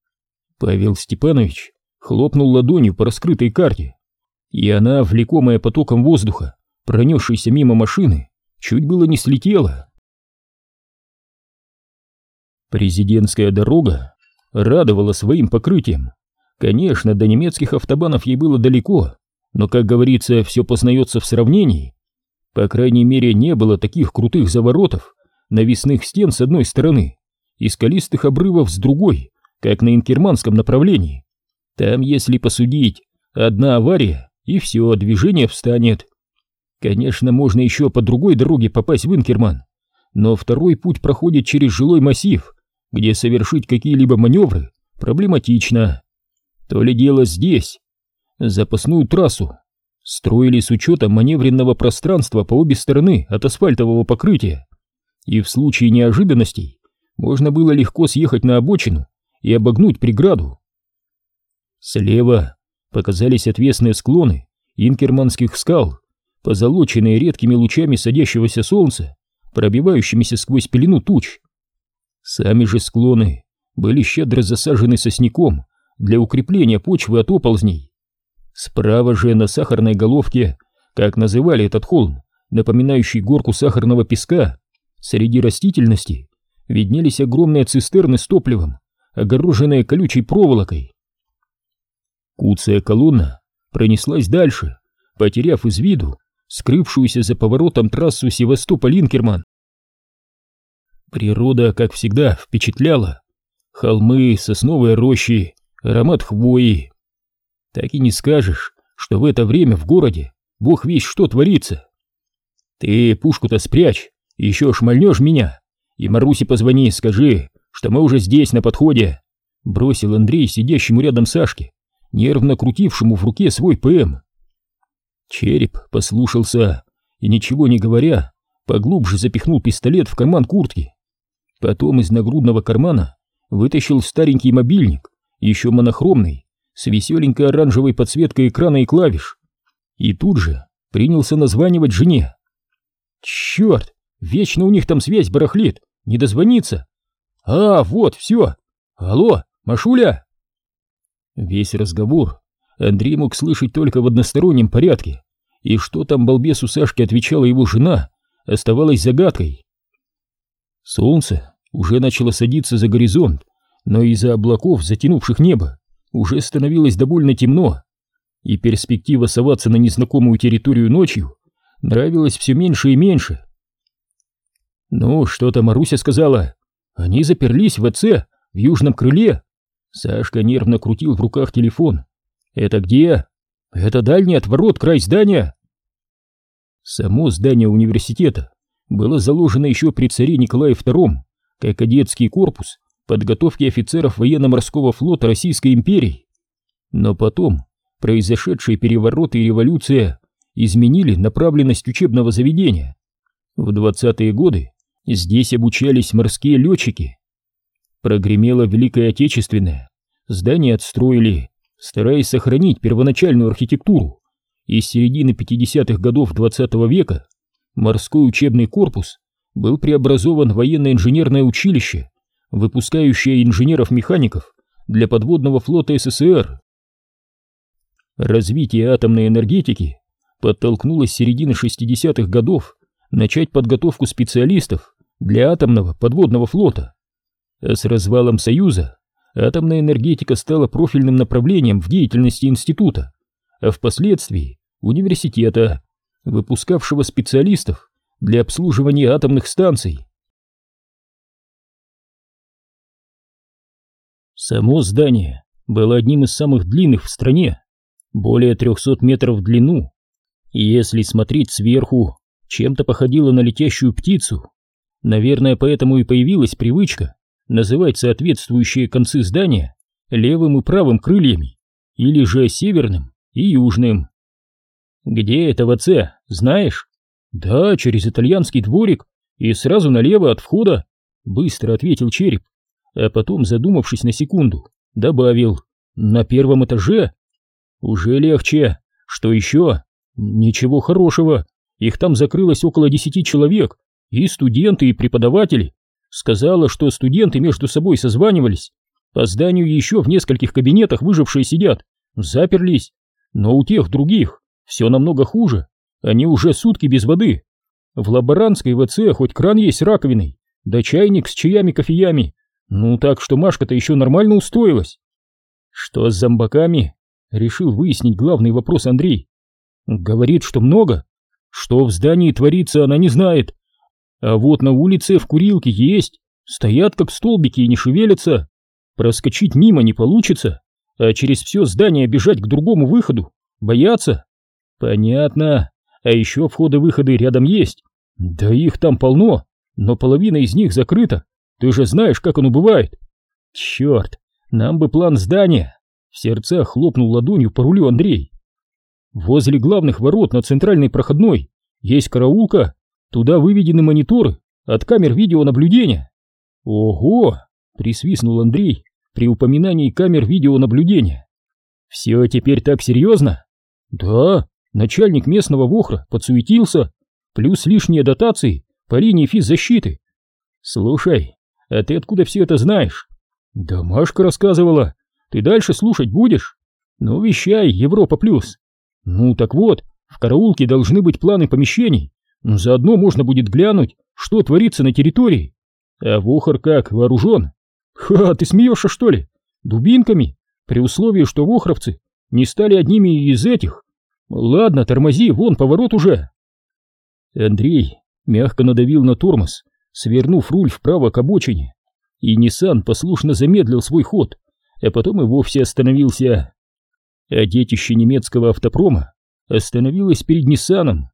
Павел Степанович хлопнул ладонью по раскрытой карте, и она, влекомая потоком воздуха, пронесшейся мимо машины, чуть было не слетела. Президентская дорога радовала своим покрытием. Конечно, до немецких автобанов ей было далеко, но, как говорится, все познается в сравнении. По крайней мере, не было таких крутых заворотов, навесных стен с одной стороны и скалистых обрывов с другой, как на инкерманском направлении. Там, если посудить, одна авария, и все, движение встанет. Конечно, можно еще по другой дороге попасть в Инкерман, но второй путь проходит через жилой массив, где совершить какие-либо маневры проблематично. То ли дело здесь. Запасную трассу строили с учетом маневренного пространства по обе стороны от асфальтового покрытия, и в случае неожиданностей можно было легко съехать на обочину и обогнуть преграду. Слева показались отвесные склоны инкерманских скал, позолоченные редкими лучами садящегося солнца, пробивающимися сквозь пелену туч. Сами же склоны были щедро засажены сосняком для укрепления почвы от оползней. Справа же на сахарной головке, как называли этот холм, напоминающий горку сахарного песка, среди растительности виднелись огромные цистерны с топливом, огороженные колючей проволокой. Куцая колонна пронеслась дальше, потеряв из виду скрывшуюся за поворотом трассу Севастополь-Инкерман. Природа, как всегда, впечатляла. Холмы, сосновые рощи, аромат хвои. Так и не скажешь, что в это время в городе бог весть что творится. Ты пушку-то спрячь, еще шмальнешь меня, и Марусе позвони, скажи, что мы уже здесь, на подходе, бросил Андрей сидящему рядом Сашке, нервно крутившему в руке свой ПМ. Череп послушался и, ничего не говоря, поглубже запихнул пистолет в карман куртки. Потом из нагрудного кармана вытащил старенький мобильник, еще монохромный, с веселенькой оранжевой подсветкой экрана и клавиш, и тут же принялся названивать жене. Черт, вечно у них там связь барахлит, не дозвониться. А, вот, все. Алло, Машуля? Весь разговор Андрей мог слышать только в одностороннем порядке, и что там балбесу Сашке отвечала его жена, оставалось загадкой. Солнце уже начало садиться за горизонт, но из-за облаков, затянувших небо, уже становилось довольно темно, и перспектива соваться на незнакомую территорию ночью нравилась все меньше и меньше. «Ну, что-то Маруся сказала. Они заперлись в ВЦ в южном крыле». Сашка нервно крутил в руках телефон. «Это где?» «Это дальний от ворот край здания». Само здание университета было заложено еще при царе Николае втором как кадетский корпус подготовки офицеров военно-морского флота Российской империи. Но потом произошедшие перевороты и революция изменили направленность учебного заведения. В двадцатые годы здесь обучались морские летчики. Прогремела Великая Отечественная, здание отстроили, стараясь сохранить первоначальную архитектуру, и с середины пятидесятых годов двадцатого века морской учебный корпус был преобразован в военно-инженерное училище, выпускающее инженеров-механиков для подводного флота СССР. Развитие атомной энергетики подтолкнуло с середины шестидесятых годов начать подготовку специалистов для атомного подводного флота. А с развалом Союза атомная энергетика стала профильным направлением в деятельности института, а впоследствии университета, выпускавшего специалистов для обслуживания атомных станций. Само здание было одним из самых длинных в стране, более трехсот метров в длину, и если смотреть сверху, чем-то походило на летящую птицу. Наверное, поэтому и появилась привычка называть соответствующие концы здания левым и правым крыльями, или же северным и южным. «Где это ВЦ, знаешь?» «Да, через итальянский дворик и сразу налево от входа», — быстро ответил Череп, а потом, задумавшись на секунду, добавил: «На первом этаже». «Уже легче. Что еще?» «Ничего хорошего. Их там закрылось около десяти человек, и студенты, и преподаватели. Сказала, что студенты между собой созванивались. По зданию еще в нескольких кабинетах выжившие сидят, заперлись. Но у тех других все намного хуже. Они уже сутки без воды. В лаборантской ВЦ хоть кран есть с раковиной, да чайник с чаями-кофеями. Ну так что Машка-то еще нормально устроилась». «Что с зомбаками?» — решил выяснить главный вопрос Андрей. «Говорит, что много. Что в здании творится, она не знает. А вот на улице в курилке есть. Стоят как столбики и не шевелятся. Проскочить мимо не получится, а через все здание бежать к другому выходу боятся». «Понятно. А еще входы-выходы рядом есть. Да их там полно, но половина из них закрыта. Ты же знаешь, как оно бывает». «Черт, нам бы план здания!» — в сердцах хлопнул ладонью по рулю Андрей. «Возле главных ворот на центральной проходной есть караулка. Туда выведены мониторы от камер видеонаблюдения». «Ого!» — присвистнул Андрей при упоминании камер видеонаблюдения. «Все теперь так серьезно?» «Да, начальник местного ВОХРа подсуетился, плюс лишние дотации по линии физзащиты». «Слушай, а ты откуда все это знаешь?» «Да Машка рассказывала. Ты дальше слушать будешь?» «Ну, вещай, Европа плюс». «Ну так вот, в караулке должны быть планы помещений. Заодно можно будет глянуть, что творится на территории. А ВОХР как, вооружен?» «Ха, ты смеешься, что ли? Дубинками, при условии, что вохровцы не стали одними из этих. Ладно, тормози, вон поворот уже». Андрей мягко надавил на тормоз, свернув руль вправо к обочине, и Ниссан послушно замедлил свой ход, а потом и вовсе остановился. А детище немецкого автопрома остановилось перед Ниссаном.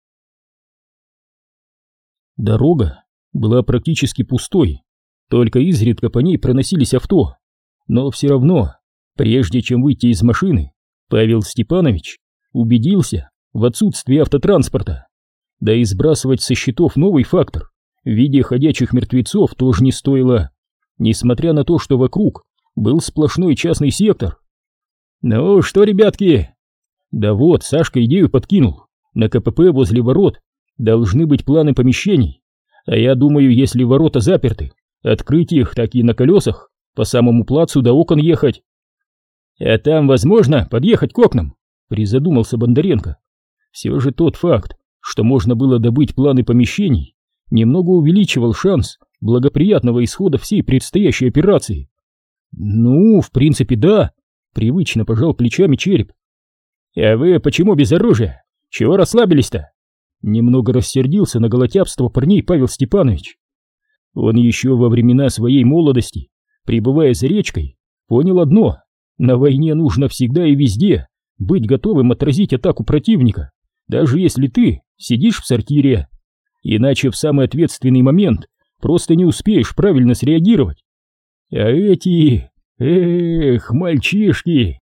Дорога была практически пустой, только изредка по ней проносились авто, но все равно, прежде чем выйти из машины, Павел Степанович убедился в отсутствии автотранспорта. Да и сбрасывать со счетов новый фактор в виде ходячих мертвецов тоже не стоило, несмотря на то, что вокруг был сплошной частный сектор. «Ну что, ребятки?» «Да вот, Сашка идею подкинул. На КПП возле ворот должны быть планы помещений. А я думаю, если ворота заперты, открыть их так и на колесах, по самому плацу до окон ехать». «А там возможно подъехать к окнам?» — призадумался Бондаренко. Все же тот факт, что можно было добыть планы помещений, немного увеличивал шанс благоприятного исхода всей предстоящей операции. «Ну, в принципе, да. Привычно пожал плечами Череп. А вы почему без оружия? Чего расслабились-то? Немного рассердился на голотяпство парней Павел Степанович. Он еще во времена своей молодости, пребывая за речкой, понял одно: на войне нужно всегда и везде быть готовым отразить атаку противника, даже если ты сидишь в сортире. Иначе в самый ответственный момент просто не успеешь правильно среагировать. А эти... эх, мальчишки...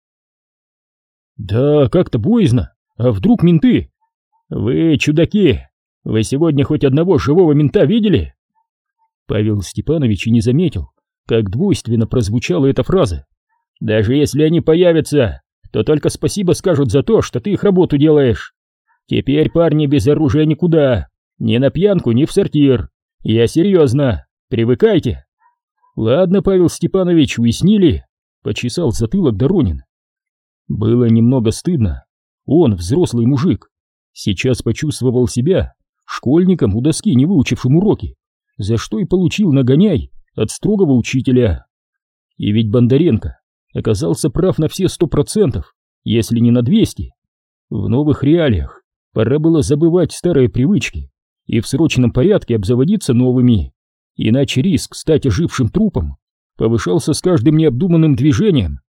Да, как-то боязно. А вдруг менты? Вы чудаки. Вы сегодня хоть одного живого мента видели? Павел Степанович и не заметил, как двойственно прозвучала эта фраза. Даже если они появятся, то только спасибо скажут за то, что ты их работу делаешь. Теперь, парни, без оружия никуда. Ни на пьянку, ни в сортир. Я серьезно. Привыкайте. Ладно, Павел Степанович, уяснили? Почесал затылок Доронин. Было немного стыдно. Он, взрослый мужик, сейчас почувствовал себя школьником у доски, не выучившим уроки, за что и получил нагоняй от строгого учителя. И ведь Бондаренко оказался прав на все сто процентов, если не на двести. В новых реалиях пора было забывать старые привычки и в срочном порядке обзаводиться новыми, иначе риск стать ожившим трупом повышался с каждым необдуманным движением.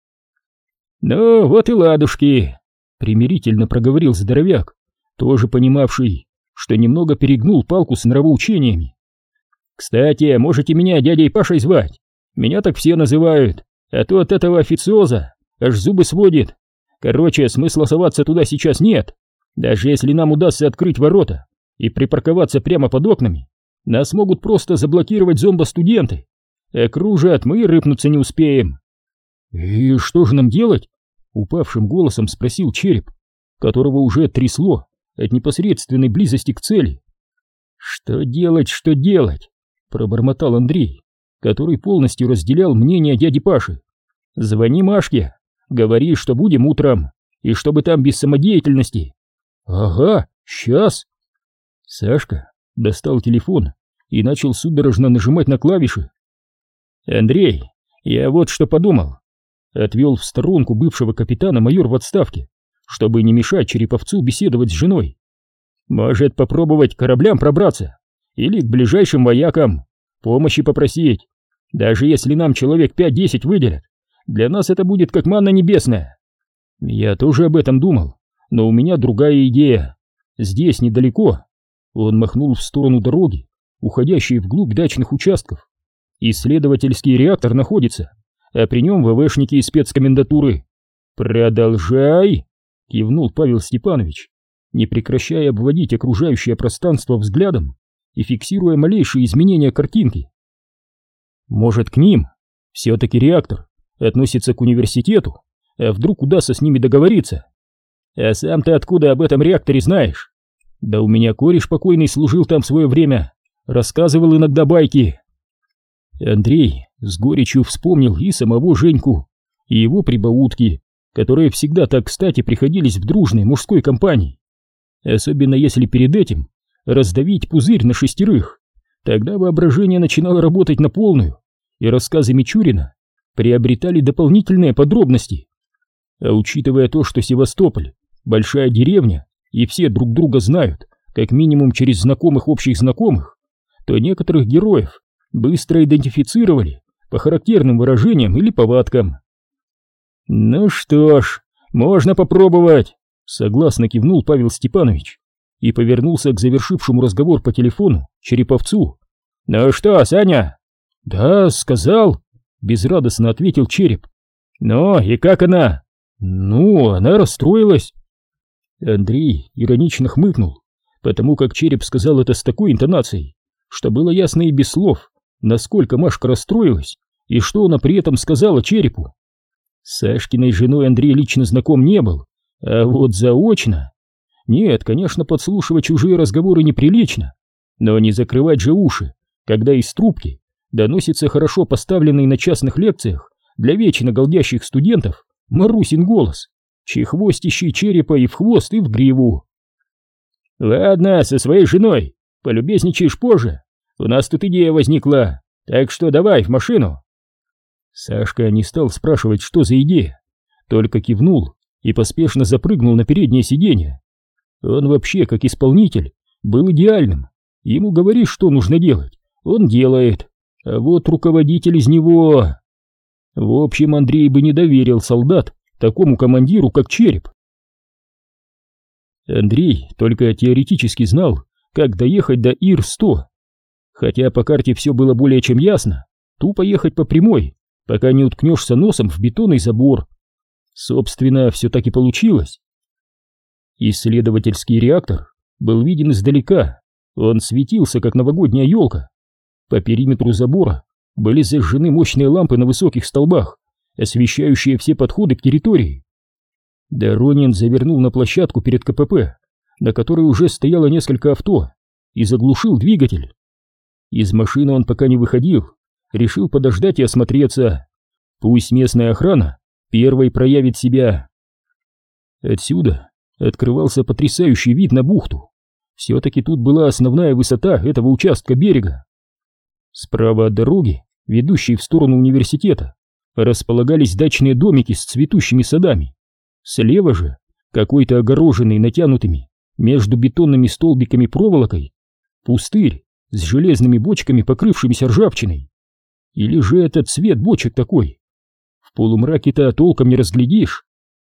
«Ну, вот и ладушки», — примирительно проговорил здоровяк, тоже понимавший, что немного перегнул палку с нравоучениями. «Кстати, можете меня дядей Пашей звать, меня так все называют, а то от этого официоза аж зубы сводит. Короче, смысла соваться туда сейчас нет, даже если нам удастся открыть ворота и припарковаться прямо под окнами, нас могут просто заблокировать зомбо-студенты, окружат, мы и рыпнуться не успеем». «И что же нам делать?» — упавшим голосом спросил Череп, которого уже трясло от непосредственной близости к цели. «Что делать, что делать?» — пробормотал Андрей, который полностью разделял мнение дяди Паши. «Звони Машке, говори, что будем утром, и чтобы там без самодеятельности». «Ага, сейчас». Сашка достал телефон и начал судорожно нажимать на клавиши. «Андрей, я вот что подумал». Отвел в сторонку бывшего капитана майор в отставке, чтобы не мешать Череповцу беседовать с женой. «Может, попробовать к кораблям пробраться? Или к ближайшим воякам? Помощи попросить? Даже если нам человек пять-десять выделят, для нас это будет как манна небесная». «Я тоже об этом думал, но у меня другая идея. Здесь, недалеко». Он махнул в сторону дороги, уходящей вглубь дачных участков. «Исследовательский реактор находится, а при нем ВВшники из спецкомендатуры». «Продолжай!» — кивнул Павел Степанович, не прекращая обводить окружающее пространство взглядом и фиксируя малейшие изменения картинки. «Может, к ним? Все-таки реактор относится к университету, а вдруг удастся с ними договориться? А сам ты откуда об этом реакторе знаешь?» «Да у меня кореш покойный служил там в свое время, рассказывал иногда байки». Андрей с горечью вспомнил и самого Женьку, и его прибаутки, которые всегда так кстати приходились в дружной мужской компании. Особенно если перед этим раздавить пузырь на шестерых, тогда воображение начинало работать на полную, и рассказы Мичурина приобретали дополнительные подробности. А учитывая то, что Севастополь — большая деревня, и все друг друга знают, как минимум через знакомых общих знакомых, то некоторых героев быстро идентифицировали по характерным выражениям или повадкам. «Ну что ж, можно попробовать», — согласно кивнул Павел Степанович и повернулся к завершившему разговор по телефону Череповцу. «Ну что, Саня?» «Да, сказал», — безрадостно ответил Череп. «Ну, и как она?» «Ну, она расстроилась». Андрей иронично хмыкнул, потому как Череп сказал это с такой интонацией, что было ясно и без слов, насколько Машка расстроилась и что она при этом сказала Черепу. С Сашкиной женой Андрей лично знаком не был, а вот заочно... Нет, конечно, подслушивать чужие разговоры неприлично, но не закрывать же уши, когда из трубки доносится хорошо поставленный на частных лекциях для вечно голдящих студентов Марусин голос, чехвостящий Черепа и в хвост, и в гриву. «Ладно, со своей женой полюбезничаешь позже, у нас тут идея возникла, так что давай в машину». Сашка не стал спрашивать, что за идея, только кивнул и поспешно запрыгнул на переднее сиденье. Он вообще, как исполнитель, был идеальным. Ему говоришь, что нужно делать, он делает, а вот руководитель из него... В общем, Андрей бы не доверил солдат такому командиру, как Череп. Андрей только теоретически знал, как доехать до Ир сто. Хотя по карте все было более чем ясно, тупо ехать по прямой, пока не уткнешься носом в бетонный забор. Собственно, все так и получилось. Исследовательский реактор был виден издалека, он светился, как новогодняя елка. По периметру забора были зажжены мощные лампы на высоких столбах, освещающие все подходы к территории. Доронин завернул на площадку перед КПП, на которой уже стояло несколько авто, и заглушил двигатель. Из машины он пока не выходил, решил подождать и осмотреться. Пусть местная охрана первой проявит себя. Отсюда открывался потрясающий вид на бухту. Все-таки тут была основная высота этого участка берега. Справа от дороги, ведущей в сторону университета, располагались дачные домики с цветущими садами. Слева же, какой-то огороженный натянутыми между бетонными столбиками проволокой, пустырь с железными бочками, покрывшимися ржавчиной. Или же это цвет бочек такой? В полумраке-то толком не разглядишь.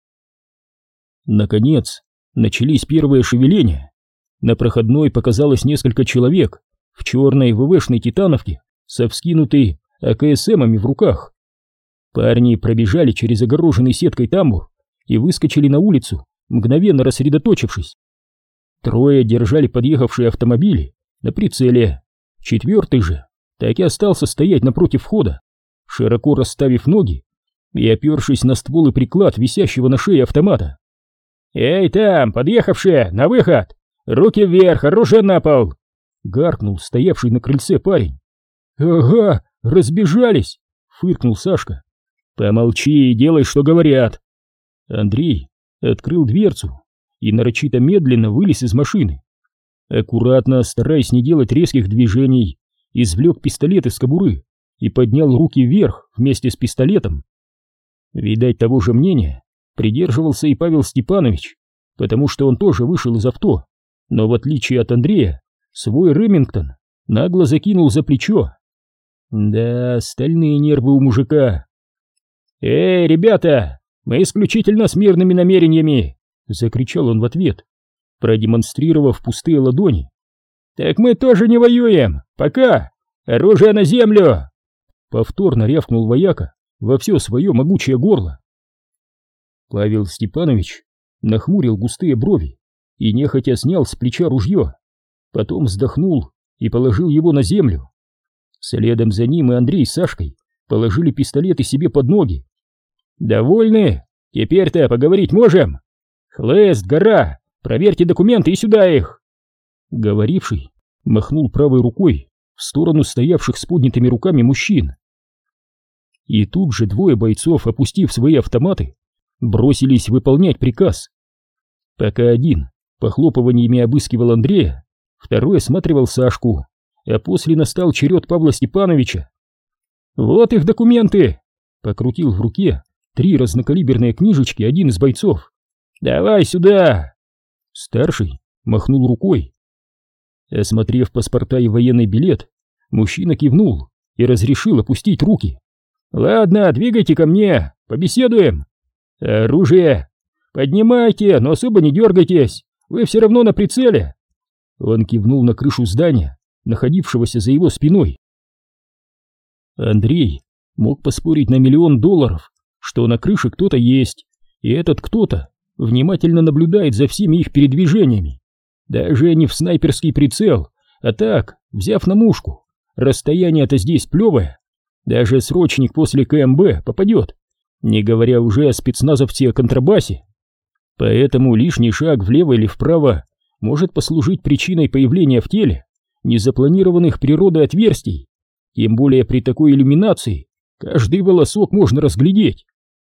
Наконец, начались первые шевеления. На проходной показалось несколько человек в черной ВВшной титановке со вскинутой АКСМами в руках. Парни пробежали через огороженный сеткой тамбур и выскочили на улицу, мгновенно рассредоточившись. Трое держали подъехавшие автомобили на прицеле, четвертый же так и остался стоять напротив входа, широко расставив ноги и опершись на ствол и приклад висящего на шее автомата. «Эй, там, подъехавшие, на выход! Руки вверх, оружие на пол!» — гаркнул стоявший на крыльце парень. «Ага, разбежались!» — фыркнул Сашка. «Помолчи и делай, что говорят!» Андрей открыл дверцу и нарочито медленно вылез из машины. Аккуратно, стараясь не делать резких движений, извлек пистолет из кобуры и поднял руки вверх вместе с пистолетом. Видать, того же мнения придерживался и Павел Степанович, потому что он тоже вышел из авто, но в отличие от Андрея, свой Ремингтон нагло закинул за плечо. Да, стальные нервы у мужика. «Эй, ребята, мы исключительно с мирными намерениями!» — закричал он в ответ, продемонстрировав пустые ладони. «Так мы тоже не воюем! Пока! Оружие на землю!» Повторно рявкнул вояка во все свое могучее горло. Павел Степанович нахмурил густые брови и нехотя снял с плеча ружье, потом вздохнул и положил его на землю. Следом за ним и Андрей с Сашкой положили пистолеты себе под ноги. «Довольны? Теперь-то поговорить можем? Хлыст, гора, проверьте документы и сюда их!» Говоривший махнул правой рукой в сторону стоявших с поднятыми руками мужчин. И тут же двое бойцов, опустив свои автоматы, бросились выполнять приказ. Пока один похлопываниями обыскивал Андрея, второй осматривал Сашку, а после настал черед Павла Степановича. «Вот их документы!» — покрутил в руке три разнокалиберные книжечки один из бойцов. «Давай сюда!» Старший махнул рукой. Осмотрев паспорта и военный билет, мужчина кивнул и разрешил опустить руки. «Ладно, двигайте ко мне, побеседуем. Оружие! Поднимайте, но особо не дергайтесь, вы все равно на прицеле!» Он кивнул на крышу здания, находившегося за его спиной. Андрей мог поспорить на миллион долларов, что на крыше кто-то есть, и этот кто-то внимательно наблюдает за всеми их передвижениями. Даже не в снайперский прицел, а так, взяв на мушку. Расстояние-то здесь плевое. Даже срочник после КМБ попадет, не говоря уже о спецназовце о контрабасе. Поэтому лишний шаг влево или вправо может послужить причиной появления в теле незапланированных природой отверстий. Тем более при такой иллюминации каждый волосок можно разглядеть.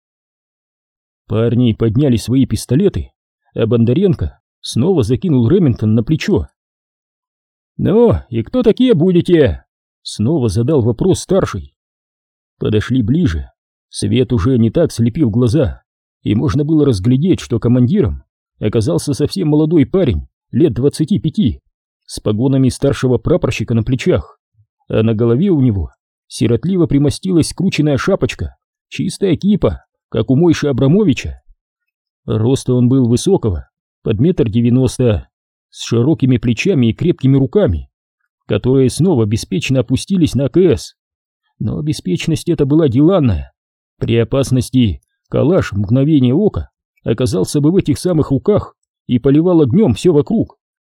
Парни подняли свои пистолеты, а Бондаренко снова закинул Ремингтон на плечо. «Ну, и кто такие будете?» — снова задал вопрос старший. Подошли ближе, свет уже не так слепил глаза, и можно было разглядеть, что командиром оказался совсем молодой парень, лет двадцати пяти, с погонами старшего прапорщика на плечах, а на голове у него сиротливо примостилась скрученная шапочка, чистая кипа, как у Мойши Абрамовича. Роста он был высокого, под метр девяносто, с широкими плечами и крепкими руками, которые снова беспечно опустились на АКС. Но беспечность эта была деланная. При опасности калаш в мгновение ока оказался бы в этих самых руках и поливал огнем все вокруг.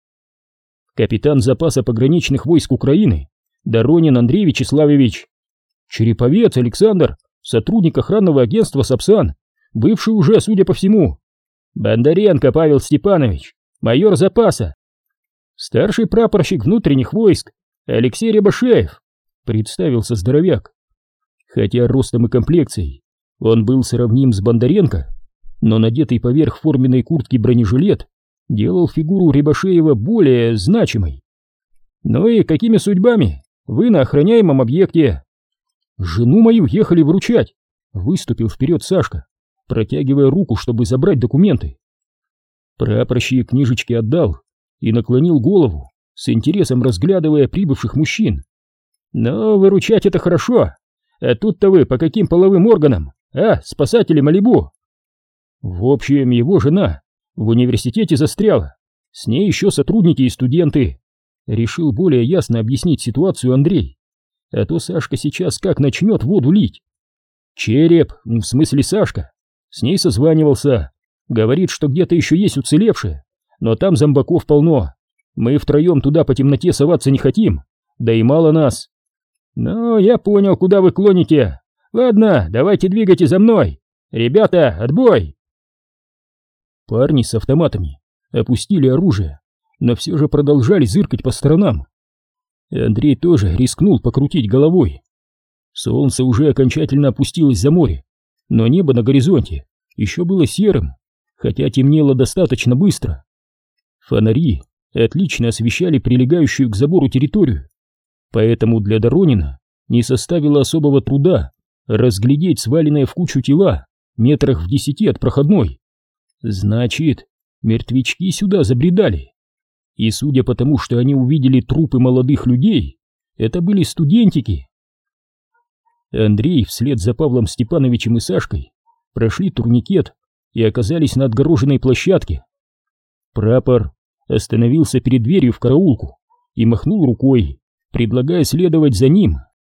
Капитан запаса пограничных войск Украины Доронин Андрей Вячеславович, Череповец Александр, сотрудник охранного агентства «Сапсан», бывший уже, судя по всему, Бондаренко Павел Степанович, майор запаса, старший прапорщик внутренних войск Алексей Рябошеев, представился здоровяк. Хотя ростом и комплекцией он был сравним с Бондаренко, но надетый поверх форменной куртки бронежилет делал фигуру Рябошеева более значимой. «Ну и какими судьбами вы на охраняемом объекте?» «Жену мою ехали выручать», — выступил вперед Сашка, протягивая руку, чтобы забрать документы. Прапорщик книжечки отдал и наклонил голову, с интересом разглядывая прибывших мужчин. «Но выручать это хорошо, а тут-то вы по каким половым органам, а, спасатели Малибу?» «В общем, его жена в университете застряла, с ней еще сотрудники и студенты», — решил более ясно объяснить ситуацию Андрей. А то Сашка сейчас как начнет воду лить. Череп, в смысле Сашка, с ней созванивался, говорит, что где-то еще есть уцелевшие, но там зомбаков полно. Мы втроем туда по темноте соваться не хотим, да и мало нас. Ну, я понял, куда вы клоните. Ладно, давайте двигайте за мной. Ребята, отбой!» Парни с автоматами опустили оружие, но все же продолжали зыркать по сторонам. Андрей тоже рискнул покрутить головой. Солнце уже окончательно опустилось за море, но небо на горизонте еще было серым, хотя темнело достаточно быстро. Фонари отлично освещали прилегающую к забору территорию, поэтому для Доронина не составило особого труда разглядеть сваленные в кучу тела метрах в десяти от проходной. Значит, мертвячки сюда забредали. И судя по тому, что они увидели трупы молодых людей, это были студентики. Андрей вслед за Павлом Степановичем и Сашкой прошли турникет и оказались на отгороженной площадке. Прапор остановился перед дверью в караулку и махнул рукой, предлагая следовать за ним.